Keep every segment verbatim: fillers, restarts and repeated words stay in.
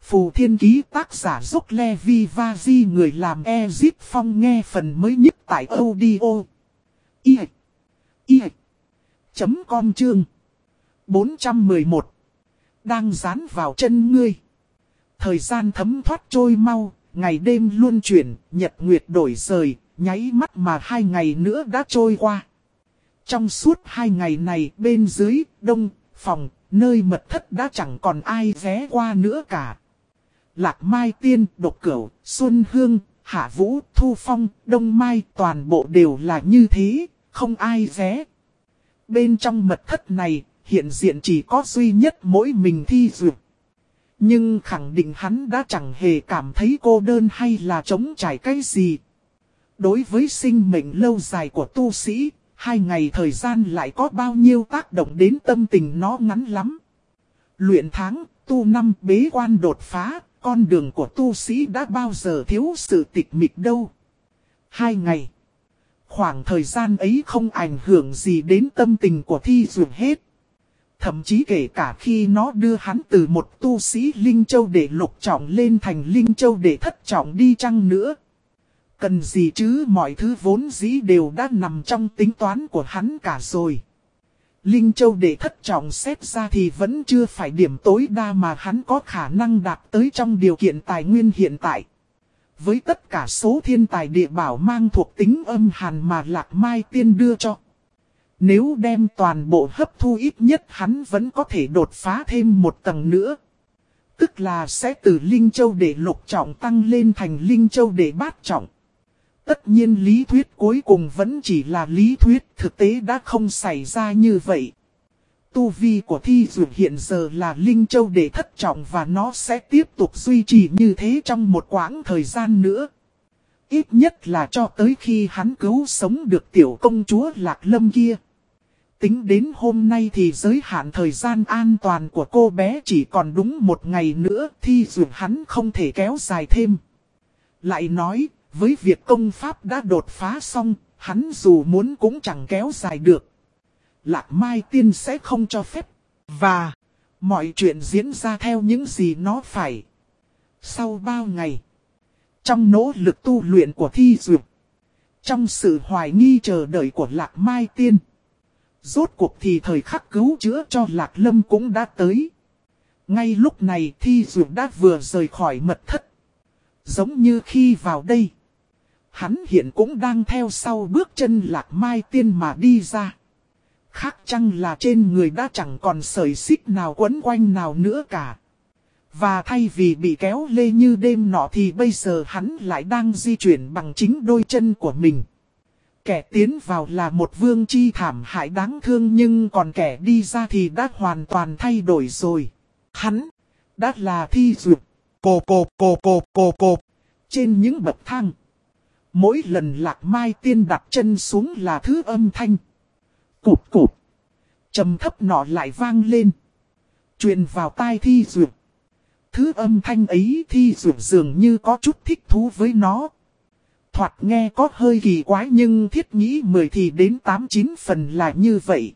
Phù Thiên Ký tác giả Dốc Levi Vaji, người làm Ezip Phong, nghe phần mới nhất tại audio i i chấm com chương bốn trăm mười một. Đang dán vào chân ngươi. Thời gian thấm thoát trôi mau, ngày đêm luân chuyển, nhật nguyệt đổi rời, nháy mắt mà hai ngày nữa đã trôi qua. Trong suốt hai ngày này, bên dưới, đông, phòng, nơi mật thất đã chẳng còn ai ghé qua nữa cả. Lạc Mai Tiên, Độc Cửu, Xuân Hương, Hạ Vũ, Thu Phong, Đông Mai, toàn bộ đều là như thế, không ai ghé. Bên trong mật thất này, hiện diện chỉ có duy nhất mỗi mình Thi Dược. Nhưng khẳng định hắn đã chẳng hề cảm thấy cô đơn hay là trống trải cái gì. Đối với sinh mệnh lâu dài của tu sĩ, hai ngày thời gian lại có bao nhiêu tác động đến tâm tình nó ngắn lắm. Luyện tháng, tu năm, bế quan đột phá, con đường của tu sĩ đã bao giờ thiếu sự tịch mịch đâu. Hai ngày. Khoảng thời gian ấy không ảnh hưởng gì đến tâm tình của Thi Dược hết. Thậm chí kể cả khi nó đưa hắn từ một tu sĩ Linh Châu để lục trọng lên thành Linh Châu để thất trọng đi chăng nữa. Cần gì chứ, mọi thứ vốn dĩ đều đã nằm trong tính toán của hắn cả rồi. Linh Châu để thất trọng xét ra thì vẫn chưa phải điểm tối đa mà hắn có khả năng đạt tới trong điều kiện tài nguyên hiện tại. Với tất cả số thiên tài địa bảo mang thuộc tính âm hàn mà Lạc Mai Tiên đưa cho, nếu đem toàn bộ hấp thu, ít nhất hắn vẫn có thể đột phá thêm một tầng nữa. Tức là sẽ từ Linh Châu để lục trọng tăng lên thành Linh Châu để bát trọng. Tất nhiên lý thuyết cuối cùng vẫn chỉ là lý thuyết, thực tế đã không xảy ra như vậy. Tu vi của Thi Dược hiện giờ là Linh Châu để thất trọng và nó sẽ tiếp tục duy trì như thế trong một quãng thời gian nữa. Ít nhất là cho tới khi hắn cứu sống được tiểu công chúa Lạc Lâm kia. Tính đến hôm nay thì giới hạn thời gian an toàn của cô bé chỉ còn đúng một ngày nữa, Thi Dược hắn không thể kéo dài thêm. Lại nói, với việc công pháp đã đột phá xong, hắn dù muốn cũng chẳng kéo dài được. Lạc Mai Tiên sẽ không cho phép. Và mọi chuyện diễn ra theo những gì nó phải. Sau bao ngày, trong nỗ lực tu luyện của Thi Dược, trong sự hoài nghi chờ đợi của Lạc Mai Tiên, rốt cuộc thì thời khắc cứu chữa cho Lạc Lâm cũng đã tới. Ngay lúc này Thi Dược đã vừa rời khỏi mật thất. Giống như khi vào đây, hắn hiện cũng đang theo sau bước chân Lạc Mai Tiên mà đi ra. Khác chăng là trên người đã chẳng còn sợi xích nào quấn quanh nào nữa cả. Và thay vì bị kéo lê như đêm nọ thì bây giờ hắn lại đang di chuyển bằng chính đôi chân của mình. Kẻ tiến vào là một vương chi thảm hại đáng thương, nhưng còn kẻ đi ra thì đã hoàn toàn thay đổi rồi. Hắn đã là Thi Dược. Cộp cộp cộp cộp cộp cộp. Trên những bậc thang, mỗi lần Lạc Mai Tiên đặt chân xuống là thứ âm thanh cộp cộp trầm thấp nọ lại vang lên, truyền vào tai Thi Dược. Thứ âm thanh ấy Thi Dược dường như có chút thích thú với nó. Thoạt nghe có hơi kỳ quái nhưng thiết nghĩ mười thì đến tám chín phần là như vậy.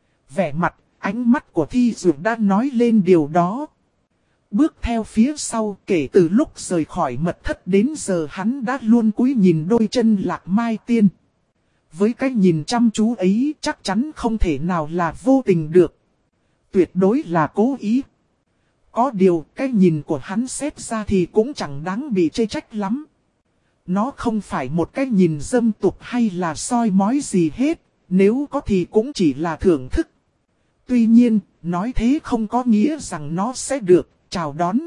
Vẻ mặt, ánh mắt của Thi Dược đã nói lên điều đó. Bước theo phía sau, kể từ lúc rời khỏi mật thất đến giờ hắn đã luôn cúi nhìn đôi chân Lạc Mai Tiên. Với cái nhìn chăm chú ấy chắc chắn không thể nào là vô tình được. Tuyệt đối là cố ý. Có điều cái nhìn của hắn xét ra thì cũng chẳng đáng bị chê trách lắm. Nó không phải một cái nhìn dâm tục hay là soi mói gì hết, nếu có thì cũng chỉ là thưởng thức. Tuy nhiên, nói thế không có nghĩa rằng nó sẽ được chào đón.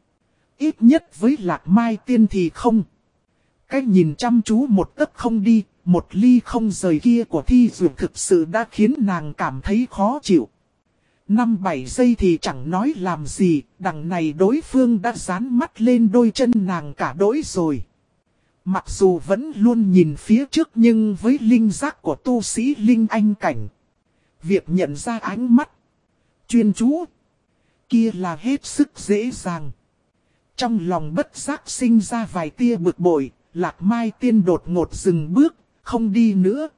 Ít nhất với Lạc Mai Tiên thì không. Cái nhìn chăm chú một tấc không đi, một ly không rời kia của Thi Dược thực sự đã khiến nàng cảm thấy khó chịu. Năm bảy giây thì chẳng nói làm gì, đằng này đối phương đã dán mắt lên đôi chân nàng cả đỗi rồi. Mặc dù vẫn luôn nhìn phía trước nhưng với linh giác của tu sĩ Linh Anh Cảnh, việc nhận ra ánh mắt chuyên chú kia là hết sức dễ dàng. Trong lòng bất giác sinh ra vài tia bực bội, Lạc Mai Tiên đột ngột dừng bước, không đi nữa.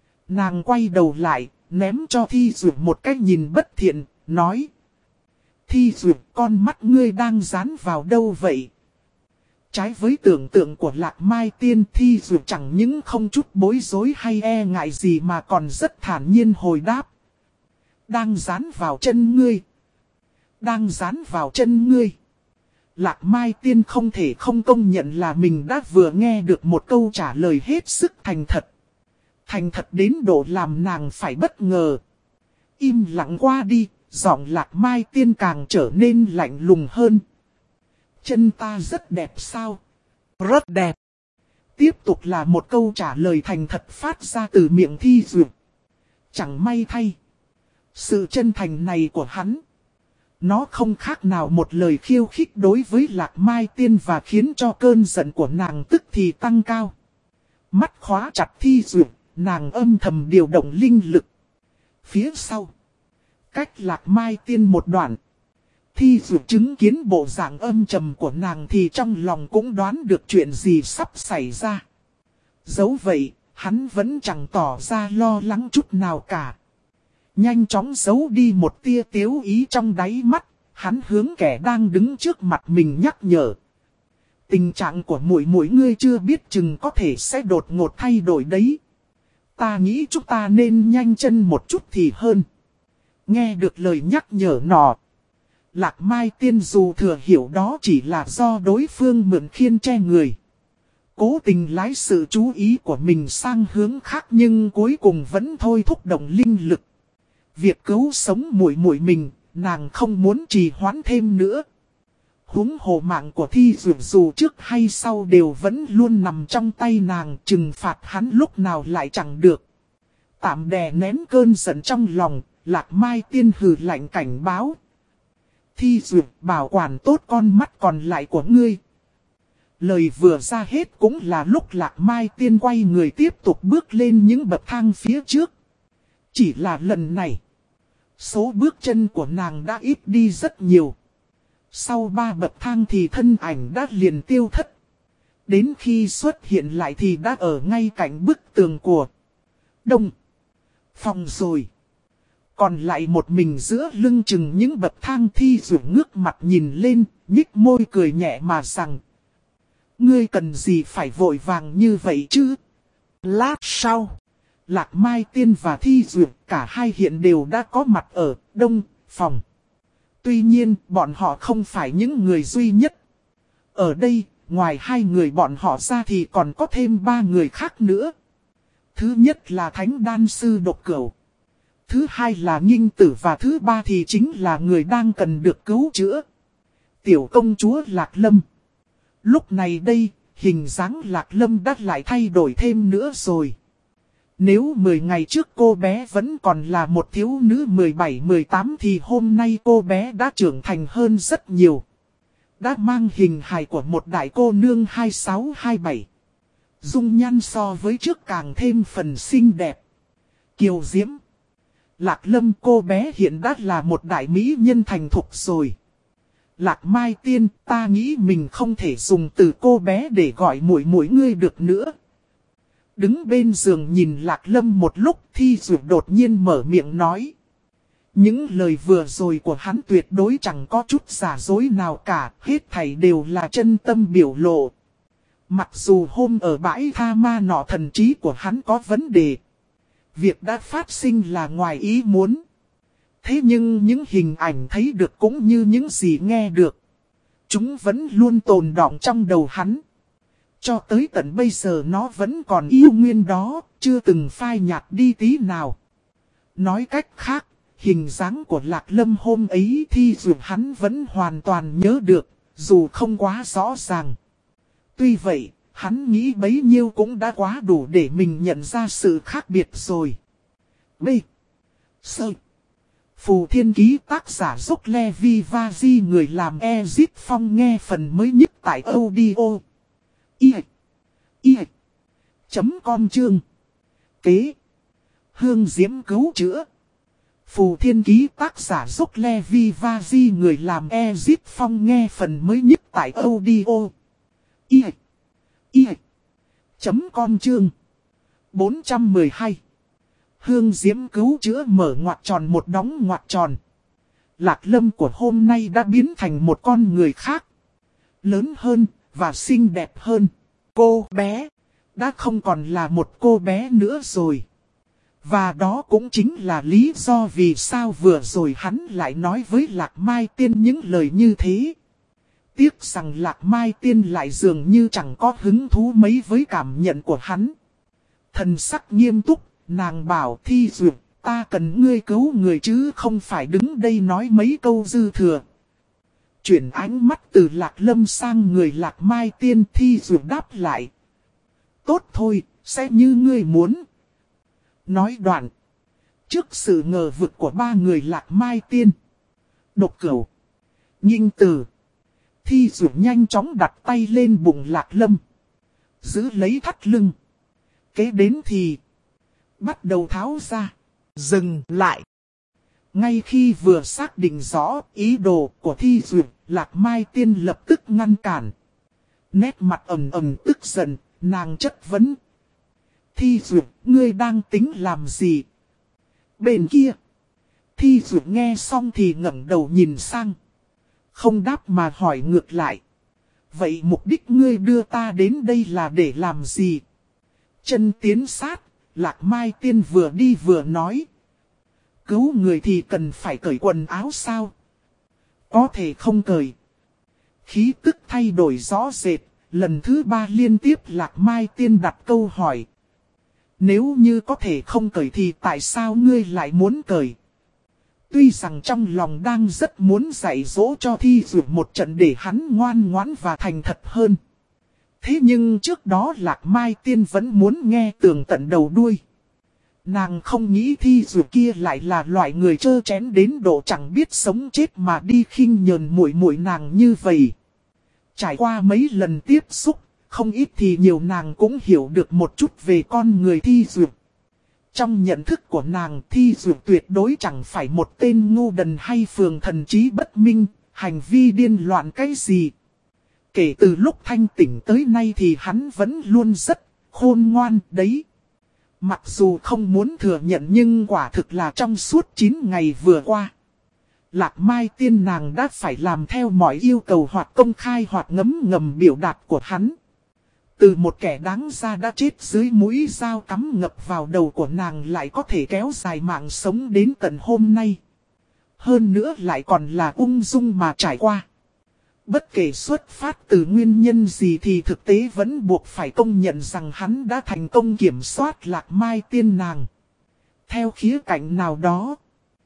Nàng quay đầu lại, ném cho Thi Dược một cái nhìn bất thiện, nói: Thi Duyệt, con mắt ngươi đang dán vào đâu vậy? Trái với tưởng tượng của Lạc Mai Tiên, Thi Duyệt chẳng những không chút bối rối hay e ngại gì mà còn rất thản nhiên hồi đáp. Đang dán vào chân ngươi. Đang dán vào chân ngươi. Lạc Mai Tiên không thể không công nhận là mình đã vừa nghe được một câu trả lời hết sức thành thật. Thành thật đến độ làm nàng phải bất ngờ. Im lặng qua đi, giọng Lạc Mai Tiên càng trở nên lạnh lùng hơn. Chân ta rất đẹp sao? Rất đẹp. Tiếp tục là một câu trả lời thành thật phát ra từ miệng Thi Duyệt. Chẳng may thay. Sự chân thành này của hắn, nó không khác nào một lời khiêu khích đối với Lạc Mai Tiên và khiến cho cơn giận của nàng tức thì tăng cao. Mắt khóa chặt Thi Duyệt, nàng âm thầm điều động linh lực. Phía sau, cách Lạc Mai Tiên một đoạn, Thi Duyệt chứng kiến bộ dạng âm trầm của nàng thì trong lòng cũng đoán được chuyện gì sắp xảy ra. Dẫu vậy, hắn vẫn chẳng tỏ ra lo lắng chút nào cả. Nhanh chóng giấu đi một tia tiếu ý trong đáy mắt, hắn hướng kẻ đang đứng trước mặt mình nhắc nhở. Tình trạng của muội muội ngươi chưa biết chừng có thể sẽ đột ngột thay đổi đấy. Ta nghĩ chúng ta nên nhanh chân một chút thì hơn. Nghe được lời nhắc nhở nọ, Lạc Mai Tiên dù thừa hiểu đó chỉ là do đối phương mượn khiên che người, cố tình lái sự chú ý của mình sang hướng khác, nhưng cuối cùng vẫn thôi thúc động linh lực. Việc cứu sống muội muội mình, nàng không muốn trì hoãn thêm nữa. Huống hồ mạng của Thi Duyệt dù trước hay sau đều vẫn luôn nằm trong tay nàng, trừng phạt hắn lúc nào lại chẳng được. Tạm đè nén cơn giận trong lòng, Lạc Mai Tiên hừ lạnh cảnh báo. Thi Duyệt, bảo quản tốt con mắt còn lại của ngươi. Lời vừa ra hết cũng là lúc Lạc Mai Tiên quay người tiếp tục bước lên những bậc thang phía trước. Chỉ là lần này, số bước chân của nàng đã ít đi rất nhiều. Sau ba bậc thang thì thân ảnh đã liền tiêu thất. Đến khi xuất hiện lại thì đã ở ngay cạnh bức tường của đông phòng rồi. Còn lại một mình giữa lưng chừng những bậc thang. Thi Duyệt ngước mặt nhìn lên, nhích môi cười nhẹ mà rằng. Ngươi cần gì phải vội vàng như vậy chứ? Lát sau, Lạc Mai Tiên và Thi Duyệt cả hai hiện đều đã có mặt ở đông phòng. Tuy nhiên, bọn họ không phải những người duy nhất. Ở đây, ngoài hai người bọn họ ra thì còn có thêm ba người khác nữa. Thứ nhất là Thánh Đan Sư Độc Cửu. Thứ hai là Nghinh Tử và thứ ba thì chính là người đang cần được cứu chữa. Tiểu công chúa Lạc Lâm. Lúc này đây, hình dáng Lạc Lâm đã lại thay đổi thêm nữa rồi. Nếu mười ngày trước cô bé vẫn còn là một thiếu nữ mười bảy mười tám thì hôm nay cô bé đã trưởng thành hơn rất nhiều. Đã mang hình hài của một đại cô nương hai sáu hai bảy. Dung nhan so với trước càng thêm phần xinh đẹp, kiều diễm. Lạc Lâm cô bé hiện đã là một đại mỹ nhân thành thục rồi. Lạc Mai Tiên, ta nghĩ mình không thể dùng từ cô bé để gọi muội muội ngươi được nữa. Đứng bên giường nhìn Lạc Lâm một lúc, Thi Duyệt đột nhiên mở miệng nói. Những lời vừa rồi của hắn tuyệt đối chẳng có chút giả dối nào cả, hết thảy đều là chân tâm biểu lộ. Mặc dù hôm ở bãi tha ma nọ thần trí của hắn có vấn đề, việc đã phát sinh là ngoài ý muốn. Thế nhưng những hình ảnh thấy được cũng như những gì nghe được, chúng vẫn luôn tồn đọng trong đầu hắn. Cho tới tận bây giờ nó vẫn còn yêu nguyên đó, chưa từng phai nhạt đi tí nào. Nói cách khác, hình dáng của Lạc Lâm hôm ấy Thi Duyệt hắn vẫn hoàn toàn nhớ được, dù không quá rõ ràng. Tuy vậy, hắn nghĩ bấy nhiêu cũng đã quá đủ để mình nhận ra sự khác biệt rồi. B. Sơ. Phù Thiên Ký tác giả Dốc Levi Vazi, người làm Ezit Phong, nghe phần mới nhất tại audio. I. I. Chấm com chương. Kế. Hương Diễm cứu chữa. Phù Thiên Ký tác giả Dốc Levi Vazi, người làm Ezit Phong, nghe phần mới nhất tại audio. I. I. Chấm com chương. bốn trăm mười hai. Hương Diễm cứu chữa mở ngoặc tròn một đóng ngoặc tròn. Lạc Lâm của hôm nay đã biến thành một con người khác. Lớn hơn và xinh đẹp hơn. Cô bé đã không còn là một cô bé nữa rồi. Và đó cũng chính là lý do vì sao vừa rồi hắn lại nói với Lạc Mai Tiên những lời như thế. Tiếc rằng Lạc Mai Tiên lại dường như chẳng có hứng thú mấy với cảm nhận của hắn. Thần sắc nghiêm túc, nàng bảo Thi Duyệt, ta cần ngươi cứu người chứ không phải đứng đây nói mấy câu dư thừa. Chuyển ánh mắt từ Lạc Lâm sang người Lạc Mai Tiên, Thi Duyệt đáp lại. Tốt thôi, sẽ như ngươi muốn. Nói đoạn. Trước sự ngờ vực của ba người Lạc Mai Tiên, Độc Cửu, Nhinh Tử, Thi Duyệt nhanh chóng đặt tay lên bụng Lạc Lâm, giữ lấy thắt lưng. Kế đến thì bắt đầu tháo ra. Dừng lại. Ngay khi vừa xác định rõ ý đồ của Thi Duyệt, Lạc Mai Tiên lập tức ngăn cản. Nét mặt ầm ầm tức giận, nàng chất vấn. Thi Duyệt, ngươi đang tính làm gì? Bên kia, Thi Duyệt nghe xong thì ngẩng đầu nhìn sang. Không đáp mà hỏi ngược lại. Vậy mục đích ngươi đưa ta đến đây là để làm gì? Chân tiến sát, Lạc Mai Tiên vừa đi vừa nói. Cứu người thì cần phải cởi quần áo sao? Có thể không cởi. Khí tức thay đổi rõ rệt, lần thứ ba liên tiếp Lạc Mai Tiên đặt câu hỏi. Nếu như có thể không cởi thì tại sao ngươi lại muốn cởi? Tuy rằng trong lòng đang rất muốn dạy dỗ cho Thi Duyệt một trận để hắn ngoan ngoãn và thành thật hơn. Thế nhưng trước đó Lạc Mai Tiên vẫn muốn nghe tường tận đầu đuôi. Nàng không nghĩ Thi Duyệt kia lại là loại người trơ chén đến độ chẳng biết sống chết mà đi khinh nhờn muội muội nàng như vậy. Trải qua mấy lần tiếp xúc, không ít thì nhiều nàng cũng hiểu được một chút về con người Thi Duyệt. Trong nhận thức của nàng, Thi Duyệt tuyệt đối chẳng phải một tên ngu đần hay phường thần trí bất minh, hành vi điên loạn cái gì. Kể từ lúc thanh tỉnh tới nay thì hắn vẫn luôn rất khôn ngoan đấy. Mặc dù không muốn thừa nhận nhưng quả thực là trong suốt chín ngày vừa qua, Lạc Mai Tiên nàng đã phải làm theo mọi yêu cầu hoặc công khai hoặc ngấm ngầm biểu đạt của hắn. Từ một kẻ đáng ra đã chết dưới mũi dao cắm ngập vào đầu của nàng lại có thể kéo dài mạng sống đến tận hôm nay. Hơn nữa lại còn là ung dung mà trải qua. Bất kể xuất phát từ nguyên nhân gì thì thực tế vẫn buộc phải công nhận rằng hắn đã thành công kiểm soát Lạc Mai Tiên nàng. Theo khía cạnh nào đó,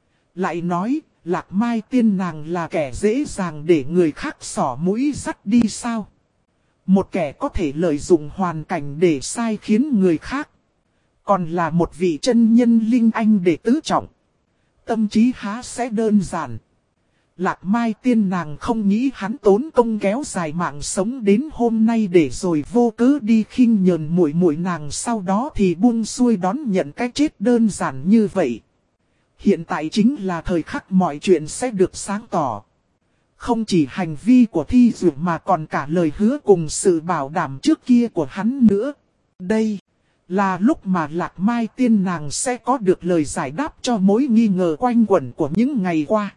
lại nói Lạc Mai Tiên nàng là kẻ dễ dàng để người khác xỏ mũi dắt đi sao? Một kẻ có thể lợi dụng hoàn cảnh để sai khiến người khác. Còn là một vị chân nhân linh anh để tứ trọng. Tâm trí há sẽ đơn giản. Lạc Mai Tiên nàng không nghĩ hắn tốn công kéo dài mạng sống đến hôm nay để rồi vô cớ đi khinh nhờn muội muội nàng, sau đó thì buông xuôi đón nhận cái chết đơn giản như vậy. Hiện tại chính là thời khắc mọi chuyện sẽ được sáng tỏ. Không chỉ hành vi của Thi Duyệt mà còn cả lời hứa cùng sự bảo đảm trước kia của hắn nữa. Đây là lúc mà Lạc Mai Tiên nàng sẽ có được lời giải đáp cho mối nghi ngờ quanh quẩn của những ngày qua.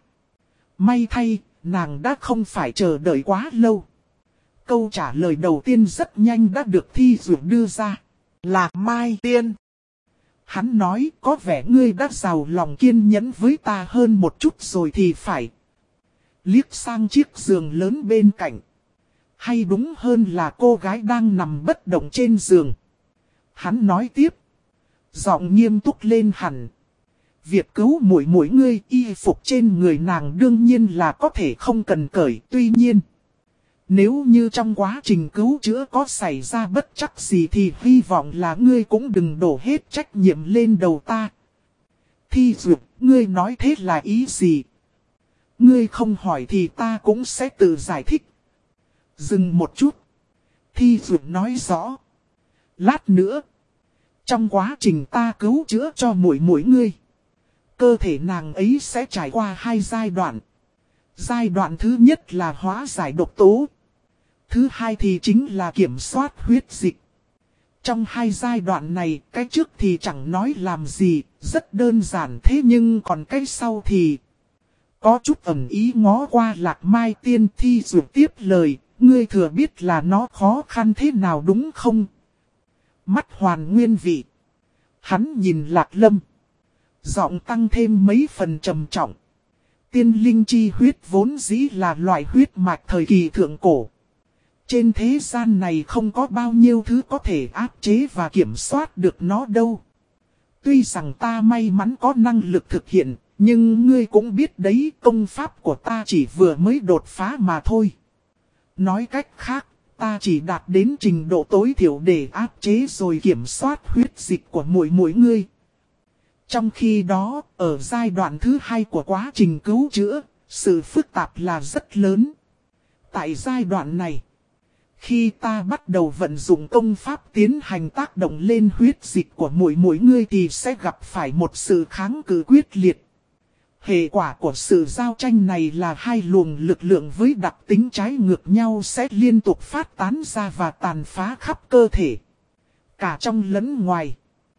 May thay, nàng đã không phải chờ đợi quá lâu. Câu trả lời đầu tiên rất nhanh đã được Thi Duyệt đưa ra. Lạc Mai Tiên. Hắn nói có vẻ ngươi đã giàu lòng kiên nhẫn với ta hơn một chút rồi thì phải. Liếc sang chiếc giường lớn bên cạnh. Hay đúng hơn là cô gái đang nằm bất động trên giường. Hắn nói tiếp. Giọng nghiêm túc lên hẳn. Việc cứu muội muội ngươi, y phục trên người nàng đương nhiên là có thể không cần cởi. Tuy nhiên, nếu như trong quá trình cứu chữa có xảy ra bất trắc gì thì hy vọng là ngươi cũng đừng đổ hết trách nhiệm lên đầu ta. Thi Duyệt, ngươi nói thế là ý gì? Ngươi không hỏi thì ta cũng sẽ tự giải thích. Dừng một chút. Thi Duyệt nói rõ. Lát nữa, trong quá trình ta cứu chữa cho muội muội ngươi, cơ thể nàng ấy sẽ trải qua hai giai đoạn. Giai đoạn thứ nhất là hóa giải độc tố. Thứ hai thì chính là kiểm soát huyết dịch. Trong hai giai đoạn này, cái trước thì chẳng nói làm gì, rất đơn giản, thế nhưng còn cái sau thì Có chút ẩn ý ngó qua Lạc Mai Tiên Thi Dụ tiếp lời, ngươi thừa biết là nó khó khăn thế nào đúng không? Mắt hoàn nguyên vị. Hắn nhìn Lạc Lâm. Giọng tăng thêm mấy phần trầm trọng. Tiên linh chi huyết vốn dĩ là loại huyết mạch thời kỳ thượng cổ. Trên thế gian này không có bao nhiêu thứ có thể áp chế và kiểm soát được nó đâu. Tuy rằng ta may mắn có năng lực thực hiện, nhưng ngươi cũng biết đấy, công pháp của ta chỉ vừa mới đột phá mà thôi. Nói cách khác, ta chỉ đạt đến trình độ tối thiểu để áp chế rồi kiểm soát huyết dịch của mỗi mỗi ngươi. Trong khi đó, ở giai đoạn thứ hai của quá trình cứu chữa, sự phức tạp là rất lớn. Tại giai đoạn này, khi ta bắt đầu vận dụng công pháp tiến hành tác động lên huyết dịch của mỗi mỗi ngươi thì sẽ gặp phải một sự kháng cự quyết liệt. Hệ quả của sự giao tranh này là hai luồng lực lượng với đặc tính trái ngược nhau sẽ liên tục phát tán ra và tàn phá khắp cơ thể. Cả trong lẫn ngoài.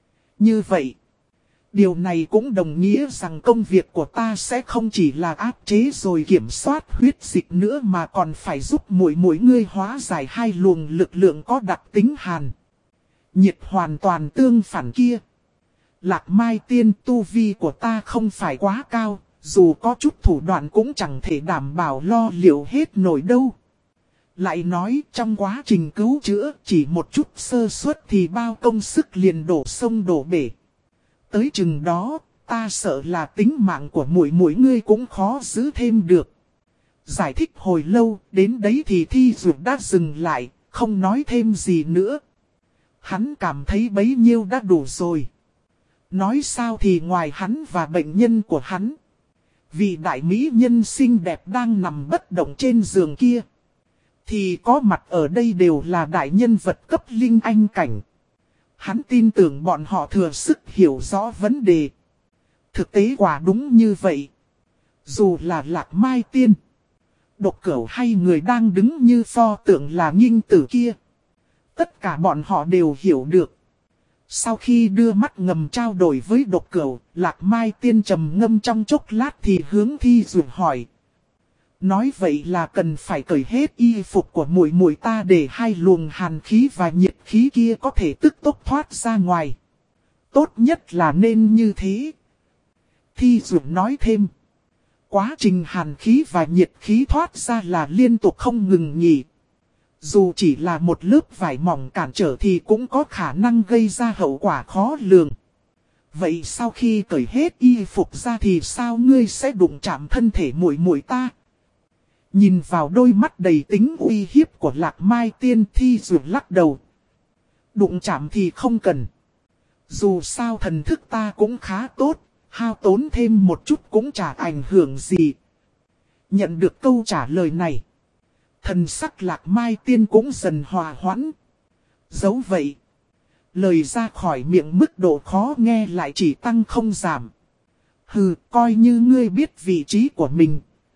Như vậy, điều này cũng đồng nghĩa rằng công việc của ta sẽ không chỉ là áp chế rồi kiểm soát huyết dịch nữa mà còn phải giúp mỗi mỗi người hóa giải hai luồng lực lượng có đặc tính hàn. Nhiệt hoàn toàn tương phản kia. Lạc Mai Tiên, tu vi của ta không phải quá cao, dù có chút thủ đoạn cũng chẳng thể đảm bảo lo liệu hết nổi đâu. Lại nói trong quá trình cứu chữa chỉ một chút sơ suất thì bao công sức liền đổ sông đổ bể. Tới chừng đó, ta sợ là tính mạng của mỗi mỗi người cũng khó giữ thêm được. Giải thích hồi lâu, đến đấy thì Thi Dụ đã dừng lại, không nói thêm gì nữa. Hắn cảm thấy bấy nhiêu đã đủ rồi. Nói sao thì ngoài hắn và bệnh nhân của hắn, vị đại mỹ nhân xinh đẹp đang nằm bất động trên giường kia, thì có mặt ở đây đều là đại nhân vật cấp linh anh cảnh. Hắn tin tưởng bọn họ thừa sức hiểu rõ vấn đề. Thực tế quả đúng như vậy. Dù là Lạc Mai Tiên, Độc Cửu hay người đang đứng như pho tượng là Nghinh Tử kia, tất cả bọn họ đều hiểu được. Sau khi đưa mắt ngầm trao đổi với Độc Cửu, Lạc Mai Tiên trầm ngâm trong chốc lát thì hướng Thi Dụ hỏi. Nói vậy là cần phải cởi hết y phục của muội muội ta để hai luồng hàn khí và nhiệt khí kia có thể tức tốc thoát ra ngoài. Tốt nhất là nên như thế. Thi Dụ nói thêm. Quá trình hàn khí và nhiệt khí thoát ra là liên tục không ngừng nghỉ. Dù chỉ là một lớp vải mỏng cản trở thì cũng có khả năng gây ra hậu quả khó lường. Vậy sau khi cởi hết y phục ra thì sao ngươi sẽ đụng chạm thân thể muội muội ta? Nhìn vào đôi mắt đầy tính uy hiếp của Lạc Mai Tiên, Thi Dụ lắc đầu. Đụng chạm thì không cần. Dù sao thần thức ta cũng khá tốt, hao tốn thêm một chút cũng chả ảnh hưởng gì. Nhận được câu trả lời này, thần sắc Lạc Mai Tiên cũng dần hòa hoãn. Dẫu vậy, lời ra khỏi miệng mức độ khó nghe lại chỉ tăng không giảm. Hừ, coi như ngươi biết vị trí của mình.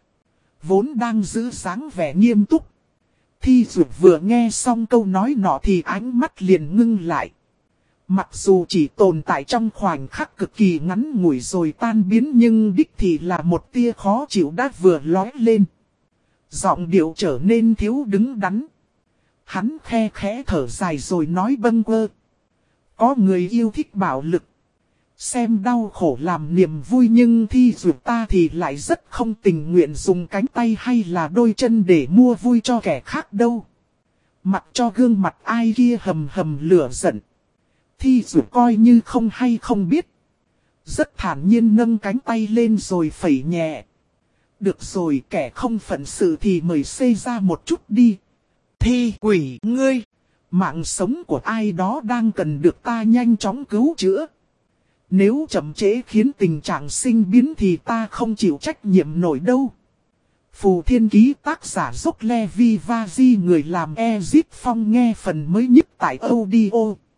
Vốn đang giữ dáng vẻ nghiêm túc. Thi Dụ vừa nghe xong câu nói nọ thì ánh mắt liền ngưng lại. Mặc dù chỉ tồn tại trong khoảnh khắc cực kỳ ngắn ngủi rồi tan biến, nhưng đích thì là một tia khó chịu đã vừa lói lên. Giọng điệu trở nên thiếu đứng đắn. Hắn khe khẽ thở dài rồi nói bâng quơ. Có người yêu thích bạo lực, xem đau khổ làm niềm vui, nhưng Thi Dụ ta thì lại rất không tình nguyện dùng cánh tay hay là đôi chân để mua vui cho kẻ khác đâu. Mặc cho gương mặt ai kia hầm hầm lửa giận, Thi Dụ coi như không hay không biết. Rất thản nhiên nâng cánh tay lên rồi phẩy nhẹ. Được rồi, kẻ không phận sự thì mời xê ra một chút đi. Thi quỷ ngươi, mạng sống của ai đó đang cần được ta nhanh chóng cứu chữa. Nếu chậm trễ khiến tình trạng sinh biến thì ta không chịu trách nhiệm nổi đâu. Phù Thiên Ký, tác giả Dốc Levi Vazi, người làm Ezip Phong, nghe phần mới nhất tại audio.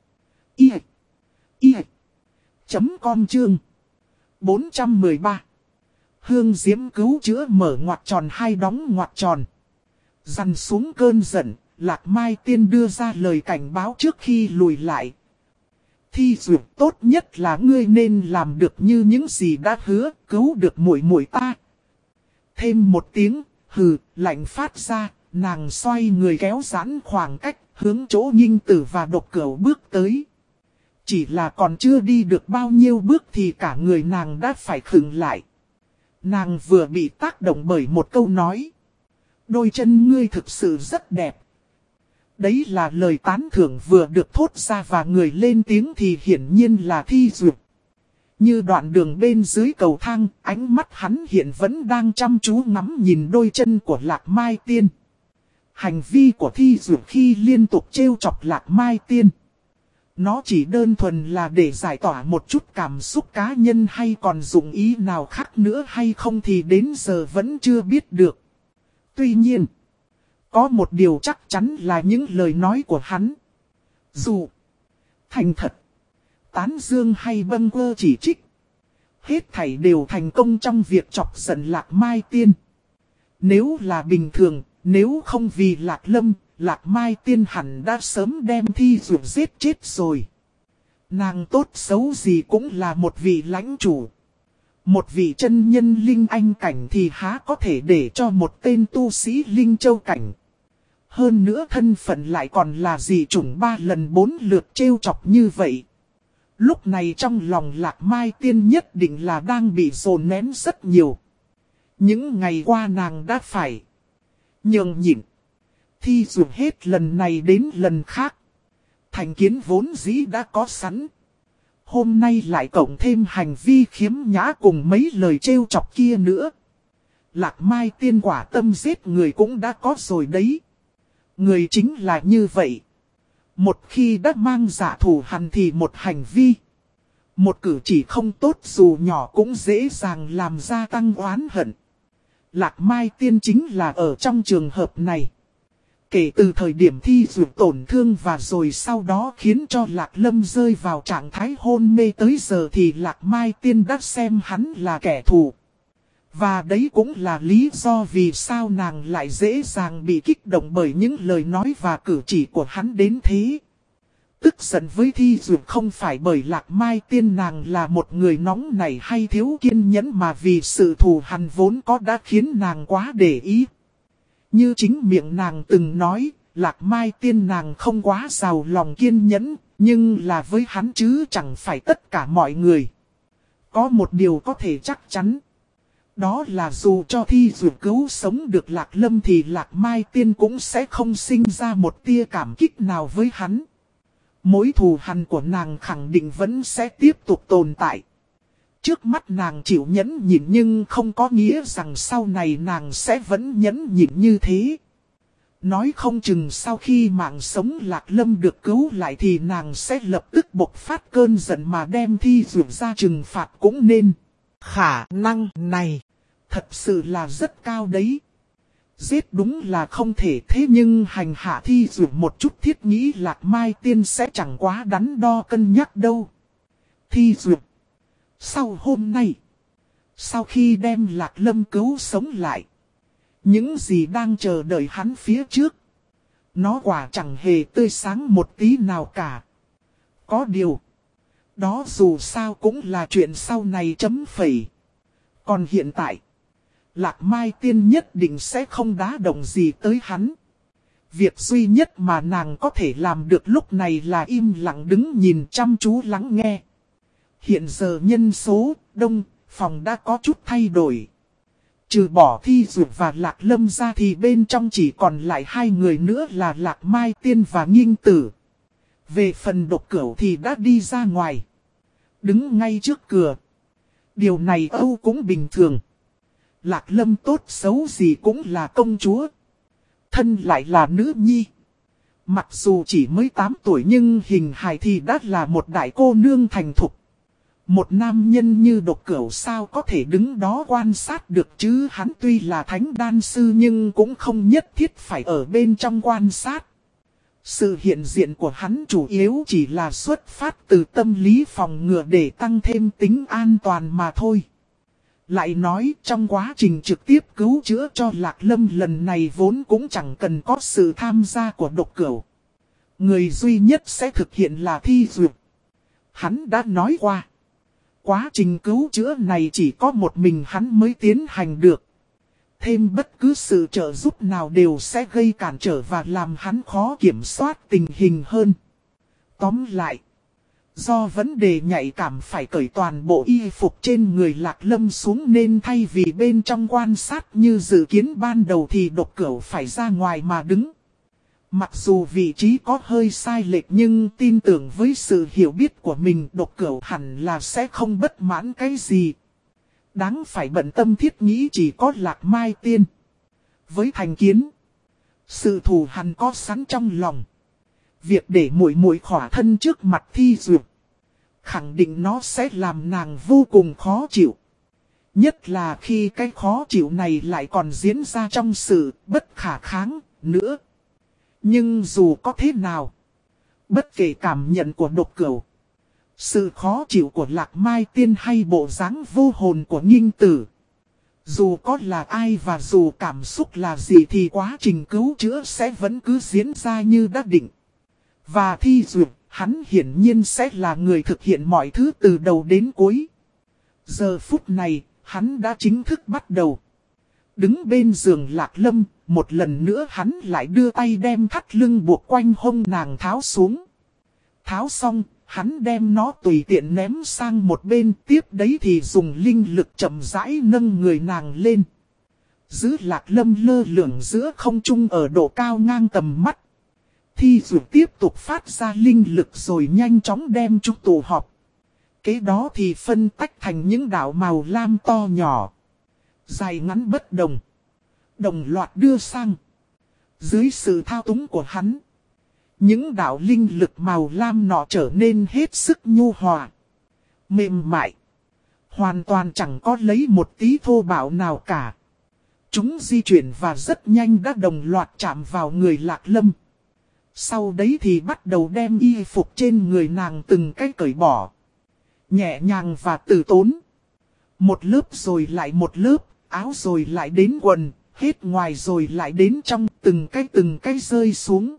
I I chấm com chương bốn trăm mười ba. Hương diễm cứu chữa mở ngoặc tròn hai đóng ngoặc tròn. Dằn xuống cơn giận, Lạc Mai Tiên đưa ra lời cảnh báo trước khi lùi lại. Thi Dụ, tốt nhất là ngươi nên làm được như những gì đã hứa, cứu được muội muội ta. Thêm một tiếng, hừ, lạnh phát ra, nàng xoay người kéo giãn khoảng cách, hướng chỗ Nghinh Tử và Độc Cửu bước tới. Chỉ là còn chưa đi được bao nhiêu bước thì cả người nàng đã phải khựng lại. Nàng vừa bị tác động bởi một câu nói. Đôi chân ngươi thực sự rất đẹp. Đấy là lời tán thưởng vừa được thốt ra và người lên tiếng thì hiển nhiên là Thi Duyệt. Như đoạn đường bên dưới cầu thang, ánh mắt hắn hiện vẫn đang chăm chú ngắm nhìn đôi chân của Lạc Mai Tiên. Hành vi của Thi Duyệt khi liên tục trêu chọc Lạc Mai Tiên. Nó chỉ đơn thuần là để giải tỏa một chút cảm xúc cá nhân hay còn dụng ý nào khác nữa hay không thì đến giờ vẫn chưa biết được. Tuy nhiên, có một điều chắc chắn là những lời nói của hắn. Dù thành thật, tán dương hay bâng quơ chỉ trích, hết thảy đều thành công trong việc chọc giận Lạc Mai Tiên. Nếu là bình thường, nếu không vì Lạc Lâm, Lạc Mai Tiên hẳn đã sớm đem Thi Duyệt giết chết rồi. Nàng tốt xấu gì cũng là một vị lãnh chủ. Một vị chân nhân linh anh cảnh thì há có thể để cho một tên tu sĩ linh châu cảnh. Hơn nữa thân phận lại còn là dị chủng ba lần bốn lượt trêu chọc như vậy. Lúc này trong lòng Lạc Mai Tiên nhất định là đang bị dồn nén rất nhiều. Những ngày qua nàng đã phải nhường nhịn. Thi Duyệt hết lần này đến lần khác. Thành kiến vốn dĩ đã có sẵn. Hôm nay lại cộng thêm hành vi khiếm nhã cùng mấy lời trêu chọc kia nữa. Lạc Mai Tiên quả tâm giết người cũng đã có rồi đấy. Người chính là như vậy. Một khi đã mang dạ thù hằn thì một hành vi, một cử chỉ không tốt dù nhỏ cũng dễ dàng làm gia tăng oán hận. Lạc Mai Tiên chính là ở trong trường hợp này. Kể từ thời điểm Thi Duyệt tổn thương và rồi sau đó khiến cho Lạc Lâm rơi vào trạng thái hôn mê tới giờ thì Lạc Mai Tiên đã xem hắn là kẻ thù. Và đấy cũng là lý do vì sao nàng lại dễ dàng bị kích động bởi những lời nói và cử chỉ của hắn đến thế. Tức giận với Thi Duyệt không phải bởi Lạc Mai Tiên nàng là một người nóng nảy hay thiếu kiên nhẫn mà vì sự thù hằn vốn có đã khiến nàng quá để ý. Như chính miệng nàng từng nói, Lạc Mai Tiên nàng không quá giàu lòng kiên nhẫn, nhưng là với hắn chứ chẳng phải tất cả mọi người. Có một điều có thể chắc chắn. Đó là dù cho Thi Duyệt cứu sống được Lạc Lâm thì Lạc Mai Tiên cũng sẽ không sinh ra một tia cảm kích nào với hắn. Mối thù hằn của nàng khẳng định vẫn sẽ tiếp tục tồn tại. Trước mắt nàng chịu nhẫn nhịn nhưng không có nghĩa rằng sau này nàng sẽ vẫn nhẫn nhịn như thế. Nói không chừng sau khi mạng sống Lạc Lâm được cứu lại thì nàng sẽ lập tức bộc phát cơn giận mà đem Thi Duyệt ra trừng phạt cũng nên. Khả năng này thật sự là rất cao đấy. Giết đúng là không thể thế nhưng hành hạ Thi Duyệt một chút thiết nghĩ Lạc Mai Tiên sẽ chẳng quá đắn đo cân nhắc đâu. Thi Duyệt, sau hôm nay, sau khi đem Lạc Lâm cứu sống lại, những gì đang chờ đợi hắn phía trước, nó quả chẳng hề tươi sáng một tí nào cả. Có điều, đó dù sao cũng là chuyện sau này chấm phẩy. Còn hiện tại, Lạc Mai Tiên nhất định sẽ không đá động gì tới hắn. Việc duy nhất mà nàng có thể làm được lúc này là im lặng đứng nhìn chăm chú lắng nghe. Hiện giờ nhân số đông, phòng đã có chút thay đổi. Trừ bỏ Thi Duyệt và Lạc Lâm ra thì bên trong chỉ còn lại hai người nữa là Lạc Mai Tiên và Nghinh Tử. Về phần Độc Cửu thì đã đi ra ngoài, đứng ngay trước cửa. Điều này Âu cũng bình thường. Lạc Lâm tốt xấu gì cũng là công chúa, thân lại là nữ nhi. Mặc dù chỉ mới tám tuổi nhưng hình hài thì đã là một đại cô nương thành thục. Một nam nhân như Độc Cửu sao có thể đứng đó quan sát được chứ, hắn tuy là thánh đan sư nhưng cũng không nhất thiết phải ở bên trong quan sát. Sự hiện diện của hắn chủ yếu chỉ là xuất phát từ tâm lý phòng ngừa để tăng thêm tính an toàn mà thôi. Lại nói trong quá trình trực tiếp cứu chữa cho Lạc Lâm lần này vốn cũng chẳng cần có sự tham gia của Độc Cửu. Người duy nhất sẽ thực hiện là Thi Duyệt. Hắn đã nói qua, quá trình cứu chữa này chỉ có một mình hắn mới tiến hành được. Thêm bất cứ sự trợ giúp nào đều sẽ gây cản trở và làm hắn khó kiểm soát tình hình hơn. Tóm lại, do vấn đề nhạy cảm phải cởi toàn bộ y phục trên người Lạc Lâm xuống nên thay vì bên trong quan sát như dự kiến ban đầu thì Độc Cửu phải ra ngoài mà đứng. Mặc dù vị trí có hơi sai lệch nhưng tin tưởng với sự hiểu biết của mình Độc Cửu hẳn là sẽ không bất mãn cái gì. Đáng phải bận tâm thiết nghĩ chỉ có Lạc Mai Tiên. Với thành kiến, sự thù hằn có sẵn trong lòng. Việc để muội muội khỏa thân trước mặt Thi Duyệt, khẳng định nó sẽ làm nàng vô cùng khó chịu. Nhất là khi cái khó chịu này lại còn diễn ra trong sự bất khả kháng nữa. Nhưng dù có thế nào, bất kể cảm nhận của Độc Cửu, sự khó chịu của Lạc Mai Tiên hay bộ dáng vô hồn của Nghinh Tử, dù có là ai và dù cảm xúc là gì thì quá trình cứu chữa sẽ vẫn cứ diễn ra như đã định. Và Thi Duyệt, hắn hiển nhiên sẽ là người thực hiện mọi thứ từ đầu đến cuối. Giờ phút này, hắn đã chính thức bắt đầu. Đứng bên giường Lạc Lâm, một lần nữa hắn lại đưa tay đem thắt lưng buộc quanh hông nàng tháo xuống. Tháo xong, hắn đem nó tùy tiện ném sang một bên, tiếp đấy thì dùng linh lực chậm rãi nâng người nàng lên. Giữ Lạc Lâm lơ lửng giữa không trung ở độ cao ngang tầm mắt. Thi Duyệt tiếp tục phát ra linh lực rồi nhanh chóng đem chúng tụ họp. Kế đó thì phân tách thành những đạo màu lam to nhỏ, dài ngắn bất đồng, đồng loạt đưa sang. Dưới sự thao túng của hắn, những đạo linh lực màu lam nọ trở nên hết sức nhu hòa, mềm mại, hoàn toàn chẳng có lấy một tí thô bạo nào cả. Chúng di chuyển và rất nhanh đã đồng loạt chạm vào người Lạc Lâm. Sau đấy thì bắt đầu đem y phục trên người nàng từng cái cởi bỏ, nhẹ nhàng và từ tốn. Một lớp rồi lại một lớp, áo rồi lại đến quần, hết ngoài rồi lại đến trong, từng cái từng cái rơi xuống.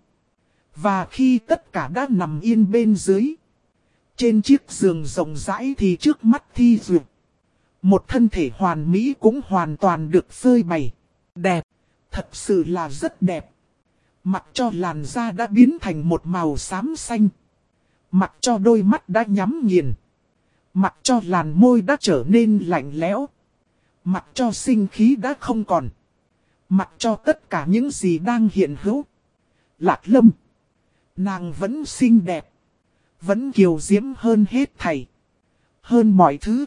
Và khi tất cả đã nằm yên bên dưới, trên chiếc giường rộng rãi thì trước mắt Thi Duyệt, một thân thể hoàn mỹ cũng hoàn toàn được phơi bày. Đẹp, thật sự là rất đẹp. Mặc cho làn da đã biến thành một màu xám xanh, mặc cho đôi mắt đã nhắm nghiền, mặc cho làn môi đã trở nên lạnh lẽo, mặc cho sinh khí đã không còn, mặc cho tất cả những gì đang hiện hữu. Lạc Lâm, nàng vẫn xinh đẹp, vẫn kiều diễm hơn hết thảy, hơn mọi thứ.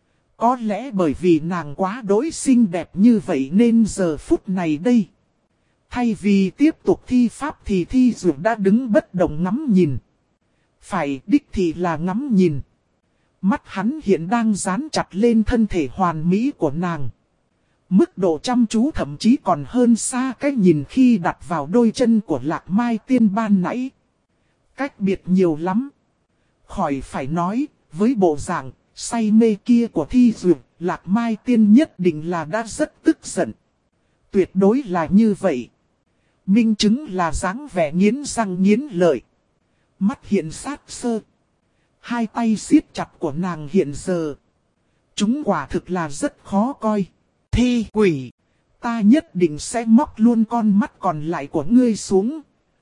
Có lẽ bởi vì nàng quá đỗi xinh đẹp như vậy nên giờ phút này đây, thay vì tiếp tục thi pháp thì Thi Duyệt đã đứng bất động ngắm nhìn. Phải đích thì là ngắm nhìn. Mắt hắn hiện đang dán chặt lên thân thể hoàn mỹ của nàng. Mức độ chăm chú thậm chí còn hơn xa cái nhìn khi đặt vào đôi chân của Lạc Mai Tiên ban nãy. Cách biệt nhiều lắm. Khỏi phải nói, với bộ dạng say mê kia của Thi Duyệt, Lạc Mai Tiên nhất định là đã rất tức giận. Tuyệt đối là như vậy. Minh chứng là dáng vẻ nghiến răng nghiến lợi, mắt hiện sát sơ. Hai tay siết chặt của nàng hiện giờ, chúng quả thực là rất khó coi. Thi quỷ, ta nhất định sẽ móc luôn con mắt còn lại của ngươi xuống.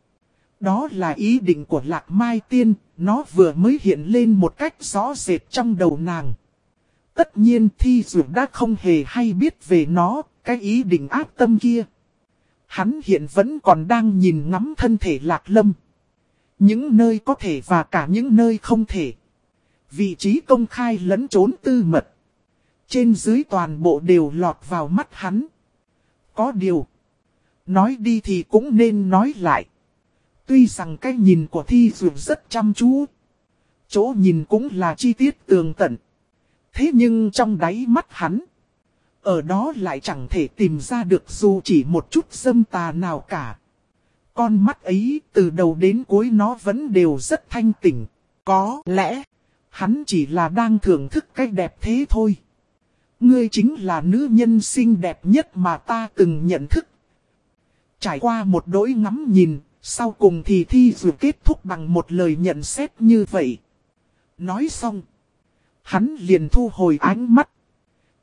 Đó là ý định của Lạc Mai Tiên, nó vừa mới hiện lên một cách rõ rệt trong đầu nàng. Tất nhiên Thi Duyệt đã không hề hay biết về nó, cái ý định ác tâm kia. Hắn hiện vẫn còn đang nhìn ngắm thân thể Lạc Lâm. Những nơi có thể và cả những nơi không thể. Vị trí công khai lẫn trốn tư mật. Trên dưới toàn bộ đều lọt vào mắt hắn. Có điều, nói đi thì cũng nên nói lại. Tuy rằng cái nhìn của Thi Duyệt rất chăm chú, chỗ nhìn cũng là chi tiết tường tận. Thế nhưng trong đáy mắt hắn, ở đó lại chẳng thể tìm ra được dù chỉ một chút dâm tà nào cả. Con mắt ấy từ đầu đến cuối nó vẫn đều rất thanh tỉnh. Có lẽ, hắn chỉ là đang thưởng thức cái đẹp thế thôi. Ngươi chính là nữ nhân xinh đẹp nhất mà ta từng nhận thức. Trải qua một đỗi ngắm nhìn, sau cùng thì Thi Duyệt kết thúc bằng một lời nhận xét như vậy. Nói xong, hắn liền thu hồi ánh mắt.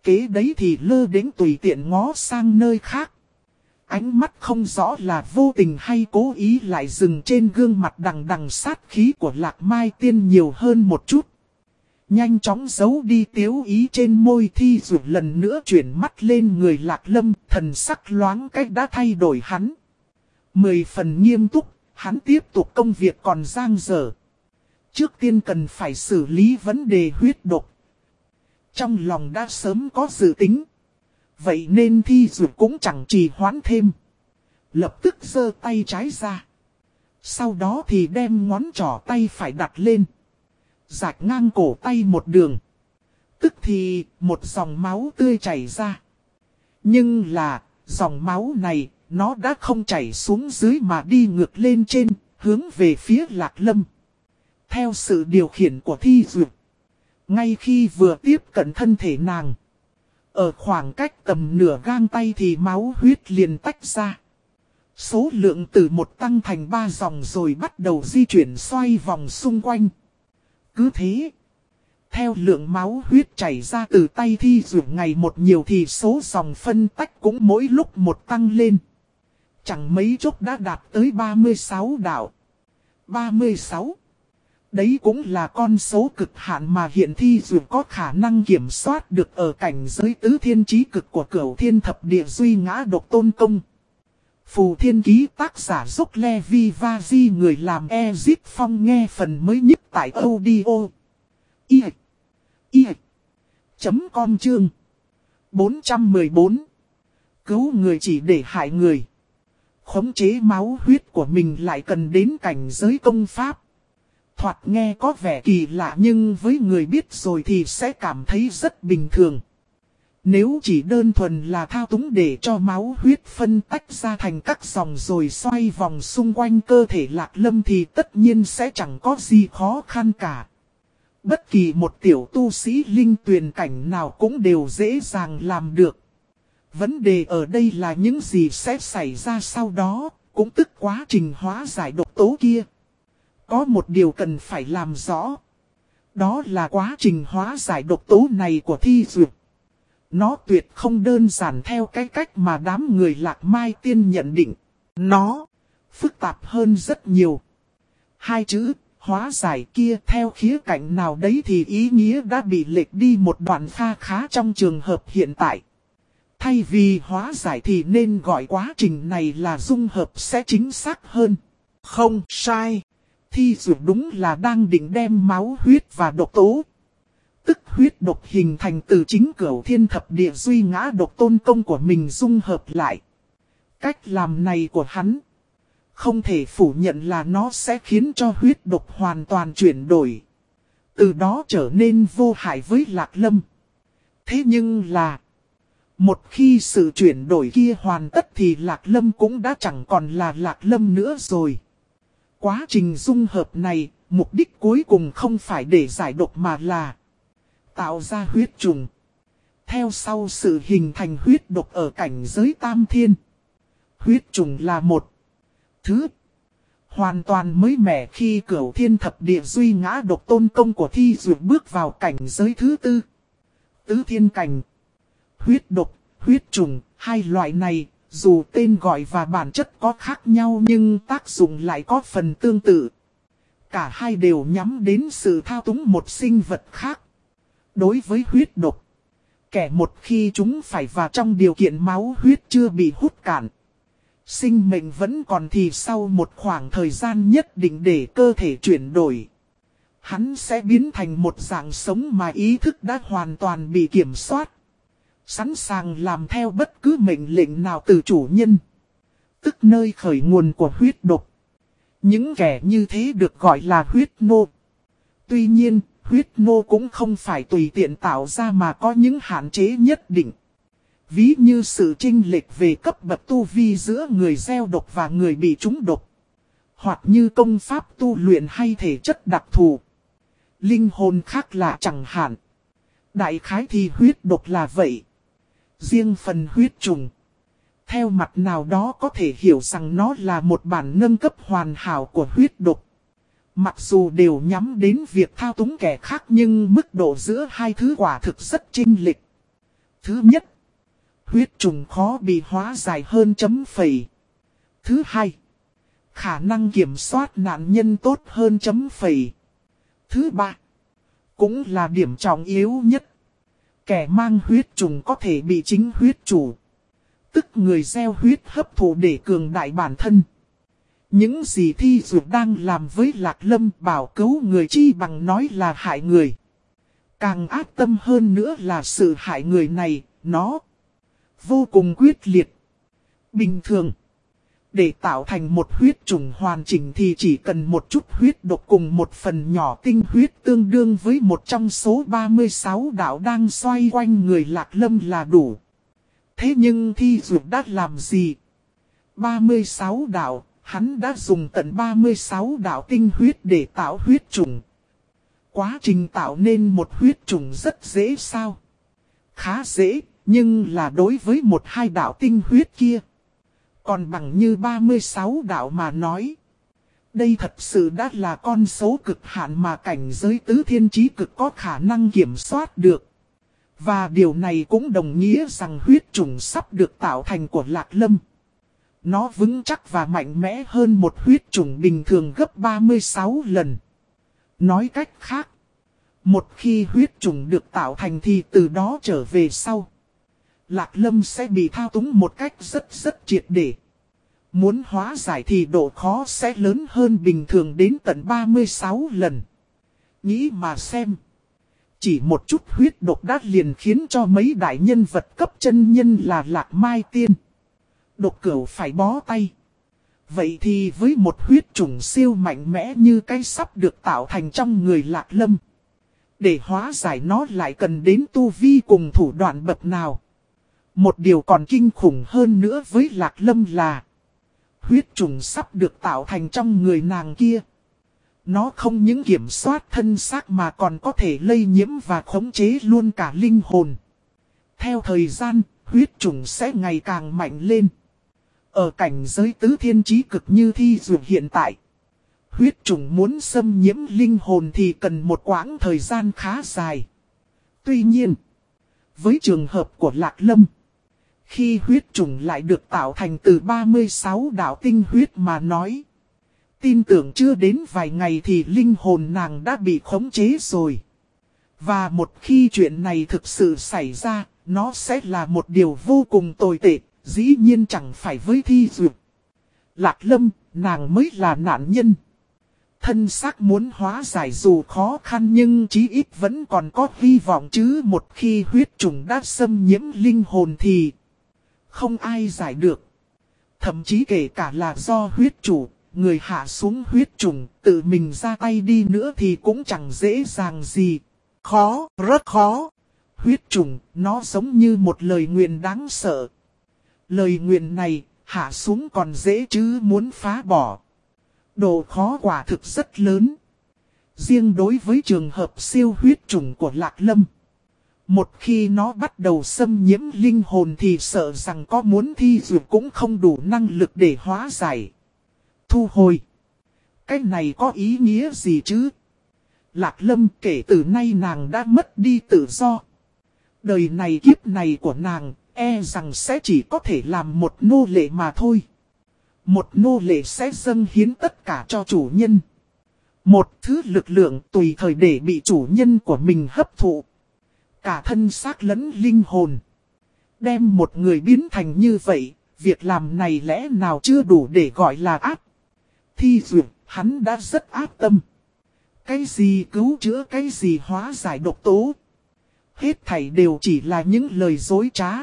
Kế đấy thì lơ đến tùy tiện ngó sang nơi khác. Ánh mắt không rõ là vô tình hay cố ý lại dừng trên gương mặt đằng đằng sát khí của Lạc Mai Tiên nhiều hơn một chút. Nhanh chóng giấu đi tiếu ý trên môi Thi Dụ lần nữa chuyển mắt lên người Lạc Lâm, thần sắc loáng cách đã thay đổi hắn. Mười phần nghiêm túc, hắn tiếp tục công việc còn dang dở. Trước tiên cần phải xử lý vấn đề huyết độc. Trong lòng đã sớm có dự tính. Vậy nên Thi Dụ cũng chẳng trì hoãn thêm. Lập tức giơ tay trái ra. Sau đó thì đem ngón trỏ tay phải đặt lên. Rạch ngang cổ tay một đường. Tức thì một dòng máu tươi chảy ra. Nhưng là dòng máu này nó đã không chảy xuống dưới mà đi ngược lên trên, hướng về phía Lạc Lâm. Theo sự điều khiển của Thi Dụ. Ngay khi vừa tiếp cận thân thể nàng. Ở khoảng cách tầm nửa gang tay thì máu huyết liền tách ra. Số lượng từ một tăng thành ba dòng rồi bắt đầu di chuyển xoay vòng xung quanh. Cứ thế, theo lượng máu huyết chảy ra từ tay Thi Dụ ngày một nhiều thì số dòng phân tách cũng mỗi lúc một tăng lên. Chẳng mấy chốc đã đạt tới ba mươi sáu đạo. ba mươi sáu. Đấy cũng là con số cực hạn mà hiện Thi Dụ có khả năng kiểm soát được ở cảnh giới tứ thiên chí cực của Cửu Thiên Thập Địa Duy Ngã Độc Tôn Công. Phù Thiên Ký tác giả Dốc Levi Vazi người làm Ezip Phong nghe phần mới nhất tại audio. I I chấm com chương bốn trăm mười bốn. Cứu người chỉ để hại người. Khống chế máu huyết của mình lại cần đến cảnh giới công pháp. Thoạt nghe có vẻ kỳ lạ nhưng với người biết rồi thì sẽ cảm thấy rất bình thường. Nếu chỉ đơn thuần là thao túng để cho máu huyết phân tách ra thành các dòng rồi xoay vòng xung quanh cơ thể Lạc Lâm thì tất nhiên sẽ chẳng có gì khó khăn cả. Bất kỳ một tiểu tu sĩ linh tuyền cảnh nào cũng đều dễ dàng làm được. Vấn đề ở đây là những gì sẽ xảy ra sau đó, cũng tức quá trình hóa giải độc tố kia. Có một điều cần phải làm rõ. Đó là quá trình hóa giải độc tố này của Thi Dụ. Nó tuyệt không đơn giản theo cái cách mà đám người Lạc Mai Tiên nhận định. Nó phức tạp hơn rất nhiều. Hai chữ hóa giải kia theo khía cạnh nào đấy thì ý nghĩa đã bị lệch đi một đoạn kha khá trong trường hợp hiện tại. Thay vì hóa giải thì nên gọi quá trình này là dung hợp sẽ chính xác hơn. Không sai. Thi Dụ đúng là đang định đem máu huyết và độc tố. Tức huyết độc hình thành từ chính Cửu Thiên Thập Địa Duy Ngã Độc Tôn Công của mình dung hợp lại. Cách làm này của hắn không thể phủ nhận là nó sẽ khiến cho huyết độc hoàn toàn chuyển đổi. Từ đó trở nên vô hại với Lạc Lâm. Thế nhưng là một khi sự chuyển đổi kia hoàn tất thì Lạc Lâm cũng đã chẳng còn là Lạc Lâm nữa rồi. Quá trình dung hợp này, mục đích cuối cùng không phải để giải độc mà là tạo ra huyết trùng. Theo sau sự hình thành huyết độc ở cảnh giới tam thiên. Huyết trùng là một thứ hoàn toàn mới mẻ khi Cửu Thiên Thập Địa Duy Ngã Độc Tôn Công của Thi Dụ bước vào cảnh giới thứ tư. Tứ thiên cảnh. Huyết độc, huyết trùng, hai loại này, dù tên gọi và bản chất có khác nhau nhưng tác dụng lại có phần tương tự. Cả hai đều nhắm đến sự thao túng một sinh vật khác. Đối với huyết độc, kẻ một khi chúng phải vào trong điều kiện máu huyết chưa bị hút cạn. Sinh mệnh vẫn còn thì sau một khoảng thời gian nhất định để cơ thể chuyển đổi. Hắn sẽ biến thành một dạng sống mà ý thức đã hoàn toàn bị kiểm soát. Sẵn sàng làm theo bất cứ mệnh lệnh nào từ chủ nhân. Tức nơi khởi nguồn của huyết độc. Những kẻ như thế được gọi là huyết nô. Tuy nhiên, huyết nô cũng không phải tùy tiện tạo ra mà có những hạn chế nhất định. Ví như sự chênh lệch về cấp bậc tu vi giữa người gieo độc và người bị trúng độc. Hoặc như công pháp tu luyện hay thể chất đặc thù. Linh hồn khác lạ chẳng hạn. Đại khái thì huyết độc là vậy. Riêng phần huyết trùng. Theo mặt nào đó có thể hiểu rằng nó là một bản nâng cấp hoàn hảo của huyết độc. Mặc dù đều nhắm đến việc thao túng kẻ khác nhưng mức độ giữa hai thứ quả thực rất chênh lệch. Thứ nhất, huyết trùng khó bị hóa giải hơn chấm phẩy. Thứ hai, khả năng kiểm soát nạn nhân tốt hơn chấm phẩy. Thứ ba, cũng là điểm trọng yếu nhất. Kẻ mang huyết trùng có thể bị chính huyết chủ, tức người gieo huyết hấp thụ để cường đại bản thân. Những gì Thi Dược đang làm với Lạc Lâm bảo cứu người chi bằng nói là hại người. Càng ác tâm hơn nữa là sự hại người này, nó vô cùng quyết liệt. Bình thường, để tạo thành một huyết trùng hoàn chỉnh thì chỉ cần một chút huyết độc cùng một phần nhỏ tinh huyết tương đương với một trong số ba mươi sáu đạo đang xoay quanh người Lạc Lâm là đủ. Thế nhưng Thi Dược đã làm gì? ba mươi sáu đạo, hắn đã dùng tận ba mươi sáu đạo tinh huyết để tạo huyết trùng. Quá trình tạo nên một huyết trùng rất dễ sao? Khá dễ, nhưng là đối với một hai đạo tinh huyết kia. Còn bằng như ba mươi sáu đạo mà nói. Đây thật sự đã là con số cực hạn mà cảnh giới tứ thiên chí cực có khả năng kiểm soát được. Và điều này cũng đồng nghĩa rằng huyết trùng sắp được tạo thành của Lạc Lâm. Nó vững chắc và mạnh mẽ hơn một huyết trùng bình thường gấp ba mươi sáu lần. Nói cách khác, một khi huyết trùng được tạo thành thì từ đó trở về sau, Lạc Lâm sẽ bị thao túng một cách rất rất triệt để. Muốn hóa giải thì độ khó sẽ lớn hơn bình thường đến tận ba mươi sáu lần. Nghĩ mà xem. Chỉ một chút huyết độc đã liền khiến cho mấy đại nhân vật cấp chân nhân là Lạc Mai Tiên, Độc Cửu phải bó tay. Vậy thì với một huyết trùng siêu mạnh mẽ như cái sắp được tạo thành trong người Lạc Lâm, để hóa giải nó lại cần đến tu vi cùng thủ đoạn bậc nào. Một điều còn kinh khủng hơn nữa với Lạc Lâm là huyết trùng sắp được tạo thành trong người nàng kia. Nó không những kiểm soát thân xác mà còn có thể lây nhiễm và khống chế luôn cả linh hồn. Theo thời gian, huyết trùng sẽ ngày càng mạnh lên. Ở cảnh giới tứ thiên chí cực như Thi Dược hiện tại, huyết trùng muốn xâm nhiễm linh hồn thì cần một quãng thời gian khá dài. Tuy nhiên, với trường hợp của Lạc Lâm, khi huyết trùng lại được tạo thành từ ba mươi sáu đạo tinh huyết mà nói, tin tưởng chưa đến vài ngày thì linh hồn nàng đã bị khống chế rồi. Và một khi chuyện này thực sự xảy ra, nó sẽ là một điều vô cùng tồi tệ, dĩ nhiên chẳng phải với Thi Dược. Lạc Lâm, nàng mới là nạn nhân. Thân xác muốn hóa giải dù khó khăn nhưng chí ít vẫn còn có hy vọng chứ. Một khi huyết trùng đã xâm nhiễm linh hồn thì không ai giải được. Thậm chí kể cả là do huyết chủ, người hạ xuống huyết trùng, tự mình ra tay đi nữa thì cũng chẳng dễ dàng gì. Khó, rất khó. Huyết trùng, nó giống như một lời nguyền đáng sợ. Lời nguyền này, hạ xuống còn dễ chứ muốn phá bỏ, độ khó quả thực rất lớn. Riêng đối với trường hợp siêu huyết trùng của Lạc Lâm, một khi nó bắt đầu xâm nhiễm linh hồn thì sợ rằng có muốn Thi Dược cũng không đủ năng lực để hóa giải. Thu hồi. Cái này có ý nghĩa gì chứ? Lạc Lâm kể từ nay nàng đã mất đi tự do. Đời này kiếp này của nàng, e rằng sẽ chỉ có thể làm một nô lệ mà thôi. Một nô lệ sẽ dâng hiến tất cả cho chủ nhân. Một thứ lực lượng tùy thời để bị chủ nhân của mình hấp thụ. Cả thân xác lẫn linh hồn. Đem một người biến thành như vậy, việc làm này lẽ nào chưa đủ để gọi là ác. Thi Dược, hắn đã rất ác tâm. Cái gì cứu chữa, cái gì hóa giải độc tố, hết thảy đều chỉ là những lời dối trá.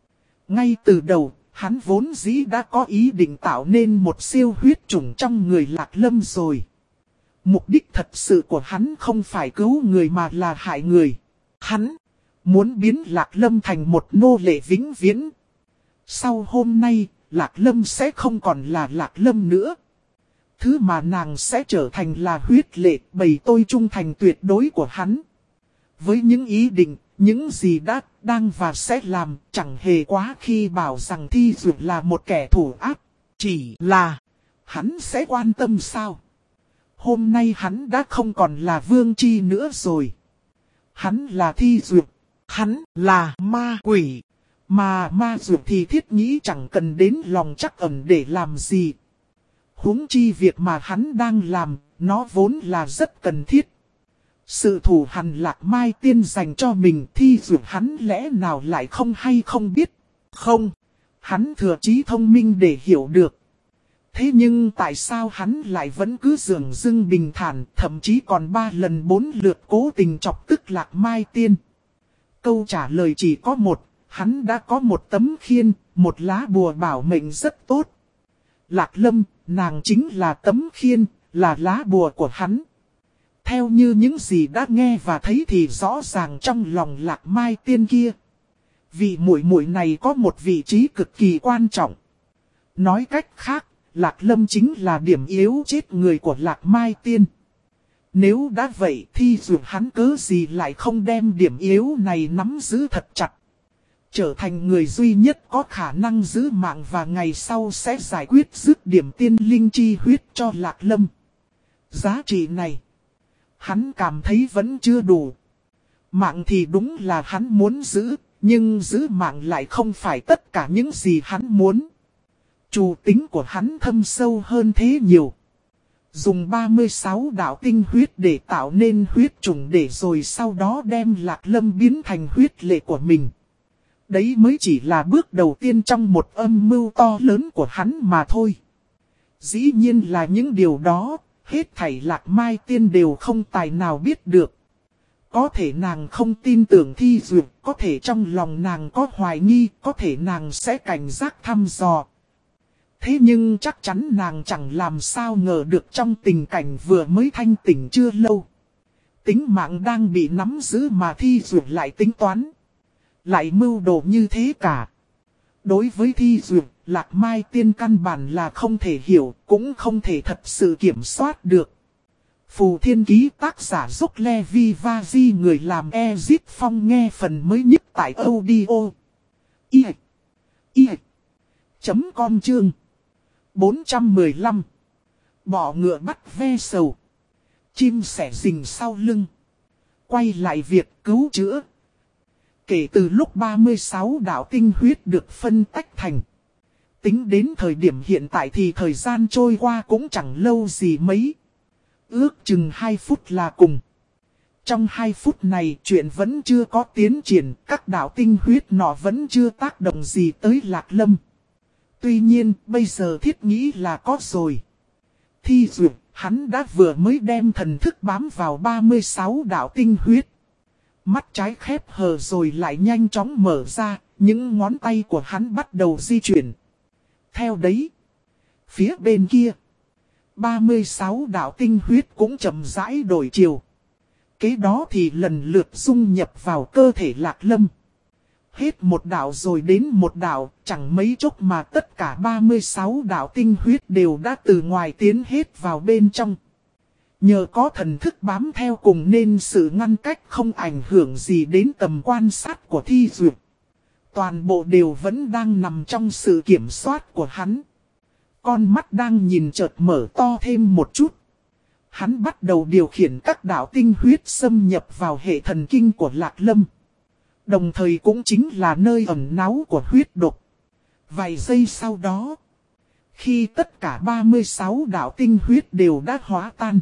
Ngay từ đầu, hắn vốn dĩ đã có ý định tạo nên một siêu huyết trùng trong người Lạc Lâm rồi. Mục đích thật sự của hắn không phải cứu người mà là hại người. Hắn muốn biến Lạc Lâm thành một nô lệ vĩnh viễn. Sau hôm nay, Lạc Lâm sẽ không còn là Lạc Lâm nữa. Thứ mà nàng sẽ trở thành là huyết lệ, bầy tôi trung thành tuyệt đối của hắn. Với những ý định, những gì đã, đang và sẽ làm, chẳng hề quá khi bảo rằng Thi Dược là một kẻ thủ ác. Chỉ là, hắn sẽ quan tâm sao? Hôm nay hắn đã không còn là Vương Chi nữa rồi. Hắn là Thi Dược. Hắn là ma quỷ. Mà ma dược thì thiết nghĩ chẳng cần đến lòng trắc ẩn để làm gì. Huống chi việc mà hắn đang làm, nó vốn là rất cần thiết. Sự thù hằn Lạc Mai Tiên dành cho mình thi dược hắn lẽ nào lại không hay không biết. Không, hắn thừa trí thông minh để hiểu được. Thế nhưng tại sao hắn lại vẫn cứ dường dưng bình thản, thậm chí còn ba lần bốn lượt cố tình chọc tức Lạc Mai Tiên? Câu trả lời chỉ có một, hắn đã có một tấm khiên, một lá bùa bảo mệnh rất tốt. Lạc Lâm, nàng chính là tấm khiên, là lá bùa của hắn. Theo như những gì đã nghe và thấy thì rõ ràng trong lòng Lạc Mai Tiên kia, vị muội muội này có một vị trí cực kỳ quan trọng. Nói cách khác, Lạc Lâm chính là điểm yếu chết người của Lạc Mai Tiên. Nếu đã vậy thì dù hắn cớ gì lại không đem điểm yếu này nắm giữ thật chặt. Trở thành người duy nhất có khả năng giữ mạng và ngày sau sẽ giải quyết dứt điểm tiên linh chi huyết cho Lạc Lâm. Giá trị này, hắn cảm thấy vẫn chưa đủ. Mạng thì đúng là hắn muốn giữ, nhưng giữ mạng lại không phải tất cả những gì hắn muốn. Chủ tính của hắn thâm sâu hơn thế nhiều. Dùng ba mươi sáu đạo tinh huyết để tạo nên huyết trùng để rồi sau đó đem Lạc Lâm biến thành huyết lệ của mình. Đấy mới chỉ là bước đầu tiên trong một âm mưu to lớn của hắn mà thôi. Dĩ nhiên là những điều đó, hết thảy Lạc Mai Tiên đều không tài nào biết được. Có thể nàng không tin tưởng thi duyệt, có thể trong lòng nàng có hoài nghi, có thể nàng sẽ cảnh giác thăm dò. Thế nhưng chắc chắn nàng chẳng làm sao ngờ được trong tình cảnh vừa mới thanh tỉnh chưa lâu. Tính mạng đang bị nắm giữ mà thi duyệt lại tính toán. Lại mưu đồ như thế cả. Đối với thi duyệt, Lạc Mai Tiên căn bản là không thể hiểu, cũng không thể thật sự kiểm soát được. Phù Thiên Ký tác giả Dốc Le Vi Va Di người làm Ezit Phong nghe phần mới nhất tại audio. I I chấm com chương bốn trăm mười lăm. Bỏ ngựa bắt ve sầu. Chim sẻ rình sau lưng. Quay lại việc cứu chữa. Kể từ lúc ba mươi sáu đạo tinh huyết được phân tách thành. Tính đến thời điểm hiện tại thì thời gian trôi qua cũng chẳng lâu gì mấy. Ước chừng hai phút là cùng. Trong hai phút này chuyện vẫn chưa có tiến triển, các đạo tinh huyết nọ vẫn chưa tác động gì tới Lạc Lâm. Tuy nhiên bây giờ thiết nghĩ là có rồi. Thi duyệt, hắn đã vừa mới đem thần thức bám vào ba mươi sáu đạo tinh huyết. Mắt trái khép hờ rồi lại nhanh chóng mở ra, những ngón tay của hắn bắt đầu di chuyển. Theo đấy, phía bên kia, ba mươi sáu đạo tinh huyết cũng chậm rãi đổi chiều. Kế đó thì lần lượt dung nhập vào cơ thể Lạc Lâm. Hết một đạo rồi đến một đạo, chẳng mấy chốc mà tất cả ba mươi sáu đạo tinh huyết đều đã từ ngoài tiến hết vào bên trong. Nhờ có thần thức bám theo cùng nên sự ngăn cách không ảnh hưởng gì đến tầm quan sát của thi duyệt. Toàn bộ đều vẫn đang nằm trong sự kiểm soát của hắn. Con mắt đang nhìn chợt mở to thêm một chút. Hắn bắt đầu điều khiển các đạo tinh huyết xâm nhập vào hệ thần kinh của Lạc Lâm. Đồng thời cũng chính là nơi ẩn náu của huyết độc. Vài giây sau đó, khi tất cả ba mươi sáu đạo tinh huyết đều đã hóa tan,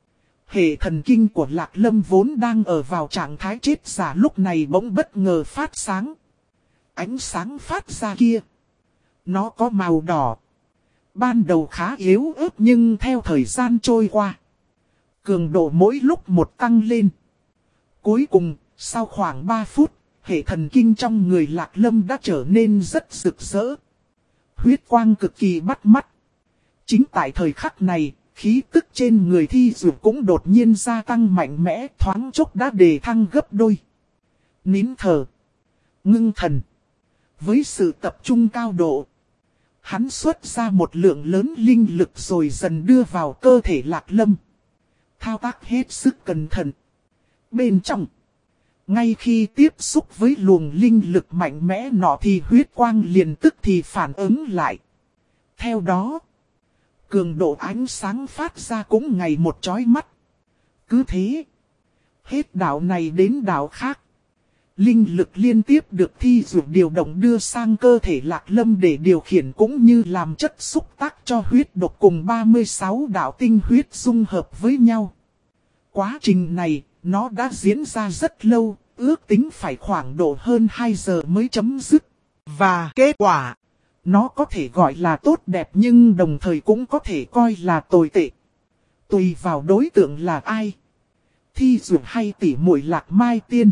hệ thần kinh của Lạc Lâm vốn đang ở vào trạng thái chết giả lúc này bỗng bất ngờ phát sáng. Ánh sáng phát ra kia, nó có màu đỏ. Ban đầu khá yếu ớt nhưng theo thời gian trôi qua, cường độ mỗi lúc một tăng lên. Cuối cùng, sau khoảng ba phút, hệ thần kinh trong người Lạc Lâm đã trở nên rất rực rỡ. Huyết quang cực kỳ bắt mắt. Chính tại thời khắc này, khí tức trên người thi duyệt cũng đột nhiên gia tăng mạnh mẽ, thoáng chốc đã đề thăng gấp đôi. Nín thở, ngưng thần. Với sự tập trung cao độ, hắn xuất ra một lượng lớn linh lực rồi dần đưa vào cơ thể Lạc Lâm. Thao tác hết sức cẩn thận. Bên trong, ngay khi tiếp xúc với luồng linh lực mạnh mẽ nọ thì huyết quang liền tức thì phản ứng lại. Theo đó, cường độ ánh sáng phát ra cũng ngày một chói mắt. Cứ thế, hết đảo này đến đảo khác, Linh lực liên tiếp được thi dụ điều động đưa sang cơ thể Lạc Lâm để điều khiển cũng như làm chất xúc tác cho huyết độc cùng ba mươi sáu đạo tinh huyết dung hợp với nhau. Quá trình này, nó đã diễn ra rất lâu, ước tính phải khoảng độ hơn hai giờ mới chấm dứt. Và kết quả, nó có thể gọi là tốt đẹp nhưng đồng thời cũng có thể coi là tồi tệ. Tùy vào đối tượng là ai. Thi dụ hay tỉ muội Lạc Mai Tiên.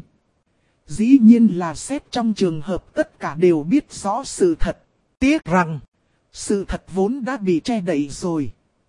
Dĩ nhiên là xét trong trường hợp tất cả đều biết rõ sự thật. Tiếc rằng, sự thật vốn đã bị che đậy rồi.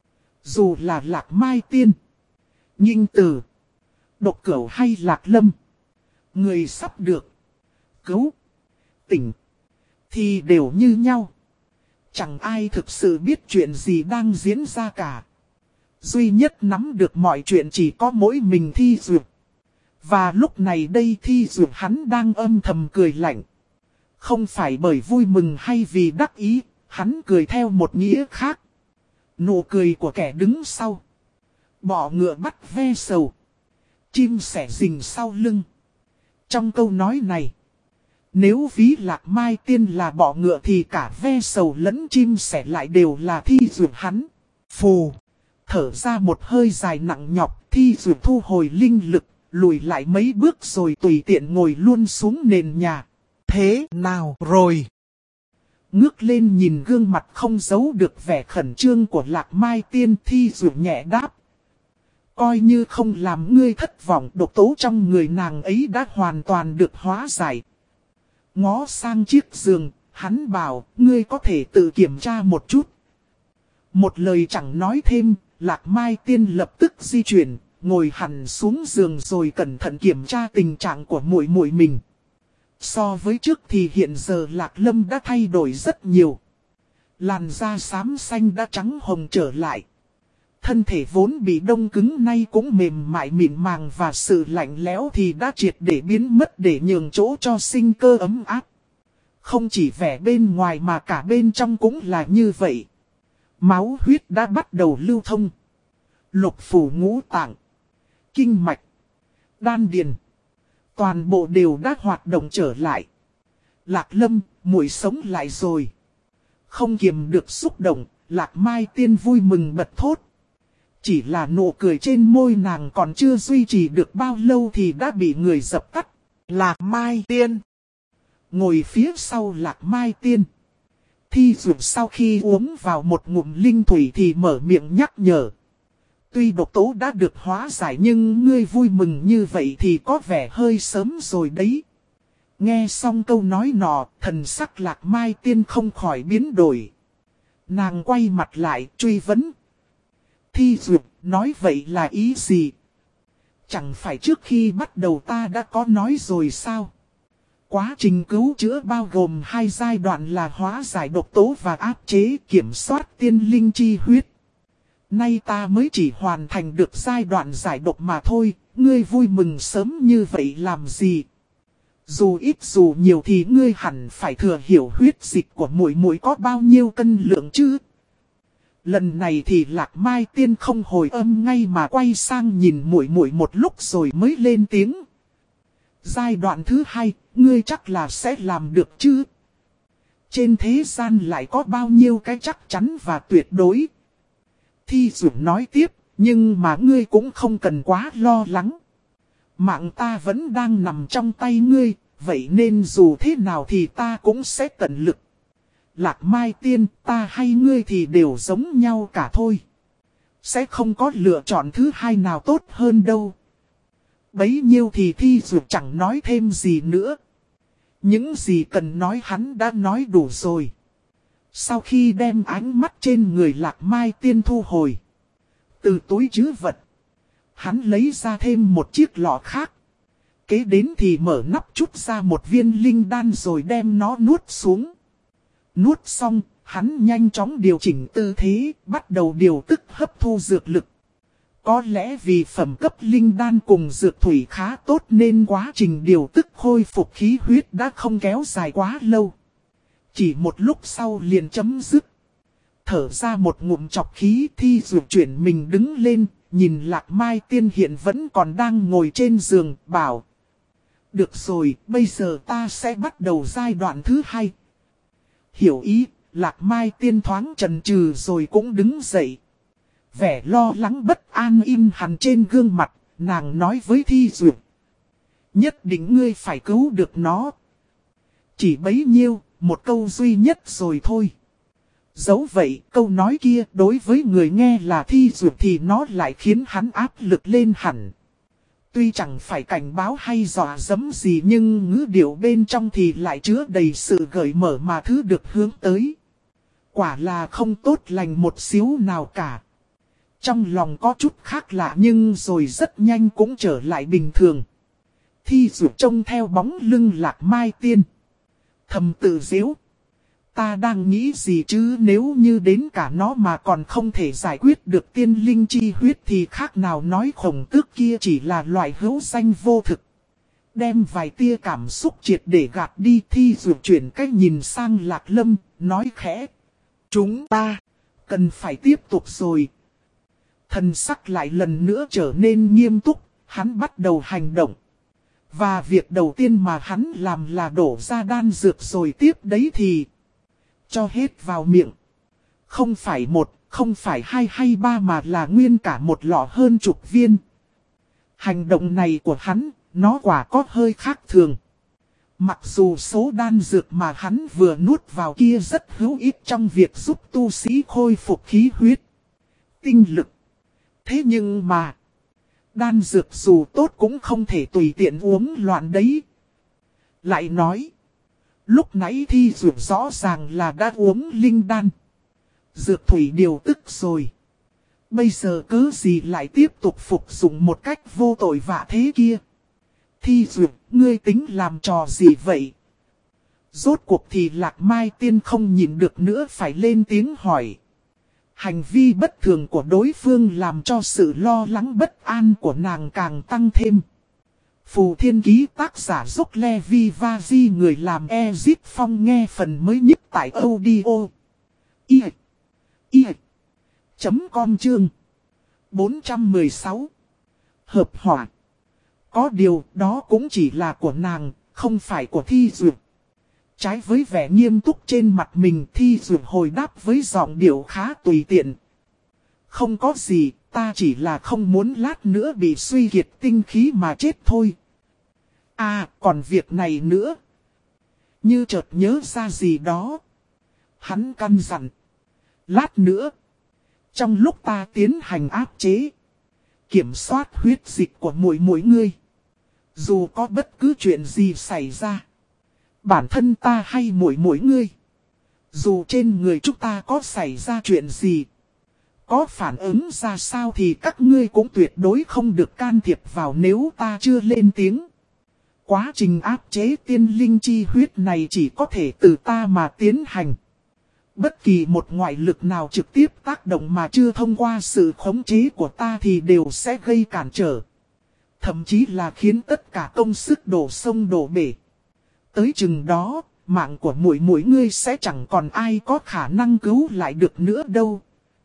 Dù là Lạc Mai Tiên, Nhinh Tử, Độc Cửu hay Lạc Lâm, người sắp được cứu, tỉnh, thì đều như nhau. Chẳng ai thực sự biết chuyện gì đang diễn ra cả. Duy nhất nắm được mọi chuyện chỉ có mỗi mình Thi Dược. Và lúc này đây Thi Dược hắn đang âm thầm cười lạnh. Không phải bởi vui mừng hay vì đắc ý, hắn cười theo một nghĩa khác. Nụ cười của kẻ đứng sau. Bọ ngựa bắt ve sầu. Chim sẻ rình sau lưng. Trong câu nói này, nếu ví Lạc Mai Tiên là bọ ngựa thì cả ve sầu lẫn chim sẻ lại đều là Thi Dược hắn. Phù, thở ra một hơi dài nặng nhọc, Thi Dược thu hồi linh lực, lùi lại mấy bước rồi tùy tiện ngồi luôn xuống nền nhà. Thế nào rồi? Ngước lên nhìn gương mặt không giấu được vẻ khẩn trương của Lạc Mai Tiên, Thi Dược nhẹ đáp. Coi như không làm ngươi thất vọng, độc tố trong người nàng ấy đã hoàn toàn được hóa giải. Ngó sang chiếc giường, hắn bảo, ngươi có thể tự kiểm tra một chút. Một lời chẳng nói thêm, Lạc Mai Tiên lập tức di chuyển, ngồi hẳn xuống giường rồi cẩn thận kiểm tra tình trạng của muội muội mình. So với trước thì hiện giờ Lạc Lâm đã thay đổi rất nhiều. Làn da xám xanh đã trắng hồng trở lại. Thân thể vốn bị đông cứng nay cũng mềm mại mịn màng và sự lạnh lẽo thì đã triệt để biến mất để nhường chỗ cho sinh cơ ấm áp. Không chỉ vẻ bên ngoài mà cả bên trong cũng là như vậy. Máu huyết đã bắt đầu lưu thông. Lục phủ ngũ tạng, kinh mạch, đan điền, toàn bộ đều đã hoạt động trở lại. Lạc Lâm, muội sống lại rồi. Không kiềm được xúc động, Lạc Mai Tiên vui mừng bật thốt. Chỉ là nụ cười trên môi nàng còn chưa duy trì được bao lâu thì đã bị người dập tắt. Lạc Mai Tiên. Ngồi phía sau Lạc Mai Tiên, Thi Dược sau khi uống vào một ngụm linh thủy thì mở miệng nhắc nhở. Tuy độc tố đã được hóa giải nhưng ngươi vui mừng như vậy thì có vẻ hơi sớm rồi đấy. Nghe xong câu nói nọ, thần sắc Lạc Mai Tiên không khỏi biến đổi. Nàng quay mặt lại truy vấn. Thi Dược, nói vậy là ý gì? Chẳng phải trước khi bắt đầu ta đã có nói rồi sao? Quá trình cứu chữa bao gồm hai giai đoạn là hóa giải độc tố và áp chế kiểm soát tiên linh chi huyết. Nay ta mới chỉ hoàn thành được giai đoạn giải độc mà thôi, ngươi vui mừng sớm như vậy làm gì? Dù ít dù nhiều thì ngươi hẳn phải thừa hiểu huyết dịch của muội muội có bao nhiêu cân lượng chứ? Lần này thì Lạc Mai Tiên không hồi âm ngay mà quay sang nhìn muội muội một lúc rồi mới lên tiếng. Giai đoạn thứ hai, ngươi chắc là sẽ làm được chứ? Trên thế gian lại có bao nhiêu cái chắc chắn và tuyệt đối? Thi Dược nói tiếp, nhưng mà ngươi cũng không cần quá lo lắng. Mạng ta vẫn đang nằm trong tay ngươi, vậy nên dù thế nào thì ta cũng sẽ tận lực. Lạc Mai Tiên, ta hay ngươi thì đều giống nhau cả thôi. Sẽ không có lựa chọn thứ hai nào tốt hơn đâu. Bấy nhiêu thì Thi Dược chẳng nói thêm gì nữa. Những gì cần nói hắn đã nói đủ rồi. Sau khi đem ánh mắt trên người Lạc Mai Tiên thu hồi, từ túi trữ vật, hắn lấy ra thêm một chiếc lọ khác. Kế đến thì mở nắp chút ra một viên linh đan rồi đem nó nuốt xuống. Nuốt xong, hắn nhanh chóng điều chỉnh tư thế, bắt đầu điều tức hấp thu dược lực. Có lẽ vì phẩm cấp linh đan cùng dược thủy khá tốt nên quá trình điều tức khôi phục khí huyết đã không kéo dài quá lâu. Chỉ một lúc sau liền chấm dứt. Thở ra một ngụm chọc khí, Thi Dược chuyển mình đứng lên, nhìn Lạc Mai Tiên hiện vẫn còn đang ngồi trên giường, bảo. Được rồi, bây giờ ta sẽ bắt đầu giai đoạn thứ hai. Hiểu ý, Lạc Mai Tiên thoáng chần chừ rồi cũng đứng dậy. Vẻ lo lắng bất an in hằn trên gương mặt, nàng nói với Thi Duyệt. Nhất định ngươi phải cứu được nó. Chỉ bấy nhiêu, một câu duy nhất rồi thôi. Dẫu vậy, câu nói kia đối với người nghe là Thi Duyệt thì nó lại khiến hắn áp lực lên hẳn. Tuy chẳng phải cảnh báo hay dọa dẫm gì nhưng ngữ điệu bên trong thì lại chứa đầy sự gợi mở mà thứ được hướng tới. Quả là không tốt lành một xíu nào cả. Trong lòng có chút khác lạ nhưng rồi rất nhanh cũng trở lại bình thường. Thi Duyệt trông theo bóng lưng Lạc Mai Tiên. Thầm tự giễu. Ta đang nghĩ gì chứ nếu như đến cả nó mà còn không thể giải quyết được tiên linh chi huyết thì khác nào nói khổng tước kia chỉ là loại hữu danh vô thực. Đem vài tia cảm xúc triệt để gạt đi. Thi Duyệt chuyển cách nhìn sang Lạc Lâm, nói khẽ. Chúng ta cần phải tiếp tục rồi. Thần sắc lại lần nữa trở nên nghiêm túc, hắn bắt đầu hành động. Và việc đầu tiên mà hắn làm là đổ ra đan dược rồi tiếp đấy thì cho hết vào miệng. Không phải một, không phải hai hay ba mà là nguyên cả một lọ hơn chục viên. Hành động này của hắn, nó quả có hơi khác thường. Mặc dù số đan dược mà hắn vừa nuốt vào kia rất hữu ích trong việc giúp tu sĩ khôi phục khí huyết, tinh lực. Thế nhưng mà, đan dược dù tốt cũng không thể tùy tiện uống loạn đấy. Lại nói, lúc nãy Thi Duyệt rõ ràng là đã uống linh đan. Dược thủy điều tức rồi. Bây giờ cớ gì lại tiếp tục phục dụng một cách vô tội vạ thế kia. Thi Duyệt, ngươi tính làm trò gì vậy? Rốt cuộc thì Lạc Mai Tiên không nhìn được nữa phải lên tiếng hỏi. Hành vi bất thường của đối phương làm cho sự lo lắng bất an của nàng càng tăng thêm. Phù Thiên Ký tác giả Dốc Levi Vazi người làm Ezip Phong nghe phần mới nhất tại audio. I I chấm com chương bốn trăm mười sáu Hợp họa. Có điều đó cũng chỉ là của nàng, không phải của Thi Duyệt. Trái với vẻ nghiêm túc trên mặt mình, Thi Duyệt hồi đáp với giọng điệu khá tùy tiện. Không có gì, ta chỉ là không muốn lát nữa bị suy kiệt tinh khí mà chết thôi. À, còn việc này nữa. Như chợt nhớ ra gì đó. Hắn căn dặn. Lát nữa, trong lúc ta tiến hành áp chế, kiểm soát huyết dịch của mỗi mỗi ngươi, dù có bất cứ chuyện gì xảy ra, bản thân ta hay mỗi mỗi ngươi, dù trên người chúng ta có xảy ra chuyện gì, có phản ứng ra sao thì các ngươi cũng tuyệt đối không được can thiệp vào nếu ta chưa lên tiếng. Quá trình áp chế tiên linh chi huyết này chỉ có thể từ ta mà tiến hành. Bất kỳ một ngoại lực nào trực tiếp tác động mà chưa thông qua sự khống chế của ta thì đều sẽ gây cản trở. Thậm chí là khiến tất cả công sức đổ sông đổ bể. Tới chừng đó, mạng của mỗi mỗi ngươi sẽ chẳng còn ai có khả năng cứu lại được nữa đâu.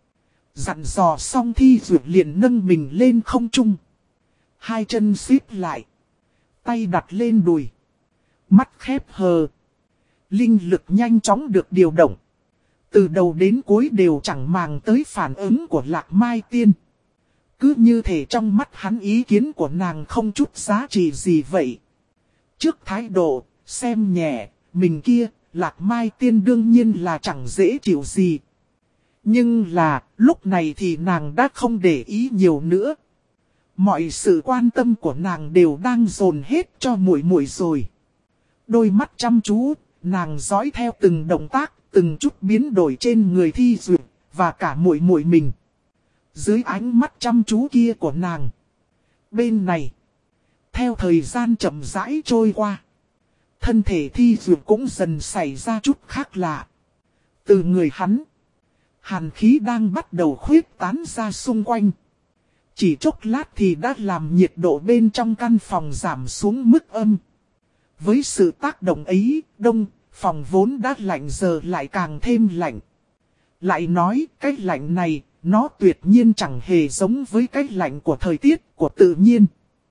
Dặn dò xong Thi Duyệt liền nâng mình lên không trung. Hai chân xít lại. Tay đặt lên đùi. Mắt khép hờ. Linh lực nhanh chóng được điều động. Từ đầu đến cuối đều chẳng màng tới phản ứng của Lạc Mai Tiên. Cứ như thể trong mắt hắn ý kiến của nàng không chút giá trị gì vậy. Trước thái độ, xem nhẹ, mình kia, Lạc Mai Tiên đương nhiên là chẳng dễ chịu gì. Nhưng là, lúc này thì nàng đã không để ý nhiều nữa. Mọi sự quan tâm của nàng đều đang dồn hết cho muội muội rồi. Đôi mắt chăm chú, nàng dõi theo từng động tác, từng chút biến đổi trên người Thi Duyệt, và cả muội muội mình. Dưới ánh mắt chăm chú kia của nàng. Bên này, theo thời gian chậm rãi trôi qua, thân thể Thi Duyệt cũng dần xảy ra chút khác lạ. Từ người hắn, hàn khí đang bắt đầu khuyết tán ra xung quanh. Chỉ chốc lát thì đã làm nhiệt độ bên trong căn phòng giảm xuống mức âm. Với sự tác động ấy, đông, phòng vốn đã lạnh giờ lại càng thêm lạnh. Lại nói, cái lạnh này, nó tuyệt nhiên chẳng hề giống với cái lạnh của thời tiết, của tự nhiên.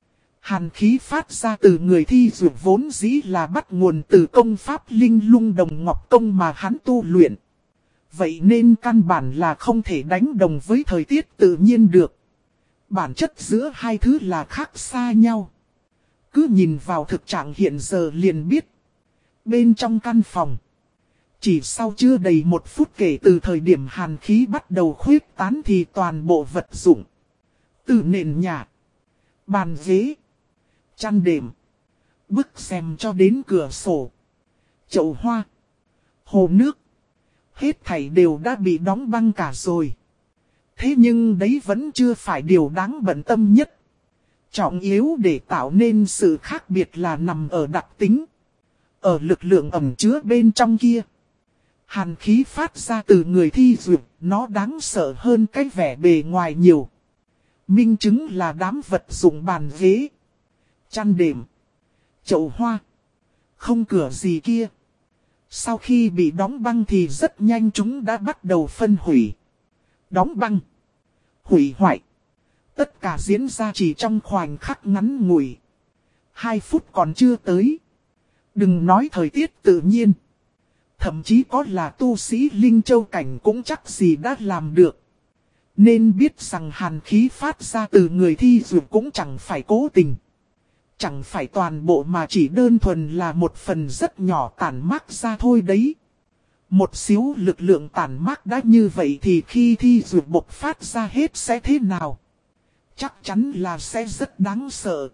Hàn khí phát ra từ người thi dụ vốn dĩ là bắt nguồn từ công pháp linh lung đồng ngọc công mà hắn tu luyện. Vậy nên căn bản là không thể đánh đồng với thời tiết tự nhiên được. Bản chất giữa hai thứ là khác xa nhau. Cứ nhìn vào thực trạng hiện giờ liền biết. Bên trong căn phòng, chỉ sau chưa đầy một phút kể từ thời điểm hàn khí bắt đầu khuyết tán thì toàn bộ vật dụng, từ nền nhà, bàn ghế, chăn đệm, bức rèm cho đến cửa sổ, chậu hoa, hồ nước, hết thảy đều đã bị đóng băng cả rồi. Thế nhưng đấy vẫn chưa phải điều đáng bận tâm nhất. Trọng yếu để tạo nên sự khác biệt là nằm ở đặc tính, ở lực lượng ẩn chứa bên trong kia. Hàn khí phát ra từ người thi duyệt, nó đáng sợ hơn cái vẻ bề ngoài nhiều. Minh chứng là đám vật dụng bàn ghế, chăn đệm, chậu hoa, không cửa gì kia. Sau khi bị đóng băng thì rất nhanh chúng đã bắt đầu phân hủy. Đóng băng, hủy hoại. Tất cả diễn ra chỉ trong khoảnh khắc ngắn ngủi. Hai phút còn chưa tới. Đừng nói thời tiết tự nhiên. Thậm chí có là tu sĩ Linh Châu Cảnh cũng chắc gì đã làm được. Nên biết rằng hàn khí phát ra từ người thi dụ cũng chẳng phải cố tình. Chẳng phải toàn bộ mà chỉ đơn thuần là một phần rất nhỏ tản mát ra thôi đấy. Một xíu lực lượng tản mát đã như vậy thì khi thi dụ bộc phát ra hết sẽ thế nào? Chắc chắn là sẽ rất đáng sợ.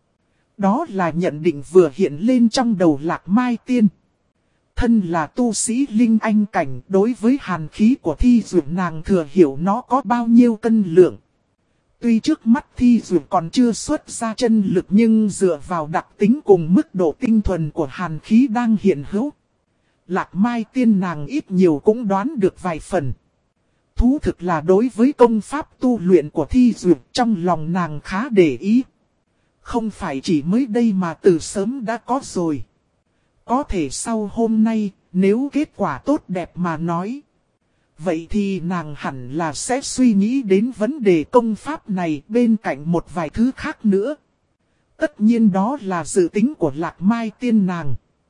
Đó là nhận định vừa hiện lên trong đầu Lạc Mai Tiên. Thân là tu sĩ Linh Anh Cảnh, đối với hàn khí của thi dụ nàng thừa hiểu nó có bao nhiêu cân lượng. Tuy trước mắt thi dụ còn chưa xuất ra chân lực nhưng dựa vào đặc tính cùng mức độ tinh thuần của hàn khí đang hiện hữu, Lạc Mai Tiên nàng ít nhiều cũng đoán được vài phần. Thú thực là đối với công pháp tu luyện của thi dụ trong lòng nàng khá để ý. Không phải chỉ mới đây mà từ sớm đã có rồi. Có thể sau hôm nay, nếu kết quả tốt đẹp mà nói, vậy thì nàng hẳn là sẽ suy nghĩ đến vấn đề công pháp này bên cạnh một vài thứ khác nữa. Tất nhiên đó là dự tính của Lạc Mai Tiên nàng.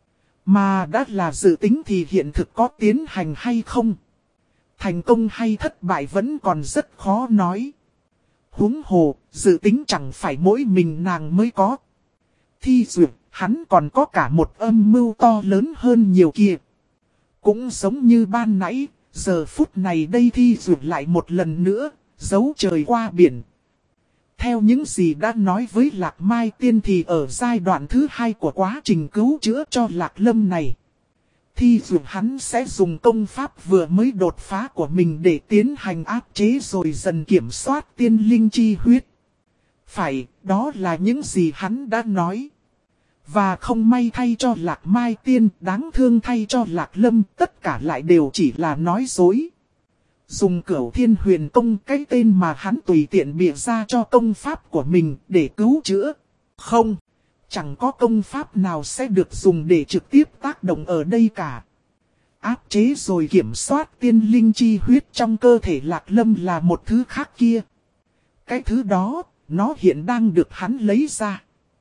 Mà đã là dự tính thì hiện thực có tiến hành hay không? Thành công hay thất bại vẫn còn rất khó nói. Huống hồ, dự tính chẳng phải mỗi mình nàng mới có. Thi dụ, hắn còn có cả một âm mưu to lớn hơn nhiều kia. Cũng giống như ban nãy, giờ phút này đây thi dụ lại một lần nữa, giấu trời qua biển. Theo những gì đã nói với Lạc Mai Tiên thì ở giai đoạn thứ hai của quá trình cứu chữa cho Lạc Lâm này, thi dụ hắn sẽ dùng công pháp vừa mới đột phá của mình để tiến hành áp chế rồi dần kiểm soát tiên linh chi huyết. Phải, đó là những gì hắn đã nói. Và không may thay cho Lạc Mai Tiên, đáng thương thay cho Lạc Lâm, tất cả lại đều chỉ là nói dối. Dùng Cửu Thiên Huyền Công, cái tên mà hắn tùy tiện bịa ra cho công pháp của mình để cứu chữa. Không, chẳng có công pháp nào sẽ được dùng để trực tiếp tác động ở đây cả. Áp chế rồi kiểm soát tiên linh chi huyết trong cơ thể Lạc Lâm là một thứ khác kia. Cái thứ đó, nó hiện đang được hắn lấy ra.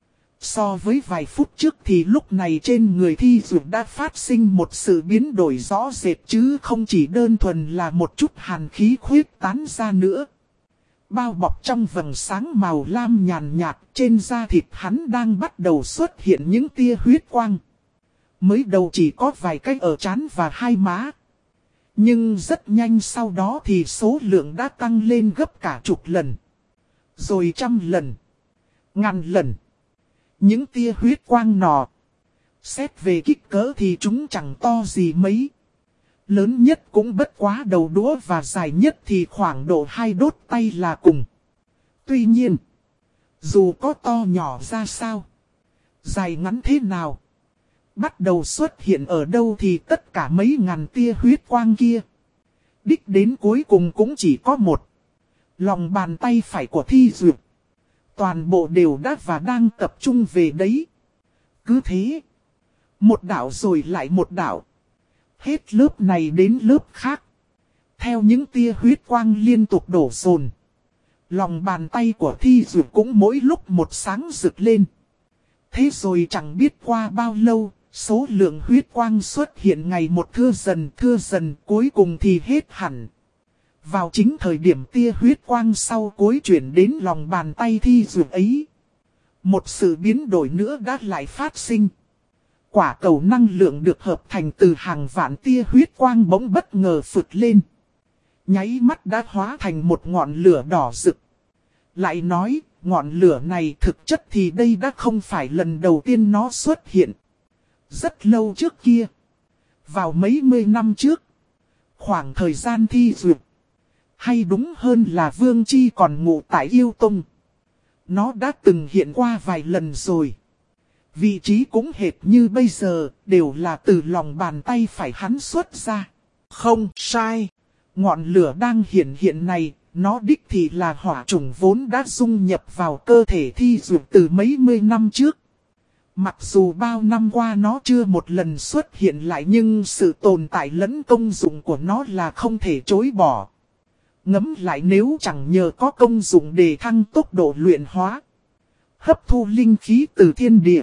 So với vài phút trước thì lúc này trên người thi dụ đã phát sinh một sự biến đổi rõ rệt chứ không chỉ đơn thuần là một chút hàn khí khuyết tán ra nữa. Bao bọc trong vầng sáng màu lam nhàn nhạt, trên da thịt hắn đang bắt đầu xuất hiện những tia huyết quang. Mới đầu chỉ có vài cái ở trán và hai má. Nhưng rất nhanh sau đó thì số lượng đã tăng lên gấp cả chục lần. Rồi trăm lần. Ngàn lần. Những tia huyết quang nọ, xét về kích cỡ thì chúng chẳng to gì mấy. Lớn nhất cũng bất quá đầu đũa và dài nhất thì khoảng độ hai đốt tay là cùng. Tuy nhiên, dù có to nhỏ ra sao, dài ngắn thế nào, bắt đầu xuất hiện ở đâu thì tất cả mấy ngàn tia huyết quang kia, đích đến cuối cùng cũng chỉ có một. Lòng bàn tay phải của thi dụ, toàn bộ đều đã và đang tập trung về đấy. Cứ thế, một đảo rồi lại một đảo. Hết lớp này đến lớp khác. Theo những tia huyết quang liên tục đổ dồn, Lòng bàn tay của Thi Dược cũng mỗi lúc một sáng rực lên. Thế rồi chẳng biết qua bao lâu, số lượng huyết quang xuất hiện ngày một thưa dần thưa dần, cuối cùng thì hết hẳn. Vào chính thời điểm tia huyết quang sau cuối chuyển đến lòng bàn tay Thi Dược ấy, một sự biến đổi nữa đã lại phát sinh. Quả cầu năng lượng được hợp thành từ hàng vạn tia huyết quang bỗng bất ngờ phụt lên. Nháy mắt đã hóa thành một ngọn lửa đỏ rực. Lại nói, ngọn lửa này thực chất thì đây đã không phải lần đầu tiên nó xuất hiện. Rất lâu trước kia, vào mấy mươi năm trước, khoảng thời gian Thi Dược, hay đúng hơn là Vương Chi còn ngủ tại Yêu Tông, nó đã từng hiện qua vài lần rồi. Vị trí cũng hệt như bây giờ, đều là từ lòng bàn tay phải hắn xuất ra. Không sai, ngọn lửa đang hiện hiện này, nó đích thì là hỏa trùng vốn đã dung nhập vào cơ thể Thi Dược từ mấy mươi năm trước. Mặc dù bao năm qua nó chưa một lần xuất hiện lại, nhưng sự tồn tại lẫn công dụng của nó là không thể chối bỏ. Ngẫm lại, nếu chẳng nhờ có công dụng để thăng tốc độ luyện hóa, hấp thu linh khí từ thiên địa,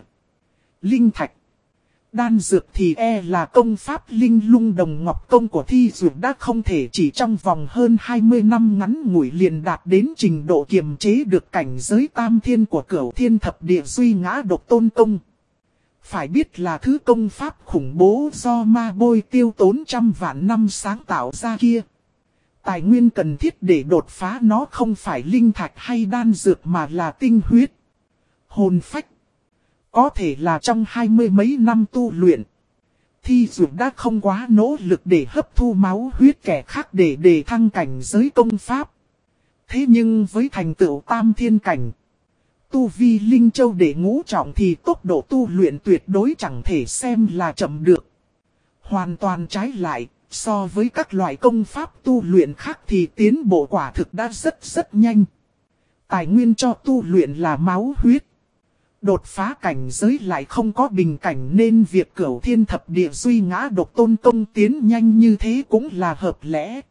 linh thạch, đan dược, thì e là công pháp linh lung đồng ngọc công của Thi Dược đã không thể chỉ trong vòng hơn hai mươi năm ngắn ngủi liền đạt đến trình độ kiềm chế được cảnh giới tam thiên của Cửu Thiên Thập Địa Duy Ngã Độc Tôn Công. Phải biết là thứ công pháp khủng bố do ma bôi tiêu tốn trăm vạn năm sáng tạo ra kia, tài nguyên cần thiết để đột phá nó không phải linh thạch hay đan dược mà là tinh huyết, hồn phách. Có thể là trong hai mươi mấy năm tu luyện, Thi Dược đã không quá nỗ lực để hấp thu máu huyết kẻ khác để đề thăng cảnh giới công pháp. Thế nhưng với thành tựu tam thiên cảnh, tu vi linh châu để ngũ trọng thì tốc độ tu luyện tuyệt đối chẳng thể xem là chậm được. Hoàn toàn trái lại, so với các loại công pháp tu luyện khác thì tiến bộ quả thực đã rất rất nhanh. Tài nguyên cho tu luyện là máu huyết. Đột phá cảnh giới lại không có bình cảnh, nên việc Cửu Thiên Thập Địa Duy Ngã Độc Tôn Công tiến nhanh như thế cũng là hợp lẽ.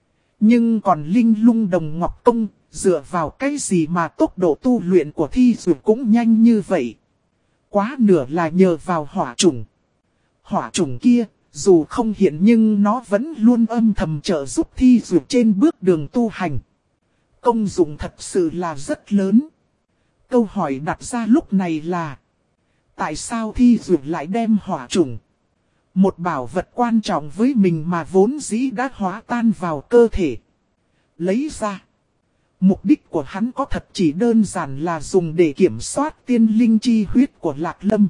Nhưng còn linh lung đồng ngọc công, dựa vào cái gì mà tốc độ tu luyện của Thi Dược cũng nhanh như vậy? Quá nửa là nhờ vào hỏa trùng. Hỏa trùng kia, dù không hiện nhưng nó vẫn luôn âm thầm trợ giúp Thi Dược trên bước đường tu hành. Công dụng thật sự là rất lớn. Câu hỏi đặt ra lúc này là, tại sao Thi Dược lại đem hỏa trùng, một bảo vật quan trọng với mình mà vốn dĩ đã hóa tan vào cơ thể, lấy ra? Mục đích của hắn có thật chỉ đơn giản là dùng để kiểm soát tiên linh chi huyết của Lạc Lâm.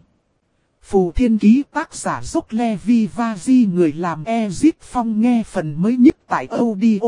Phù Thiên Ký, tác giả Dốc Le Vi Va Di, người làm Ezip Phong, nghe phần mới nhất tại audio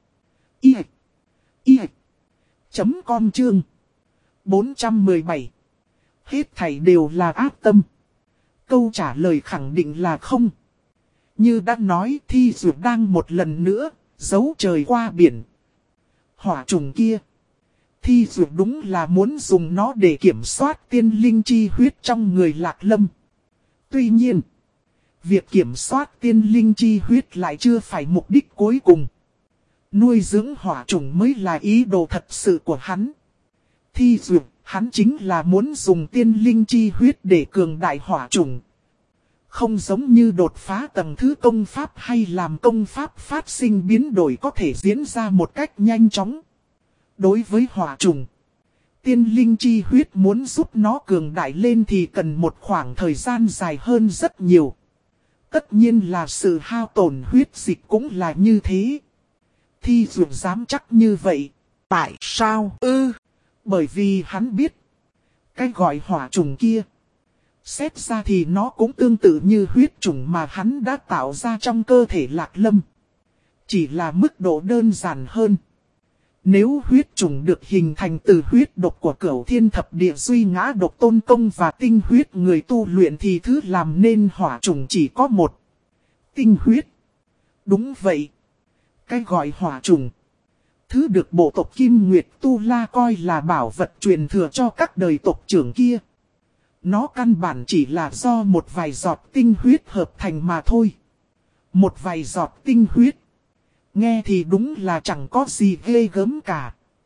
i i chấm com chương bốn trăm mười bảy. Hết thảy đều là ác tâm. Câu trả lời khẳng định là không. Như đã nói, Thi Dược đang một lần nữa giấu trời qua biển. Hỏa trùng kia, Thi Dược đúng là muốn dùng nó để kiểm soát tiên linh chi huyết trong người Lạc Lâm. Tuy nhiên, việc kiểm soát tiên linh chi huyết lại chưa phải mục đích cuối cùng. Nuôi dưỡng hỏa trùng mới là ý đồ thật sự của hắn. Thi Dược, hắn chính là muốn dùng tiên linh chi huyết để cường đại hỏa trùng. Không giống như đột phá tầng thứ công pháp hay làm công pháp phát sinh biến đổi có thể diễn ra một cách nhanh chóng. Đối với hỏa trùng, tiên linh chi huyết muốn giúp nó cường đại lên thì cần một khoảng thời gian dài hơn rất nhiều. Tất nhiên là sự hao tổn huyết dịch cũng là như thế. Thi Dược dám chắc như vậy. Tại sao ư? Bởi vì hắn biết, cái gọi hỏa trùng kia, xét ra thì nó cũng tương tự như huyết trùng mà hắn đã tạo ra trong cơ thể Lạc Lâm. Chỉ là mức độ đơn giản hơn. Nếu huyết trùng được hình thành từ huyết độc của Cửu Thiên Thập Địa Duy Ngã Độc Tôn Công và tinh huyết người tu luyện thì thứ làm nên hỏa trùng chỉ có một: tinh huyết. Đúng vậy. Cái gọi hỏa trùng, thứ được bộ tộc Kim Nguyệt Tu La coi là bảo vật truyền thừa cho các đời tộc trưởng kia, nó căn bản chỉ là do một vài giọt tinh huyết hợp thành mà thôi. Một vài giọt tinh huyết, nghe thì đúng là chẳng có gì ghê gớm cả.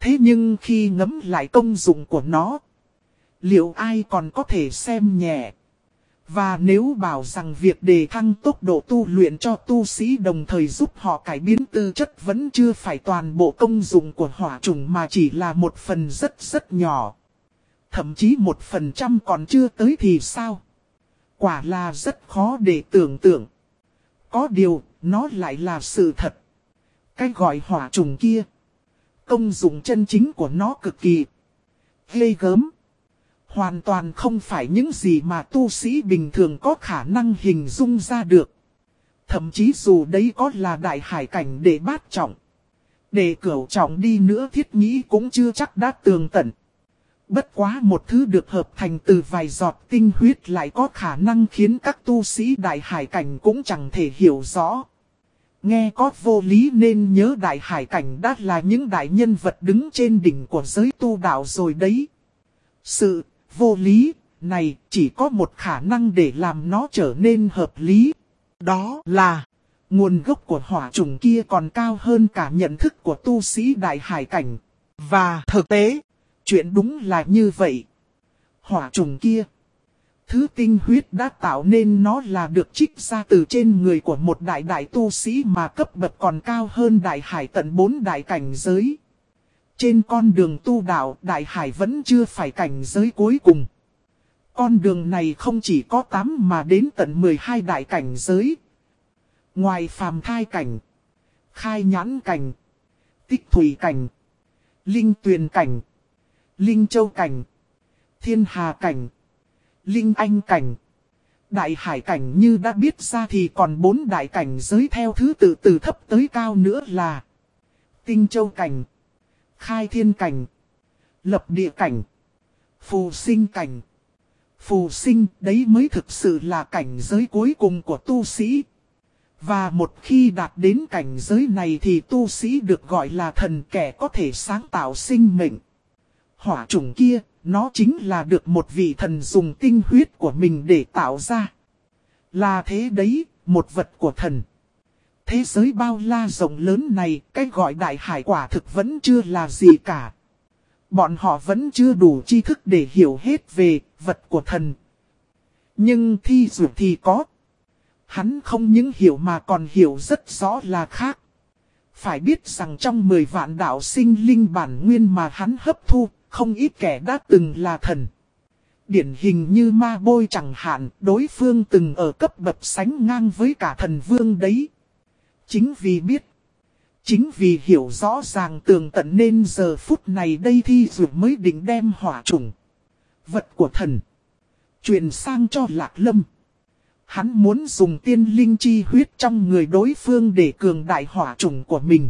Thế nhưng khi ngẫm lại công dụng của nó, liệu ai còn có thể xem nhẹ? Và nếu bảo rằng việc đề thăng tốc độ tu luyện cho tu sĩ đồng thời giúp họ cải biến tư chất vẫn chưa phải toàn bộ công dụng của hỏa trùng mà chỉ là một phần rất rất nhỏ. Thậm chí một phần trăm còn chưa tới thì sao? Quả là rất khó để tưởng tượng. Có điều, nó lại là sự thật. Cái gọi hỏa trùng kia, công dụng chân chính của nó cực kỳ ghê gớm. Hoàn toàn không phải những gì mà tu sĩ bình thường có khả năng hình dung ra được. Thậm chí dù đấy có là đại hải cảnh để bát trọng, để cửu trọng đi nữa thiết nghĩ cũng chưa chắc đã tường tận. Bất quá một thứ được hợp thành từ vài giọt tinh huyết lại có khả năng khiến các tu sĩ đại hải cảnh cũng chẳng thể hiểu rõ. Nghe có vô lý nên nhớ đại hải cảnh đã là những đại nhân vật đứng trên đỉnh của giới tu đạo rồi đấy. Sự vô lý này chỉ có một khả năng để làm nó trở nên hợp lý. Đó là nguồn gốc của hỏa trùng kia còn cao hơn cả nhận thức của tu sĩ đại hải cảnh. Và thực tế, chuyện đúng là như vậy. Hỏa trùng kia, thứ tinh huyết đã tạo nên nó là được trích ra từ trên người của một đại đại tu sĩ mà cấp bậc còn cao hơn đại hải tận bốn đại cảnh giới. Trên con đường tu đạo, đại hải vẫn chưa phải cảnh giới cuối cùng. Con đường này không chỉ có tám mà đến tận mười hai đại cảnh giới. Ngoài phàm thai cảnh, khai nhãn cảnh, tích thủy cảnh, linh tuyền cảnh, linh châu cảnh, thiên hà cảnh, linh anh cảnh, đại hải cảnh như đã biết ra thì còn bốn đại cảnh giới theo thứ tự từ thấp tới cao nữa là tinh châu cảnh, khai thiên cảnh, lập địa cảnh, phù sinh cảnh. Phù sinh đấy mới thực sự là cảnh giới cuối cùng của tu sĩ. Và một khi đạt đến cảnh giới này thì tu sĩ được gọi là thần, kẻ có thể sáng tạo sinh mệnh. Hỏa chủng kia, nó chính là được một vị thần dùng tinh huyết của mình để tạo ra. Là thế đấy, một vật của thần. Thế giới bao la rộng lớn này, cái gọi đại hải quả thực vẫn chưa là gì cả. Bọn họ vẫn chưa đủ tri thức để hiểu hết về vật của thần. Nhưng Thi Dụ thì có. Hắn không những hiểu mà còn hiểu rất rõ là khác. Phải biết rằng trong mười vạn đạo sinh linh bản nguyên mà hắn hấp thu, không ít kẻ đã từng là thần. Điển hình như Ma Bôi chẳng hạn, đối phương từng ở cấp bậc sánh ngang với cả thần vương đấy. Chính vì biết, chính vì hiểu rõ ràng tường tận nên giờ phút này đây Thi Dụ mới định đem hỏa chủng, vật của thần, truyền sang cho Lạc Lâm. Hắn muốn dùng tiên linh chi huyết trong người đối phương để cường đại hỏa chủng của mình.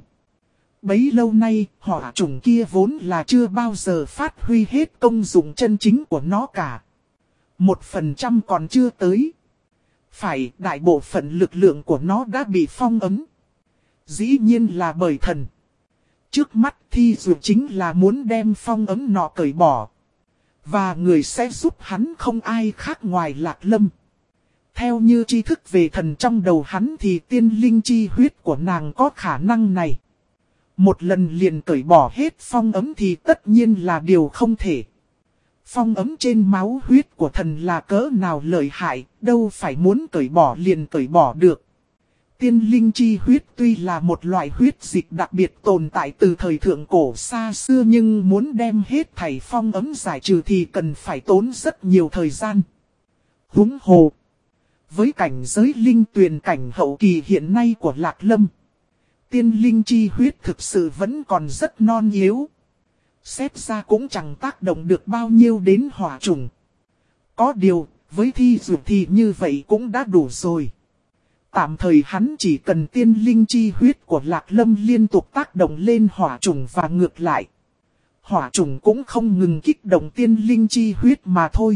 Bấy lâu nay, hỏa chủng kia vốn là chưa bao giờ phát huy hết công dụng chân chính của nó cả. Một phần trăm còn chưa tới. Phải, đại bộ phận lực lượng của nó đã bị phong ấn. Dĩ nhiên là bởi thần. Trước mắt Thi Dụ chính là muốn đem phong ấn nọ cởi bỏ. Và người sẽ giúp hắn không ai khác ngoài Lạc Lâm. Theo như tri thức về thần trong đầu hắn thì tiên linh chi huyết của nàng có khả năng này. Một lần liền cởi bỏ hết phong ấm thì tất nhiên là điều không thể. Phong ấm trên máu huyết của thần là cỡ nào lợi hại, đâu phải muốn cởi bỏ liền cởi bỏ được. Tiên linh chi huyết tuy là một loại huyết dịch đặc biệt tồn tại từ thời thượng cổ xa xưa nhưng muốn đem hết thảy phong ấm giải trừ thì cần phải tốn rất nhiều thời gian. Huống hồ, với cảnh giới linh tuyền cảnh hậu kỳ hiện nay của Lạc Lâm, tiên linh chi huyết thực sự vẫn còn rất non yếu. Xét ra cũng chẳng tác động được bao nhiêu đến hỏa chủng. Có điều, với Thi Dụ thì như vậy cũng đã đủ rồi. Tạm thời hắn chỉ cần tiên linh chi huyết của Lạc Lâm liên tục tác động lên hỏa chủng và ngược lại. Hỏa chủng cũng không ngừng kích động tiên linh chi huyết mà thôi.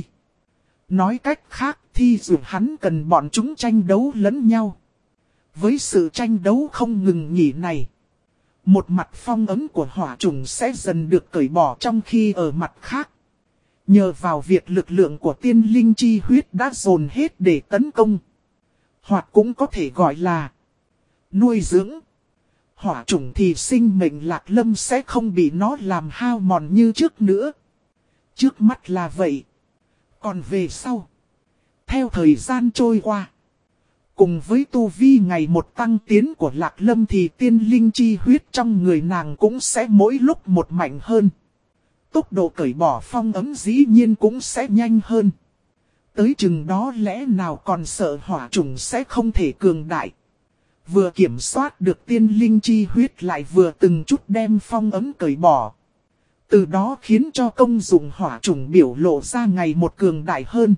Nói cách khác, Thi Dụ hắn cần bọn chúng tranh đấu lẫn nhau. Với sự tranh đấu không ngừng nghỉ này, một mặt phong ấn của hỏa chủng sẽ dần được cởi bỏ, trong khi ở mặt khác, nhờ vào việc lực lượng của tiên linh chi huyết đã dồn hết để tấn công, hoặc cũng có thể gọi là nuôi dưỡng, hỏa chủng thì sinh mệnh Lạc Lâm sẽ không bị nó làm hao mòn như trước nữa. Trước mắt là vậy. Còn về sau, theo thời gian trôi qua, cùng với tu vi ngày một tăng tiến của Lạc Lâm thì tiên linh chi huyết trong người nàng cũng sẽ mỗi lúc một mạnh hơn. Tốc độ cởi bỏ phong ấm dĩ nhiên cũng sẽ nhanh hơn. Tới chừng đó lẽ nào còn sợ hỏa chủng sẽ không thể cường đại. Vừa kiểm soát được tiên linh chi huyết lại vừa từng chút đem phong ấm cởi bỏ. Từ đó khiến cho công dụng hỏa chủng biểu lộ ra ngày một cường đại hơn.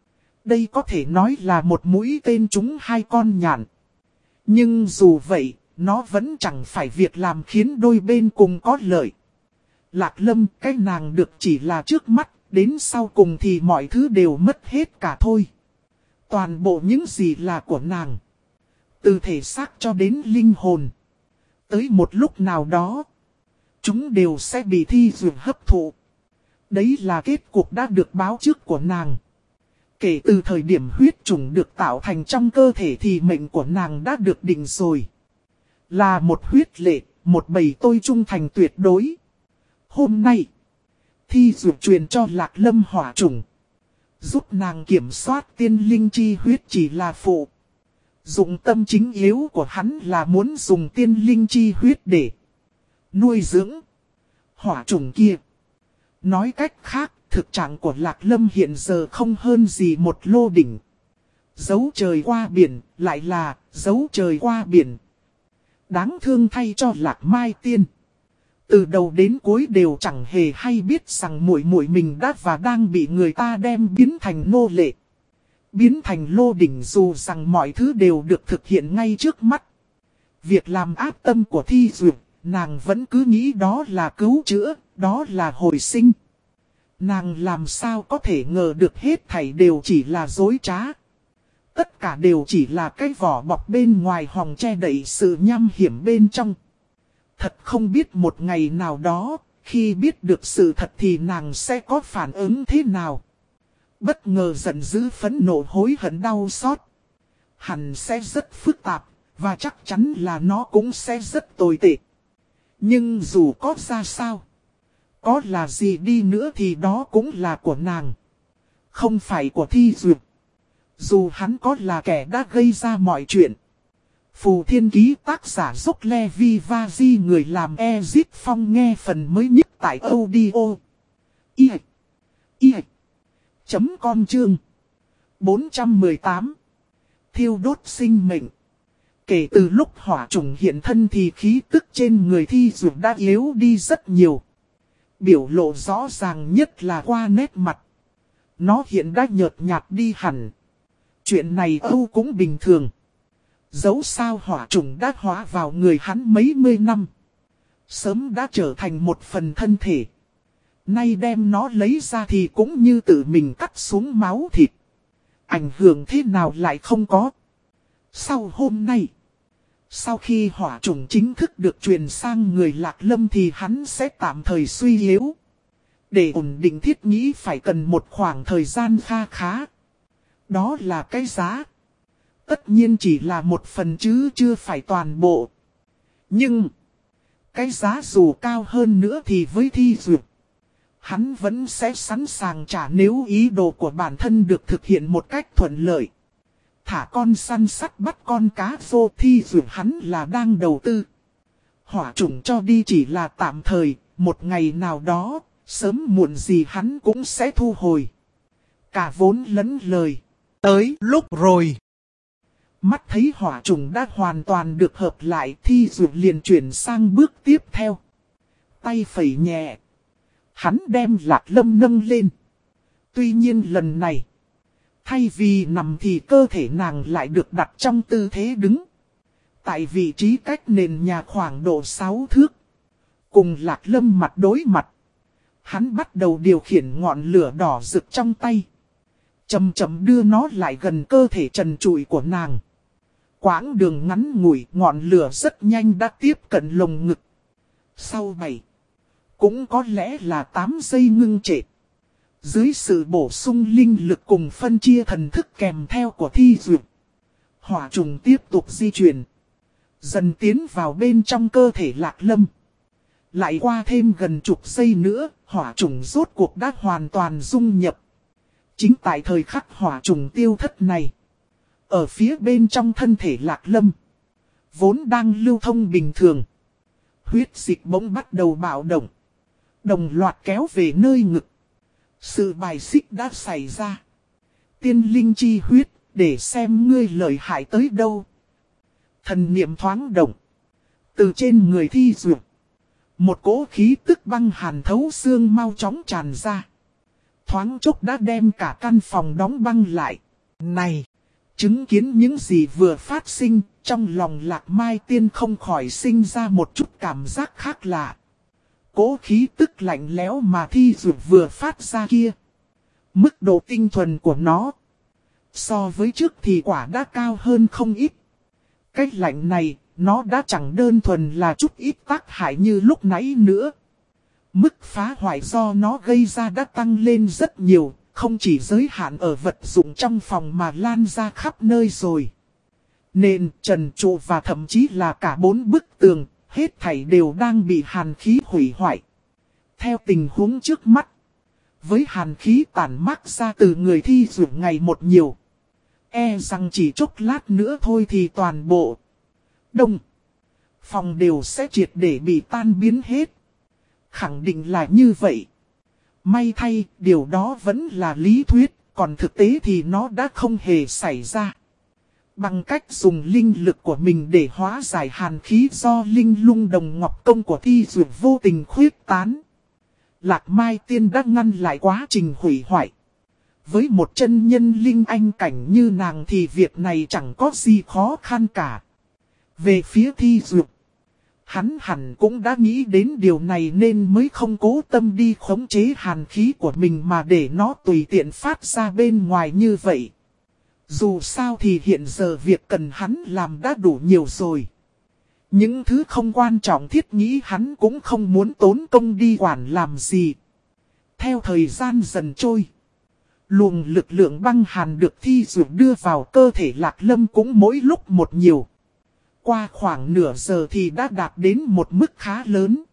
Đây có thể nói là một mũi tên trúng hai con nhạn. Nhưng dù vậy, nó vẫn chẳng phải việc làm khiến đôi bên cùng có lợi. Lạc Lâm, cái nàng được chỉ là trước mắt, đến sau cùng thì mọi thứ đều mất hết cả thôi. Toàn bộ những gì là của nàng. Từ thể xác cho đến linh hồn. Tới một lúc nào đó, chúng đều sẽ bị thi duyệt hấp thụ. Đấy là kết cục đã được báo trước của nàng. Kể từ thời điểm huyết chủng được tạo thành trong cơ thể thì mệnh của nàng đã được định rồi. Là một huyết lệ, một bầy tôi trung thành tuyệt đối. Hôm nay, thi duyệt truyền cho Lạc Lâm hỏa chủng. Giúp nàng kiểm soát tiên linh chi huyết chỉ là phụ. Dụng tâm chính yếu của hắn là muốn dùng tiên linh chi huyết để nuôi dưỡng hỏa chủng kia. Nói cách khác, thực trạng của Lạc Lâm hiện giờ không hơn gì một lô đỉnh. Dấu trời qua biển, lại là dấu trời qua biển. Đáng thương thay cho Lạc Mai Tiên. Từ đầu đến cuối đều chẳng hề hay biết rằng muội muội mình đã và đang bị người ta đem biến thành nô lệ. Biến thành lô đỉnh dù rằng mọi thứ đều được thực hiện ngay trước mắt. Việc làm áp tâm của Thi Duyệt, nàng vẫn cứ nghĩ đó là cứu chữa, đó là hồi sinh. Nàng làm sao có thể ngờ được hết thảy đều chỉ là dối trá. Tất cả đều chỉ là cái vỏ bọc bên ngoài hòng che đậy sự nham hiểm bên trong. Thật không biết một ngày nào đó, khi biết được sự thật thì nàng sẽ có phản ứng thế nào. Bất ngờ giận dữ phẫn nộ hối hận đau xót. Hẳn sẽ rất phức tạp, và chắc chắn là nó cũng sẽ rất tồi tệ. Nhưng dù có ra sao, có là gì đi nữa thì đó cũng là của nàng. Không phải của Thi Duyệt. Dù hắn có là kẻ đã gây ra mọi chuyện. Phù Thiên Ký tác giả Dốc Levi Vazi người làm Ezip Phong nghe phần mới nhất tại audio. I I chấm com chương bốn trăm mười tám. Thiêu đốt sinh mệnh. Kể từ lúc hỏa chủng hiện thân thì khí tức trên người Thi Duyệt đã yếu đi rất nhiều. Biểu lộ rõ ràng nhất là qua nét mặt. Nó hiện đã nhợt nhạt đi hẳn. Chuyện này Âu cũng bình thường. Dẫu sao hỏa chủng đã hóa vào người hắn mấy mươi năm. Sớm đã trở thành một phần thân thể. Nay đem nó lấy ra thì cũng như tự mình cắt xuống máu thịt. Ảnh hưởng thế nào lại không có. Sau hôm nay, sau khi hỏa chủng chính thức được truyền sang người Lạc Lâm thì hắn sẽ tạm thời suy yếu. Để ổn định thiết nghĩ phải cần một khoảng thời gian kha khá. Đó là cái giá. Tất nhiên chỉ là một phần chứ chưa phải toàn bộ. Nhưng, cái giá dù cao hơn nữa thì với Thi Duyệt, hắn vẫn sẽ sẵn sàng trả nếu ý đồ của bản thân được thực hiện một cách thuận lợi. Thả con săn sắt bắt con cá vô Thi Duyệt hắn là đang đầu tư. Hỏa chủng cho đi chỉ là tạm thời, một ngày nào đó, sớm muộn gì hắn cũng sẽ thu hồi. Cả vốn lẫn lời. Tới lúc rồi. Mắt thấy hỏa trùng đã hoàn toàn được hợp lại, Thi Duyệt liền chuyển sang bước tiếp theo. Tay phẩy nhẹ. Hắn đem Lạc Lâm nâng lên. Tuy nhiên lần này, thay vì nằm thì cơ thể nàng lại được đặt trong tư thế đứng. Tại vị trí cách nền nhà khoảng độ sáu thước. Cùng Lạc Lâm mặt đối mặt. Hắn bắt đầu điều khiển ngọn lửa đỏ rực trong tay. Chầm chầm đưa nó lại gần cơ thể trần trụi của nàng. Quãng đường ngắn ngủi, ngọn lửa rất nhanh đã tiếp cận lồng ngực. Sau bảy, cũng có lẽ là tám giây ngưng trệ. Dưới sự bổ sung linh lực cùng phân chia thần thức kèm theo của Thi Duyệt, hỏa trùng tiếp tục di chuyển. Dần tiến vào bên trong cơ thể Lạc Lâm. Lại qua thêm gần chục giây nữa, hỏa trùng rốt cuộc đã hoàn toàn dung nhập. Chính tại thời khắc hỏa trùng tiêu thất này, ở phía bên trong thân thể Lạc Lâm, vốn đang lưu thông bình thường. Huyết dịch bỗng bắt đầu bạo động, đồng loạt kéo về nơi ngực. Sự bài xích đã xảy ra. Tiên linh chi huyết, để xem ngươi lợi hại tới đâu. Thần niệm thoáng động. Từ trên người Thi Dược, một cỗ khí tức băng hàn thấu xương mau chóng tràn ra. Thoáng chốc đã đem cả căn phòng đóng băng lại. Này, chứng kiến những gì vừa phát sinh, trong lòng Lạc Mai Tiên không khỏi sinh ra một chút cảm giác khác lạ. Cỗ khí tức lạnh lẽo mà Thi Dược vừa phát ra kia, mức độ tinh thuần của nó so với trước thì quả đã cao hơn không ít. Cái lạnh này, nó đã chẳng đơn thuần là chút ít tác hại như lúc nãy nữa. Mức phá hoại do nó gây ra đã tăng lên rất nhiều, không chỉ giới hạn ở vật dụng trong phòng mà lan ra khắp nơi rồi. Nền, trần trụ và thậm chí là cả bốn bức tường, hết thảy đều đang bị hàn khí hủy hoại. Theo tình huống trước mắt, với hàn khí tản mát ra từ người Thi Dược ngày một nhiều, e rằng chỉ chốc lát nữa thôi thì toàn bộ đông phòng đều sẽ triệt để bị tan biến hết. Khẳng định là như vậy. May thay, điều đó vẫn là lý thuyết, còn thực tế thì nó đã không hề xảy ra. Bằng cách dùng linh lực của mình để hóa giải hàn khí do linh lung đồng ngọc công của Thi Dược vô tình khuyết tán, Lạc Mai Tiên đã ngăn lại quá trình hủy hoại. Với một chân nhân linh anh cảnh như nàng thì việc này chẳng có gì khó khăn cả. Về phía Thi Dược, hắn hẳn cũng đã nghĩ đến điều này nên mới không cố tâm đi khống chế hàn khí của mình mà để nó tùy tiện phát ra bên ngoài như vậy. Dù sao thì hiện giờ việc cần hắn làm đã đủ nhiều rồi. Những thứ không quan trọng thiết nghĩ hắn cũng không muốn tốn công đi quản làm gì. Theo thời gian dần trôi, luồng lực lượng băng hàn được Thi Dược đưa vào cơ thể Lạc Lâm cũng mỗi lúc một nhiều. Qua khoảng nửa giờ thì đã đạt đến một mức khá lớn.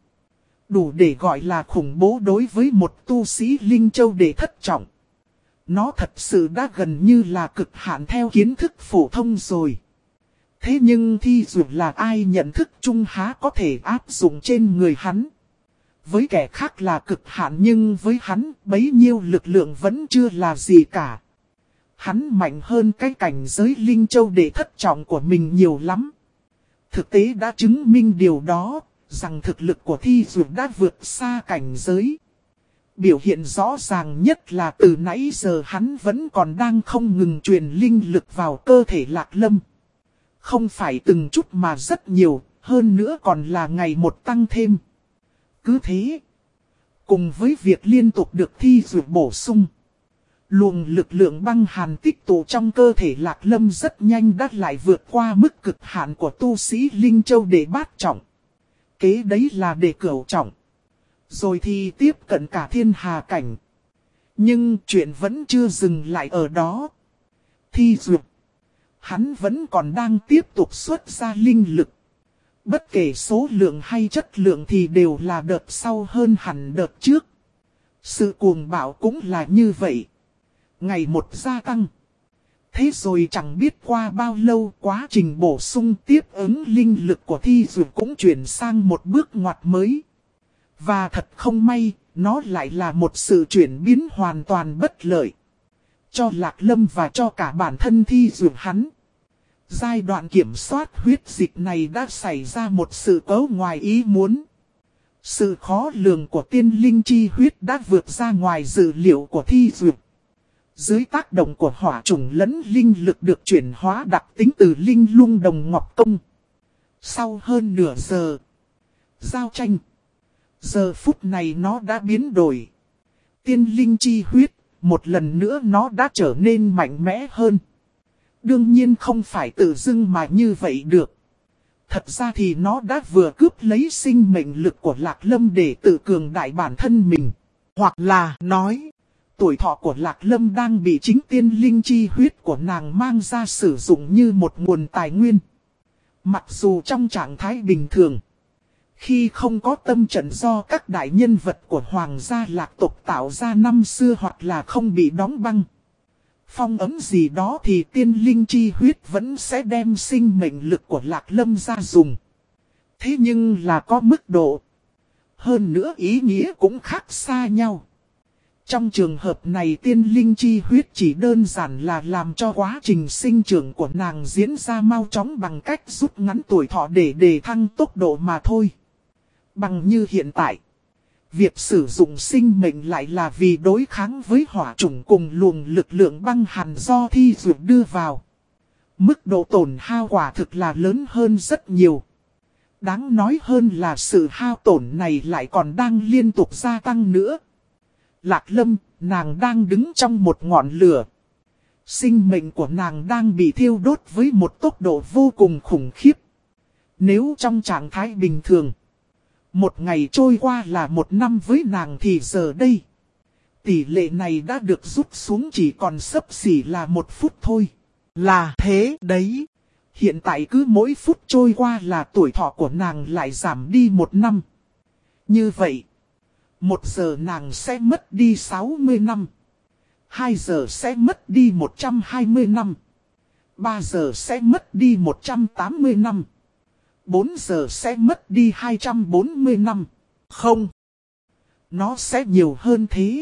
Đủ để gọi là khủng bố đối với một tu sĩ Linh Châu để thất trọng. Nó thật sự đã gần như là cực hạn theo kiến thức phổ thông rồi. Thế nhưng Thi Dược là ai nhận thức chung há có thể áp dụng trên người hắn. Với kẻ khác là cực hạn nhưng với hắn bấy nhiêu lực lượng vẫn chưa là gì cả. Hắn mạnh hơn cái cảnh giới Linh Châu để thất trọng của mình nhiều lắm. Thực tế đã chứng minh điều đó, rằng thực lực của Thi Dược đã vượt xa cảnh giới. Biểu hiện rõ ràng nhất là từ nãy giờ hắn vẫn còn đang không ngừng truyền linh lực vào cơ thể Lạc Lâm. Không phải từng chút mà rất nhiều, hơn nữa còn là ngày một tăng thêm. Cứ thế, cùng với việc liên tục được Thi Dược bổ sung, luồng lực lượng băng hàn tích tụ trong cơ thể Lạc Lâm rất nhanh đã lại vượt qua mức cực hạn của tu sĩ Linh Châu để bát trọng. Kế đấy là để cửu trọng. Rồi thì tiếp cận cả thiên hà cảnh. Nhưng chuyện vẫn chưa dừng lại ở đó. Thi Dược, hắn vẫn còn đang tiếp tục xuất ra linh lực. Bất kể số lượng hay chất lượng thì đều là đợt sau hơn hẳn đợt trước. Sự cuồng bạo cũng là như vậy. Ngày một gia tăng. Thế rồi chẳng biết qua bao lâu quá trình bổ sung tiếp ứng linh lực của Thi Dược cũng chuyển sang một bước ngoặt mới. Và thật không may, nó lại là một sự chuyển biến hoàn toàn bất lợi. Cho Lạc Lâm và cho cả bản thân Thi Dược hắn. Giai đoạn kiểm soát huyết dịch này đã xảy ra một sự cố ngoài ý muốn. Sự khó lường của tiên linh chi huyết đã vượt ra ngoài dự liệu của Thi Dược. Dưới tác động của hỏa trùng lẫn linh lực được chuyển hóa đặc tính từ linh lung đồng ngọc công. Sau hơn nửa giờ giao tranh, giờ phút này nó đã biến đổi. Tiên linh chi huyết, một lần nữa nó đã trở nên mạnh mẽ hơn. Đương nhiên không phải tự dưng mà như vậy được. Thật ra thì nó đã vừa cướp lấy sinh mệnh lực của Lạc Lâm để tự cường đại bản thân mình. Hoặc là nói, tuổi thọ của Lạc Lâm đang bị chính tiên linh chi huyết của nàng mang ra sử dụng như một nguồn tài nguyên. Mặc dù trong trạng thái bình thường, khi không có tâm trận do các đại nhân vật của hoàng gia lạc tộc tạo ra năm xưa hoặc là không bị đóng băng, phong ấn gì đó thì tiên linh chi huyết vẫn sẽ đem sinh mệnh lực của Lạc Lâm ra dùng. Thế nhưng là có mức độ. Hơn nữa ý nghĩa cũng khác xa nhau. Trong trường hợp này tiên linh chi huyết chỉ đơn giản là làm cho quá trình sinh trưởng của nàng diễn ra mau chóng bằng cách rút ngắn tuổi thọ để đề thăng tốc độ mà thôi. Bằng như hiện tại, việc sử dụng sinh mệnh lại là vì đối kháng với hỏa chủng cùng luồng lực lượng băng hàn do thi dược đưa vào. Mức độ tổn hao quả thực là lớn hơn rất nhiều. Đáng nói hơn là sự hao tổn này lại còn đang liên tục gia tăng nữa. Lạc Lâm, nàng đang đứng trong một ngọn lửa. Sinh mệnh của nàng đang bị thiêu đốt với một tốc độ vô cùng khủng khiếp. Nếu trong trạng thái bình thường, một ngày trôi qua là một năm với nàng thì giờ đây, tỷ lệ này đã được rút xuống chỉ còn xấp xỉ là một phút thôi. Là thế đấy. Hiện tại cứ mỗi phút trôi qua là tuổi thọ của nàng lại giảm đi một năm. Như vậy, một giờ nàng sẽ mất đi sáu mươi năm. Hai giờ sẽ mất đi một trăm hai mươi năm. Ba giờ sẽ mất đi một trăm tám mươi năm. Bốn giờ sẽ mất đi hai trăm bốn mươi năm. Không. Nó sẽ nhiều hơn thế.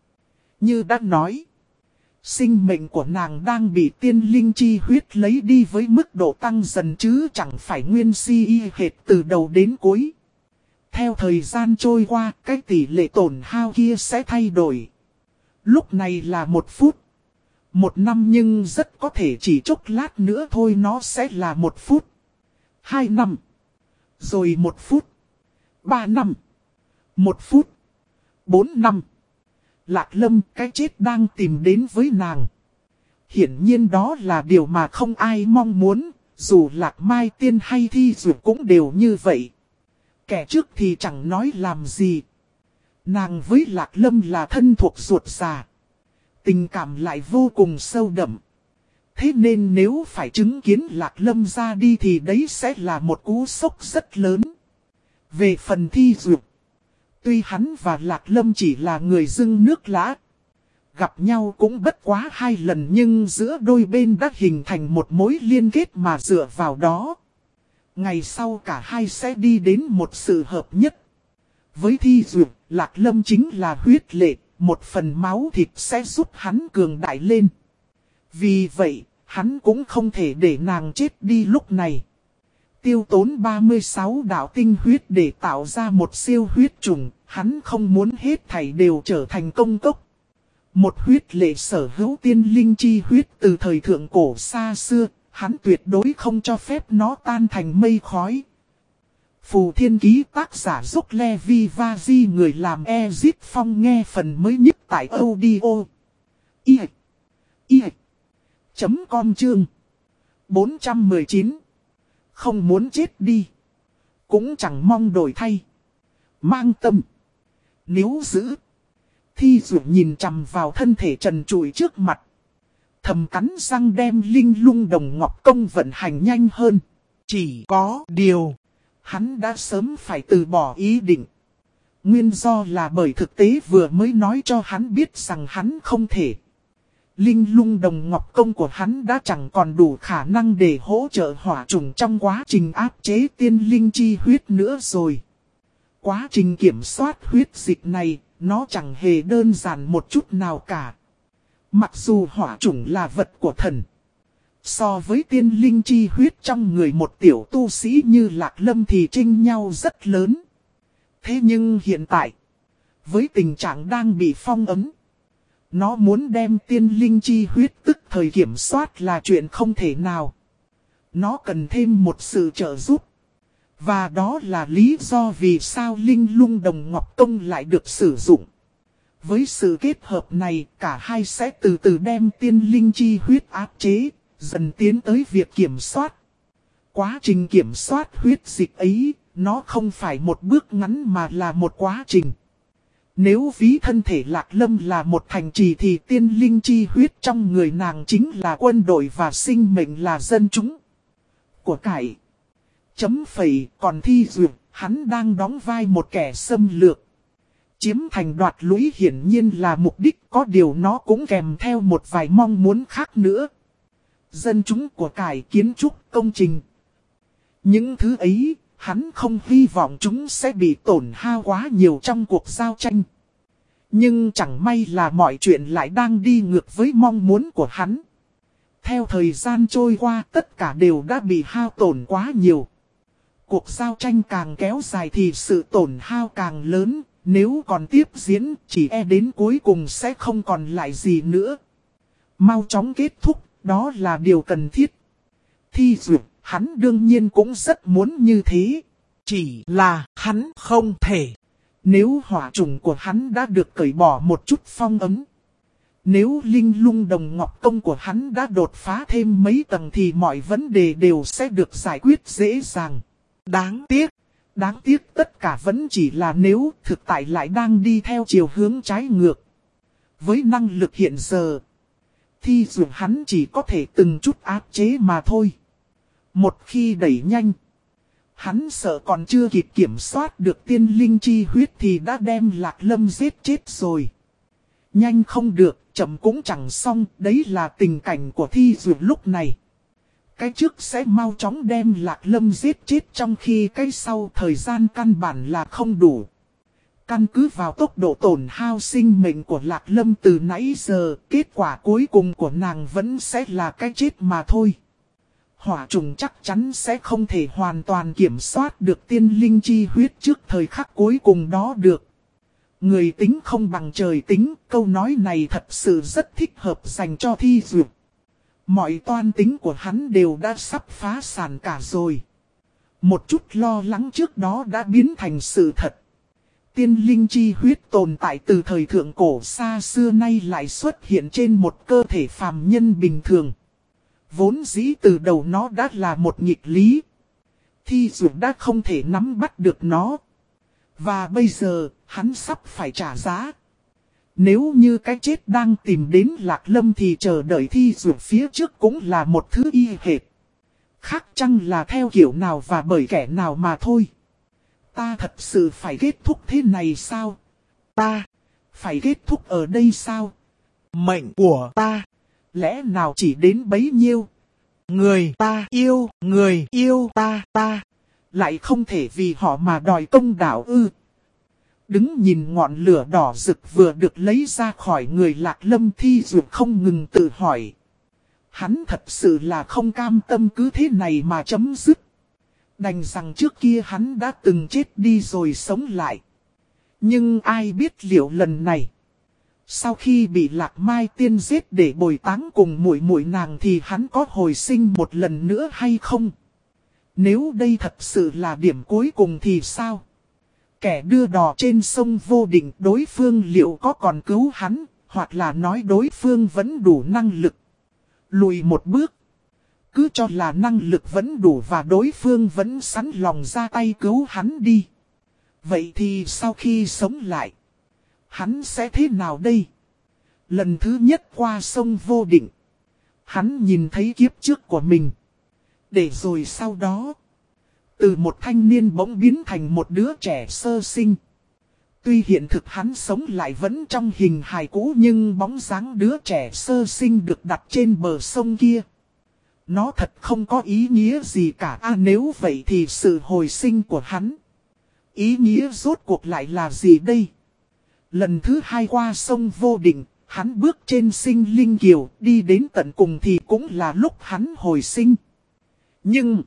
Như đã nói, sinh mệnh của nàng đang bị tiên linh chi huyết lấy đi với mức độ tăng dần chứ chẳng phải nguyên si y hệt từ đầu đến cuối. Theo thời gian trôi qua, cái tỷ lệ tổn hao kia sẽ thay đổi. Lúc này là một phút. Một năm nhưng rất có thể chỉ chốc lát nữa thôi nó sẽ là một phút. Hai năm. Rồi một phút. Ba năm. Một phút. Bốn năm. Lạc Lâm, cái chết đang tìm đến với nàng. Hiển nhiên đó là điều mà không ai mong muốn, dù Lạc Mai Tiên hay Thi Dược cũng đều như vậy. Kẻ trước thì chẳng nói làm gì. Nàng với Lạc Lâm là thân thuộc ruột già. Tình cảm lại vô cùng sâu đậm. Thế nên nếu phải chứng kiến Lạc Lâm ra đi thì đấy sẽ là một cú sốc rất lớn. Về phần Thi Dược, tuy hắn và Lạc Lâm chỉ là người dưng nước lã, gặp nhau cũng bất quá hai lần nhưng giữa đôi bên đã hình thành một mối liên kết mà dựa vào đó. Ngày sau cả hai sẽ đi đến một sự hợp nhất. Với Thi Dược, Lạc Lâm chính là huyết lệ, một phần máu thịt sẽ giúp hắn cường đại lên. Vì vậy, hắn cũng không thể để nàng chết đi lúc này. Tiêu tốn ba mươi sáu đạo tinh huyết để tạo ra một siêu huyết trùng, hắn không muốn hết thảy đều trở thành công cốc. Một huyết lệ sở hữu tiên linh chi huyết từ thời thượng cổ xa xưa, hắn tuyệt đối không cho phép nó tan thành mây khói. Phù Thiên Ký tác giả Dốc Levi Vazi người làm Ezit Phong nghe phần mới nhất tại audio. I. I. Chấm com chương. bốn trăm mười chín. Không muốn chết đi. Cũng chẳng mong đổi thay. Mang tâm. Níu giữ. Thi Dược nhìn chằm vào thân thể trần trụi trước mặt. Thầm cắn răng đem linh lung đồng ngọc công vận hành nhanh hơn. Chỉ có điều, hắn đã sớm phải từ bỏ ý định. Nguyên do là bởi thực tế vừa mới nói cho hắn biết rằng hắn không thể. Linh lung đồng ngọc công của hắn đã chẳng còn đủ khả năng để hỗ trợ hỏa trùng trong quá trình áp chế tiên linh chi huyết nữa rồi. Quá trình kiểm soát huyết dịch này, nó chẳng hề đơn giản một chút nào cả. Mặc dù hỏa trùng là vật của thần, so với tiên linh chi huyết trong người một tiểu tu sĩ như Lạc Lâm thì chênh nhau rất lớn. Thế nhưng hiện tại, với tình trạng đang bị phong ấn, nó muốn đem tiên linh chi huyết tức thời kiểm soát là chuyện không thể nào. Nó cần thêm một sự trợ giúp. Và đó là lý do vì sao linh lung đồng ngọc công lại được sử dụng. Với sự kết hợp này, cả hai sẽ từ từ đem tiên linh chi huyết áp chế, dần tiến tới việc kiểm soát. Quá trình kiểm soát huyết dịch ấy, nó không phải một bước ngắn mà là một quá trình. Nếu ví thân thể Lạc Lâm là một thành trì thì tiên linh chi huyết trong người nàng chính là quân đội và sinh mệnh là dân chúng. Của cải, Chấm phẩy, còn Thi Duyệt, hắn đang đóng vai một kẻ xâm lược. Chiếm thành đoạt lũy hiển nhiên là mục đích, có điều nó cũng kèm theo một vài mong muốn khác nữa. Dân chúng của cải kiến trúc công trình. Những thứ ấy, hắn không hy vọng chúng sẽ bị tổn hao quá nhiều trong cuộc giao tranh. Nhưng chẳng may là mọi chuyện lại đang đi ngược với mong muốn của hắn. Theo thời gian trôi qua, tất cả đều đã bị hao tổn quá nhiều. Cuộc giao tranh càng kéo dài thì sự tổn hao càng lớn, nếu còn tiếp diễn, chỉ e đến cuối cùng sẽ không còn lại gì nữa. Mau chóng kết thúc, đó là điều cần thiết. Thi Duyệt, hắn đương nhiên cũng rất muốn như thế. Chỉ là hắn không thể. Nếu hỏa trùng của hắn đã được cởi bỏ một chút phong ấn. Nếu linh lung đồng ngọc công của hắn đã đột phá thêm mấy tầng thì mọi vấn đề đều sẽ được giải quyết dễ dàng. Đáng tiếc. Đáng tiếc tất cả vẫn chỉ là nếu thực tại lại đang đi theo chiều hướng trái ngược. Với năng lực hiện giờ, Thi Duyệt hắn chỉ có thể từng chút áp chế mà thôi. Một khi đẩy nhanh, hắn sợ còn chưa kịp kiểm soát được tiên linh chi huyết thì đã đem Lạc Lâm giết chết rồi. Nhanh không được, chậm cũng chẳng xong, đấy là tình cảnh của Thi Duyệt lúc này. Cái trước sẽ mau chóng đem Lạc Lâm giết chết trong khi cái sau thời gian căn bản là không đủ. Căn cứ vào tốc độ tổn hao sinh mệnh của Lạc Lâm từ nãy giờ, kết quả cuối cùng của nàng vẫn sẽ là cái chết mà thôi. Hỏa trùng chắc chắn sẽ không thể hoàn toàn kiểm soát được tiên linh chi huyết trước thời khắc cuối cùng đó được. Người tính không bằng trời tính, câu nói này thật sự rất thích hợp dành cho Thi Duyệt. Mọi toan tính của hắn đều đã sắp phá sản cả rồi. Một chút lo lắng trước đó đã biến thành sự thật. Tiên linh chi huyết tồn tại từ thời thượng cổ xa xưa nay lại xuất hiện trên một cơ thể phàm nhân bình thường. Vốn dĩ từ đầu nó đã là một nghịch lý. Thi Duyệt đã không thể nắm bắt được nó. Và bây giờ, hắn sắp phải trả giá. Nếu như cái chết đang tìm đến Lạc Lâm thì chờ đợi Thi Duyệt phía trước cũng là một thứ y hệt. Khác chăng là theo kiểu nào và bởi kẻ nào mà thôi. Ta thật sự phải kết thúc thế này sao? Ta phải kết thúc ở đây sao? Mệnh của ta lẽ nào chỉ đến bấy nhiêu? Người ta yêu, người yêu ta, ta lại không thể vì họ mà đòi công đạo ư? Đứng nhìn ngọn lửa đỏ rực vừa được lấy ra khỏi người Lạc Lâm, Thi Duyệt không ngừng tự hỏi. Hắn thật sự là không cam tâm cứ thế này mà chấm dứt. Đành rằng trước kia hắn đã từng chết đi rồi sống lại. Nhưng ai biết liệu lần này, sau khi bị Lạc Mai Tiên giết để bồi táng cùng muội muội nàng thì hắn có hồi sinh một lần nữa hay không? Nếu đây thật sự là điểm cuối cùng thì sao? Kẻ đưa đò trên sông vô định, đối phương liệu có còn cứu hắn, hoặc là nói đối phương vẫn đủ năng lực. Lùi một bước, cứ cho là năng lực vẫn đủ và đối phương vẫn sẵn lòng ra tay cứu hắn đi. Vậy thì sau khi sống lại, hắn sẽ thế nào đây? Lần thứ nhất qua sông vô định, hắn nhìn thấy kiếp trước của mình. Để rồi sau đó, từ một thanh niên bỗng biến thành một đứa trẻ sơ sinh. Tuy hiện thực hắn sống lại vẫn trong hình hài cũ nhưng bóng dáng đứa trẻ sơ sinh được đặt trên bờ sông kia. Nó thật không có ý nghĩa gì cả. À, nếu vậy thì sự hồi sinh của hắn, ý nghĩa rốt cuộc lại là gì đây? Lần thứ hai qua sông vô định, hắn bước trên sinh linh kiều, đi đến tận cùng thì cũng là lúc hắn hồi sinh. Nhưng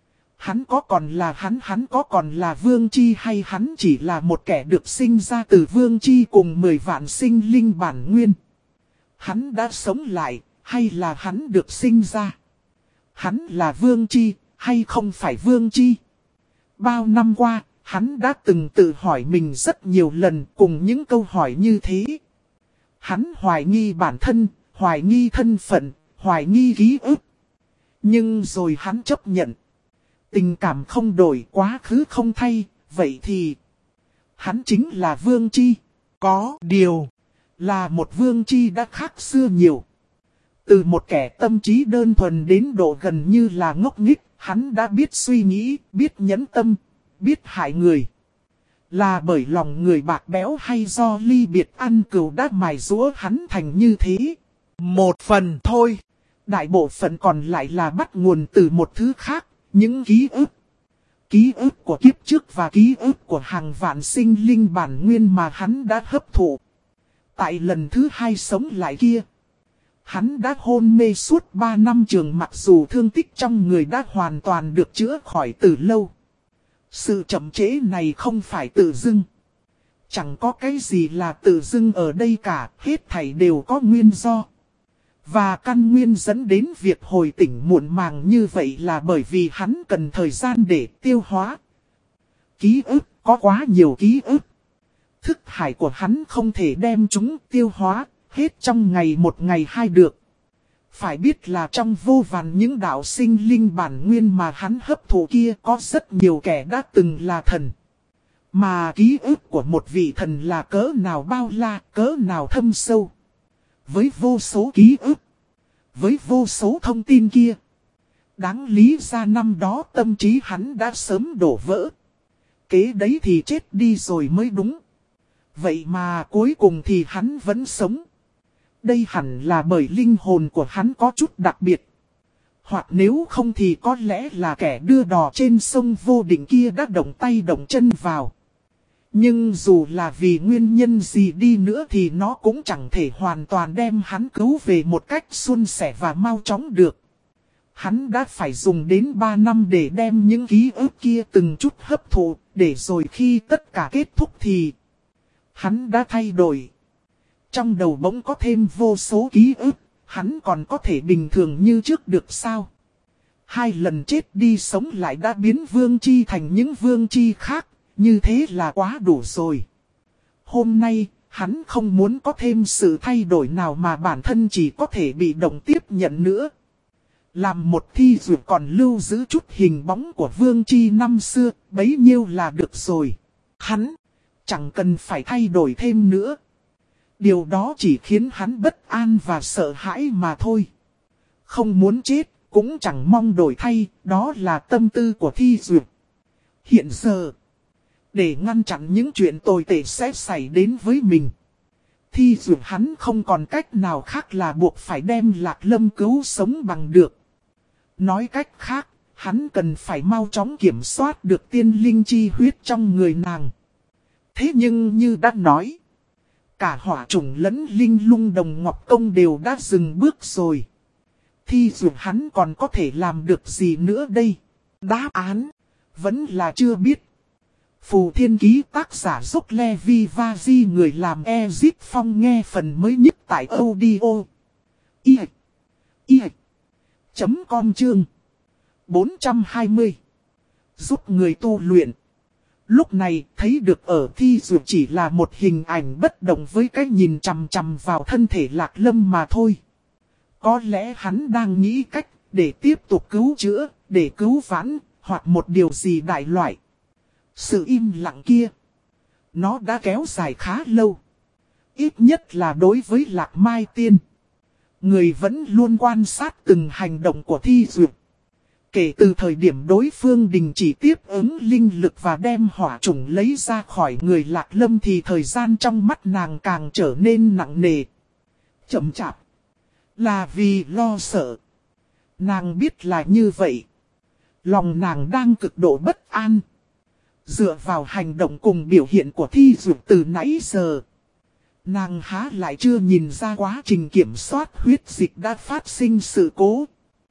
hắn có còn là hắn, hắn có còn là Vương Chi hay hắn chỉ là một kẻ được sinh ra từ Vương Chi cùng mười vạn sinh linh bản nguyên? Hắn đã sống lại, hay là hắn được sinh ra? Hắn là Vương Chi, hay không phải Vương Chi? Bao năm qua, hắn đã từng tự hỏi mình rất nhiều lần cùng những câu hỏi như thế. Hắn hoài nghi bản thân, hoài nghi thân phận, hoài nghi ký ức. Nhưng rồi hắn chấp nhận. Tình cảm không đổi, quá khứ không thay, vậy thì hắn chính là Vương Chi. Có điều là một Vương Chi đã khác xưa nhiều. Từ một kẻ tâm trí đơn thuần đến độ gần như là ngốc nghếch, Hắn đã biết suy nghĩ, biết nhẫn tâm, biết hại người. Là bởi lòng người bạc béo hay do ly biệt ăn cừu đã mài giũa hắn thành như thế? Một phần thôi. Đại bộ phận còn lại là bắt nguồn từ một thứ khác, những ký ức. Ký ức của kiếp trước và ký ức của hàng vạn sinh linh bản nguyên mà hắn đã hấp thụ. Tại lần thứ hai sống lại kia, hắn đã hôn mê suốt ba năm trường mặc dù thương tích trong người đã hoàn toàn được chữa khỏi từ lâu. Sự chậm trễ này không phải tự dưng. Chẳng có cái gì là tự dưng ở đây cả, hết thảy đều có nguyên do. Và căn nguyên dẫn đến việc hồi tỉnh muộn màng như vậy là bởi vì hắn cần thời gian để tiêu hóa. Ký ức, có quá nhiều ký ức. Thức hải của hắn không thể đem chúng tiêu hóa, hết trong ngày một ngày hai được. Phải biết là trong vô vàn những đạo sinh linh bản nguyên mà hắn hấp thụ kia có rất nhiều kẻ đã từng là thần. Mà ký ức của một vị thần là cỡ nào bao la, cỡ nào thâm sâu. Với vô số ký ức, với vô số thông tin kia, đáng lý ra năm đó tâm trí hắn đã sớm đổ vỡ. Kế đấy thì chết đi rồi mới đúng. Vậy mà cuối cùng thì hắn vẫn sống. Đây hẳn là bởi linh hồn của hắn có chút đặc biệt. Hoặc nếu không thì có lẽ là kẻ đưa đò trên sông vô định kia đã động tay động chân vào. Nhưng dù là vì nguyên nhân gì đi nữa thì nó cũng chẳng thể hoàn toàn đem hắn cứu về một cách suôn sẻ và mau chóng được. Hắn đã phải dùng đến ba năm để đem những ký ức kia từng chút hấp thụ, để rồi khi tất cả kết thúc thì hắn đã thay đổi. Trong đầu bỗng có thêm vô số ký ức, hắn còn có thể bình thường như trước được sao? Hai lần chết đi sống lại đã biến vương chi thành những vương chi khác, như thế là quá đủ rồi. Hôm nay, hắn không muốn có thêm sự thay đổi nào mà bản thân chỉ có thể bị động tiếp nhận nữa. Làm một thi duyệt còn lưu giữ chút hình bóng của vương chi năm xưa, bấy nhiêu là được rồi. Hắn chẳng cần phải thay đổi thêm nữa. Điều đó chỉ khiến hắn bất an và sợ hãi mà thôi. Không muốn chết, cũng chẳng mong đổi thay, đó là tâm tư của thi duyệt. Hiện giờ, để ngăn chặn những chuyện tồi tệ sẽ xảy đến với mình, thi duyệt hắn không còn cách nào khác là buộc phải đem Lạc Lâm cứu sống bằng được. Nói cách khác, hắn cần phải mau chóng kiểm soát được tiên linh chi huyết trong người nàng. Thế nhưng như đã nói, cả hỏa trùng lẫn linh lung đồng ngọc công đều đã dừng bước rồi. Thi dụ hắn còn có thể làm được gì nữa đây? Đáp án vẫn là chưa biết. Phù Thiên Ký tác giả Dốc Levi Vazi người làm Ezip Phong nghe phần mới nhất tại audio. I I chấm com chương bốn trăm hai mươi. Giúp người tu luyện. Lúc này thấy được ở thi dụ chỉ là một hình ảnh bất động với cái nhìn chằm chằm vào thân thể Lạc Lâm mà thôi. Có lẽ hắn đang nghĩ cách để tiếp tục cứu chữa, để cứu vãn, hoặc một điều gì đại loại. Sự im lặng kia, nó đã kéo dài khá lâu. Ít nhất là đối với Lạc Mai Tiên. Người vẫn luôn quan sát từng hành động của thi duyệt. Kể từ thời điểm đối phương đình chỉ tiếp ứng linh lực và đem hỏa trùng lấy ra khỏi người Lạc Lâm thì thời gian trong mắt nàng càng trở nên nặng nề, chậm chạp. Là vì lo sợ. Nàng biết là như vậy. Lòng nàng đang cực độ bất an. Dựa vào hành động cùng biểu hiện của thi duyệt từ nãy giờ, nàng há lại chưa nhìn ra quá trình kiểm soát huyết dịch đã phát sinh sự cố.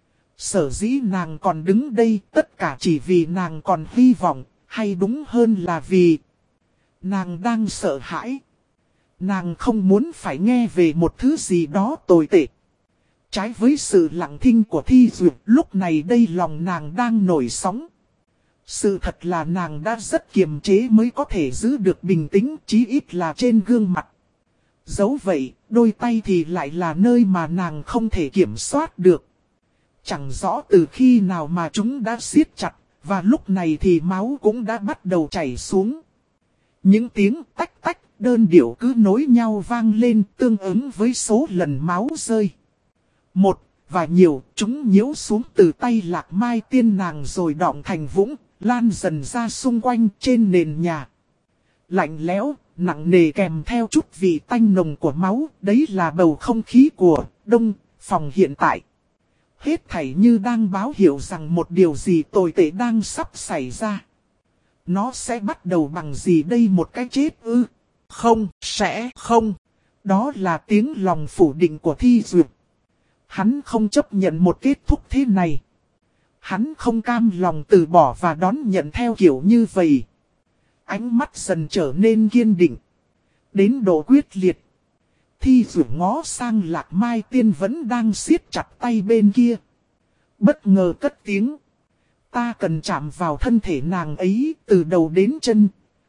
Sở dĩ nàng còn đứng đây tất cả chỉ vì nàng còn hy vọng, hay đúng hơn là vì nàng đang sợ hãi. Nàng không muốn phải nghe về một thứ gì đó tồi tệ. Trái với sự lặng thinh của thi duyệt, lúc này đây lòng nàng đang nổi sóng. Sự thật là nàng đã rất kiềm chế mới có thể giữ được bình tĩnh, chí ít là trên gương mặt. Dẫu vậy, đôi tay thì lại là nơi mà nàng không thể kiểm soát được. Chẳng rõ từ khi nào mà chúng đã siết chặt, và lúc này thì máu cũng đã bắt đầu chảy xuống. Những tiếng tách tách đơn điệu cứ nối nhau vang lên tương ứng với số lần máu rơi. Một, và nhiều, chúng nhiễu xuống từ tay Lạc Mai Tiên nàng rồi đọng thành vũng, lan dần ra xung quanh trên nền nhà. Lạnh lẽo, nặng nề kèm theo chút vị tanh nồng của máu, đấy là bầu không khí của Đông Phòng hiện tại. Hết thảy như đang báo hiệu rằng một điều gì tồi tệ đang sắp xảy ra. Nó sẽ bắt đầu bằng gì đây, một cái chết ư? Không, sẽ không. Đó là tiếng lòng phủ định của Thi Duyệt. Hắn không chấp nhận một kết thúc thế này. Hắn không cam lòng từ bỏ và đón nhận theo kiểu như vậy. Ánh mắt dần trở nên kiên định. Đến độ quyết liệt. Thi Duyệt ngó sang Lạc Mai Tiên vẫn đang siết chặt tay bên kia. Bất ngờ cất tiếng. Ta cần chạm vào thân thể nàng ấy từ đầu đến chân.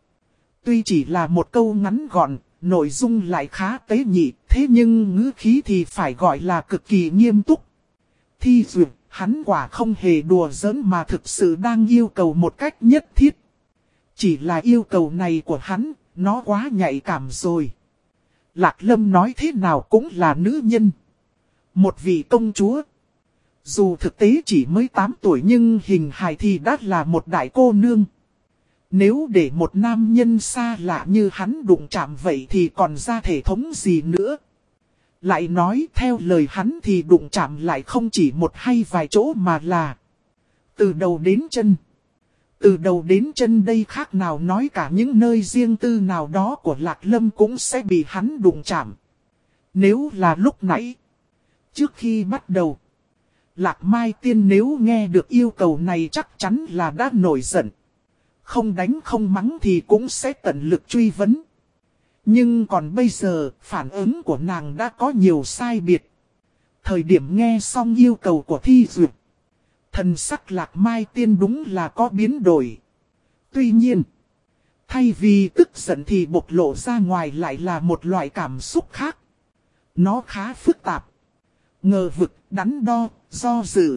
Tuy chỉ là một câu ngắn gọn, nội dung lại khá tế nhị, thế nhưng ngữ khí thì phải gọi là cực kỳ nghiêm túc. Thi Duyệt, hắn quả không hề đùa giỡn mà thực sự đang yêu cầu một cách nhất thiết. Chỉ là yêu cầu này của hắn, nó quá nhạy cảm rồi. Lạc Lâm nói thế nào cũng là nữ nhân. Một vị công chúa. Dù thực tế chỉ mới tám tuổi nhưng hình hài thì đã là một đại cô nương. Nếu để một nam nhân xa lạ như hắn đụng chạm vậy thì còn ra thể thống gì nữa. Lại nói theo lời hắn thì đụng chạm lại không chỉ một hay vài chỗ mà là từ đầu đến chân. Từ đầu đến chân đây khác nào nói cả những nơi riêng tư nào đó của Lạc Lâm cũng sẽ bị hắn đụng chạm. Nếu là lúc nãy, trước khi bắt đầu, Lạc Mai Tiên nếu nghe được yêu cầu này chắc chắn là đã nổi giận. Không đánh không mắng thì cũng sẽ tận lực truy vấn. Nhưng còn bây giờ, phản ứng của nàng đã có nhiều sai biệt. Thời điểm nghe xong yêu cầu của Thi Duyệt, thần sắc Lạc Mai Tiên đúng là có biến đổi. Tuy nhiên, thay vì tức giận thì bộc lộ ra ngoài lại là một loại cảm xúc khác. Nó khá phức tạp. Ngờ vực, đắn đo, do dự.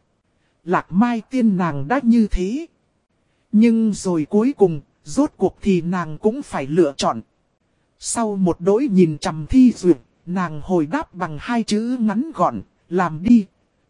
Lạc Mai Tiên nàng đã như thế. Nhưng rồi cuối cùng, rốt cuộc thì nàng cũng phải lựa chọn. Sau một đỗi nhìn trầm Thi Duyệt, nàng hồi đáp bằng hai chữ ngắn gọn, làm đi.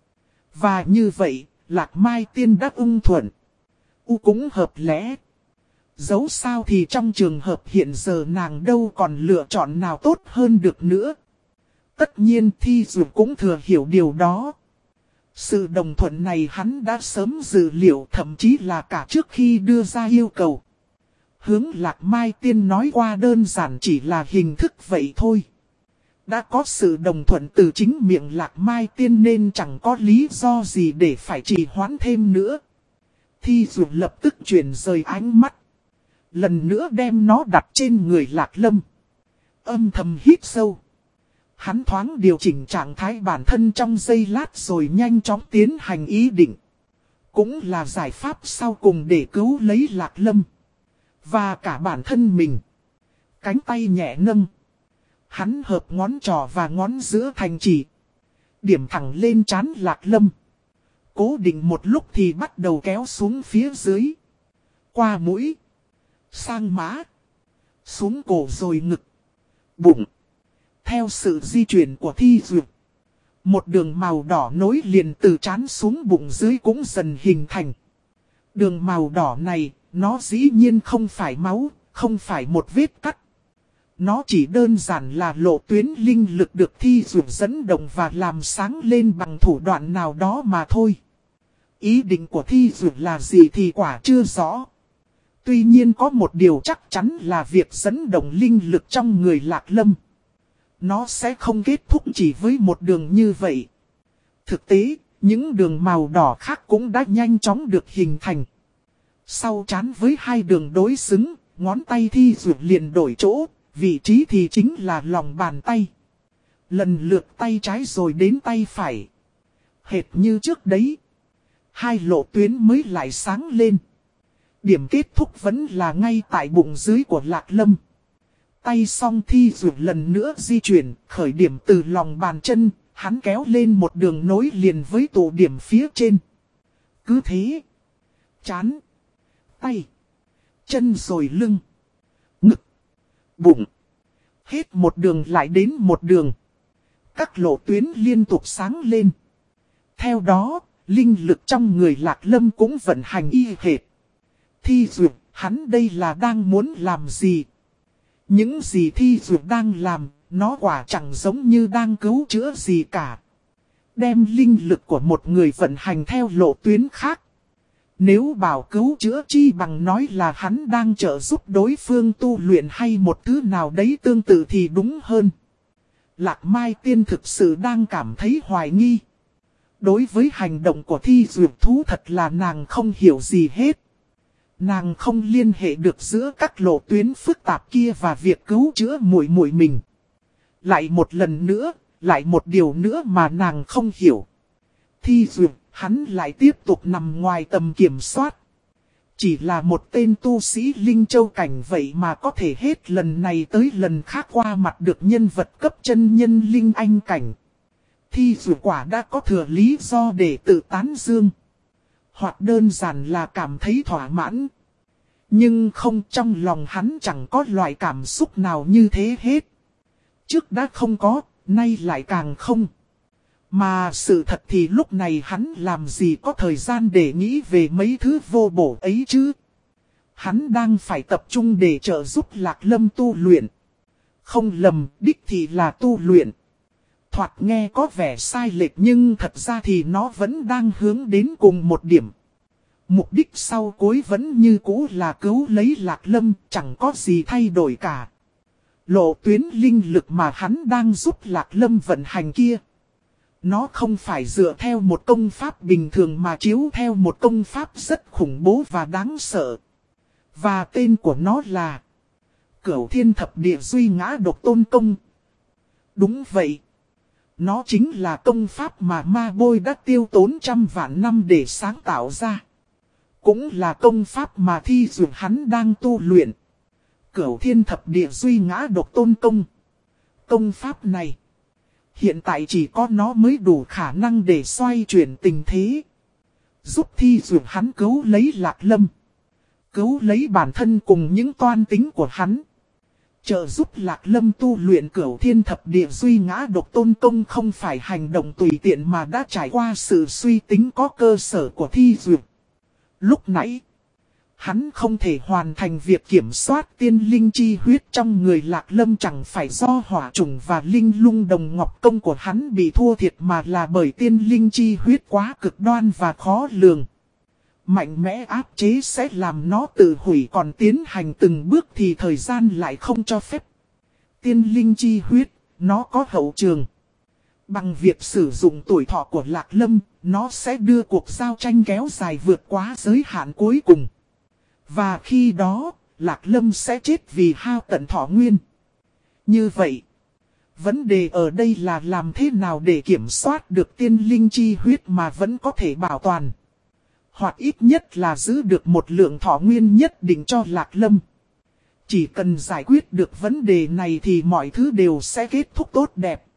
Và như vậy, Lạc Mai Tiên đã ưng thuận. U cũng hợp lẽ. Dẫu sao thì trong trường hợp hiện giờ nàng đâu còn lựa chọn nào tốt hơn được nữa. Tất nhiên Thi Duyệt cũng thừa hiểu điều đó. Sự đồng thuận này hắn đã sớm dự liệu, thậm chí là cả trước khi đưa ra yêu cầu. Hướng Lạc Mai Tiên nói qua đơn giản chỉ là hình thức vậy thôi. Đã có sự đồng thuận từ chính miệng Lạc Mai Tiên nên chẳng có lý do gì để phải trì hoãn thêm nữa. Thi Duyệt lập tức chuyển rời ánh mắt. Lần nữa đem nó đặt trên người Lạc Lâm. Âm thầm hít sâu. Hắn thoáng điều chỉnh trạng thái bản thân trong giây lát rồi nhanh chóng tiến hành ý định. Cũng là giải pháp sau cùng để cứu lấy Lạc Lâm. Và cả bản thân mình. Cánh tay nhẹ nâng. Hắn hợp ngón trỏ và ngón giữa thành chỉ. Điểm thẳng lên trán Lạc Lâm. Cố định một lúc thì bắt đầu kéo xuống phía dưới. Qua mũi. Sang má. Xuống cổ rồi ngực. Bụng. Theo sự di chuyển của Thi Duyệt, một đường màu đỏ nối liền từ trán xuống bụng dưới cũng dần hình thành. Đường màu đỏ này, nó dĩ nhiên không phải máu, không phải một vết cắt. Nó chỉ đơn giản là lộ tuyến linh lực được Thi Duyệt dẫn động và làm sáng lên bằng thủ đoạn nào đó mà thôi. Ý định của Thi Duyệt là gì thì quả chưa rõ. Tuy nhiên có một điều chắc chắn là việc dẫn động linh lực trong người Lạc Lâm. Nó sẽ không kết thúc chỉ với một đường như vậy. Thực tế, những đường màu đỏ khác cũng đã nhanh chóng được hình thành. Sau trán với hai đường đối xứng, ngón tay Thi Duyệt liền đổi chỗ, vị trí thì chính là lòng bàn tay. Lần lượt tay trái rồi đến tay phải. Hệt như trước đấy. Hai lộ tuyến mới lại sáng lên. Điểm kết thúc vẫn là ngay tại bụng dưới của Lạc Lâm. Tay song Thi Duyệt lần nữa di chuyển, khởi điểm từ lòng bàn chân, hắn kéo lên một đường nối liền với tụ điểm phía trên. Cứ thế, trán, tay, chân rồi lưng, ngực, bụng. Hết một đường lại đến một đường. Các lộ tuyến liên tục sáng lên. Theo đó, linh lực trong người Lạc Lâm cũng vận hành y hệt. Thi duyệt, hắn đây là đang muốn làm gì? Những gì Thi duyệt đang làm, nó quả chẳng giống như đang cứu chữa gì cả. Đem linh lực của một người vận hành theo lộ tuyến khác. Nếu bảo cứu chữa chi bằng nói là hắn đang trợ giúp đối phương tu luyện hay một thứ nào đấy tương tự thì đúng hơn. Lạc Mai Tiên thực sự đang cảm thấy hoài nghi. Đối với hành động của Thi duyệt thú thật là nàng không hiểu gì hết. Nàng không liên hệ được giữa các lộ tuyến phức tạp kia và việc cứu chữa muội muội mình. Lại một lần nữa, lại một điều nữa mà nàng không hiểu. Thi duyệt, hắn lại tiếp tục nằm ngoài tầm kiểm soát. Chỉ là một tên tu sĩ Linh Châu cảnh vậy mà có thể hết lần này tới lần khác qua mặt được nhân vật cấp chân nhân Linh Anh cảnh. Thi duyệt quả đã có thừa lý do để tự tán dương. Hoặc đơn giản là cảm thấy thỏa mãn. Nhưng không, trong lòng hắn chẳng có loại cảm xúc nào như thế hết. Trước đã không có, nay lại càng không. Mà sự thật thì lúc này hắn làm gì có thời gian để nghĩ về mấy thứ vô bổ ấy chứ. Hắn đang phải tập trung để trợ giúp Lạc Lâm tu luyện. Không lầm, đích thì là tu luyện. Thoạt nghe có vẻ sai lệch nhưng thật ra thì nó vẫn đang hướng đến cùng một điểm. Mục đích sau cuối vẫn như cũ là cứu lấy Lạc Lâm, chẳng có gì thay đổi cả. Lộ tuyến linh lực mà hắn đang giúp Lạc Lâm vận hành kia. Nó không phải dựa theo một công pháp bình thường mà chiếu theo một công pháp rất khủng bố và đáng sợ. Và tên của nó là Cửu Thiên Thập Địa Duy Ngã Độc Tôn Công. Đúng vậy. Nó chính là công pháp mà Ma Bôi đã tiêu tốn trăm vạn năm để sáng tạo ra. Cũng là công pháp mà Thi duyệt hắn đang tu luyện. Cửu Thiên Thập Địa Duy Ngã Độc Tôn Công. Công pháp này, hiện tại chỉ có nó mới đủ khả năng để xoay chuyển tình thế. Giúp Thi duyệt hắn cứu lấy Lạc Lâm. Cứu lấy bản thân cùng những toan tính của hắn. Trợ giúp Lạc Lâm tu luyện Cửu Thiên Thập Địa Duy Ngã Độc Tôn Công không phải hành động tùy tiện mà đã trải qua sự suy tính có cơ sở của Thi duyệt. Lúc nãy, hắn không thể hoàn thành việc kiểm soát tiên linh chi huyết trong người Lạc Lâm chẳng phải do hỏa trùng và linh lung đồng ngọc công của hắn bị thua thiệt mà là bởi tiên linh chi huyết quá cực đoan và khó lường. Mạnh mẽ áp chế sẽ làm nó tự hủy, còn tiến hành từng bước thì thời gian lại không cho phép. Tiên linh chi huyết, nó có hậu trường. Bằng việc sử dụng tuổi thọ của Lạc Lâm, nó sẽ đưa cuộc giao tranh kéo dài vượt quá giới hạn cuối cùng. Và khi đó, Lạc Lâm sẽ chết vì hao tận thọ nguyên. Như vậy, vấn đề ở đây là làm thế nào để kiểm soát được tiên linh chi huyết mà vẫn có thể bảo toàn. Hoặc ít nhất là giữ được một lượng thọ nguyên nhất định cho Lạc Lâm. Chỉ cần giải quyết được vấn đề này thì mọi thứ đều sẽ kết thúc tốt đẹp.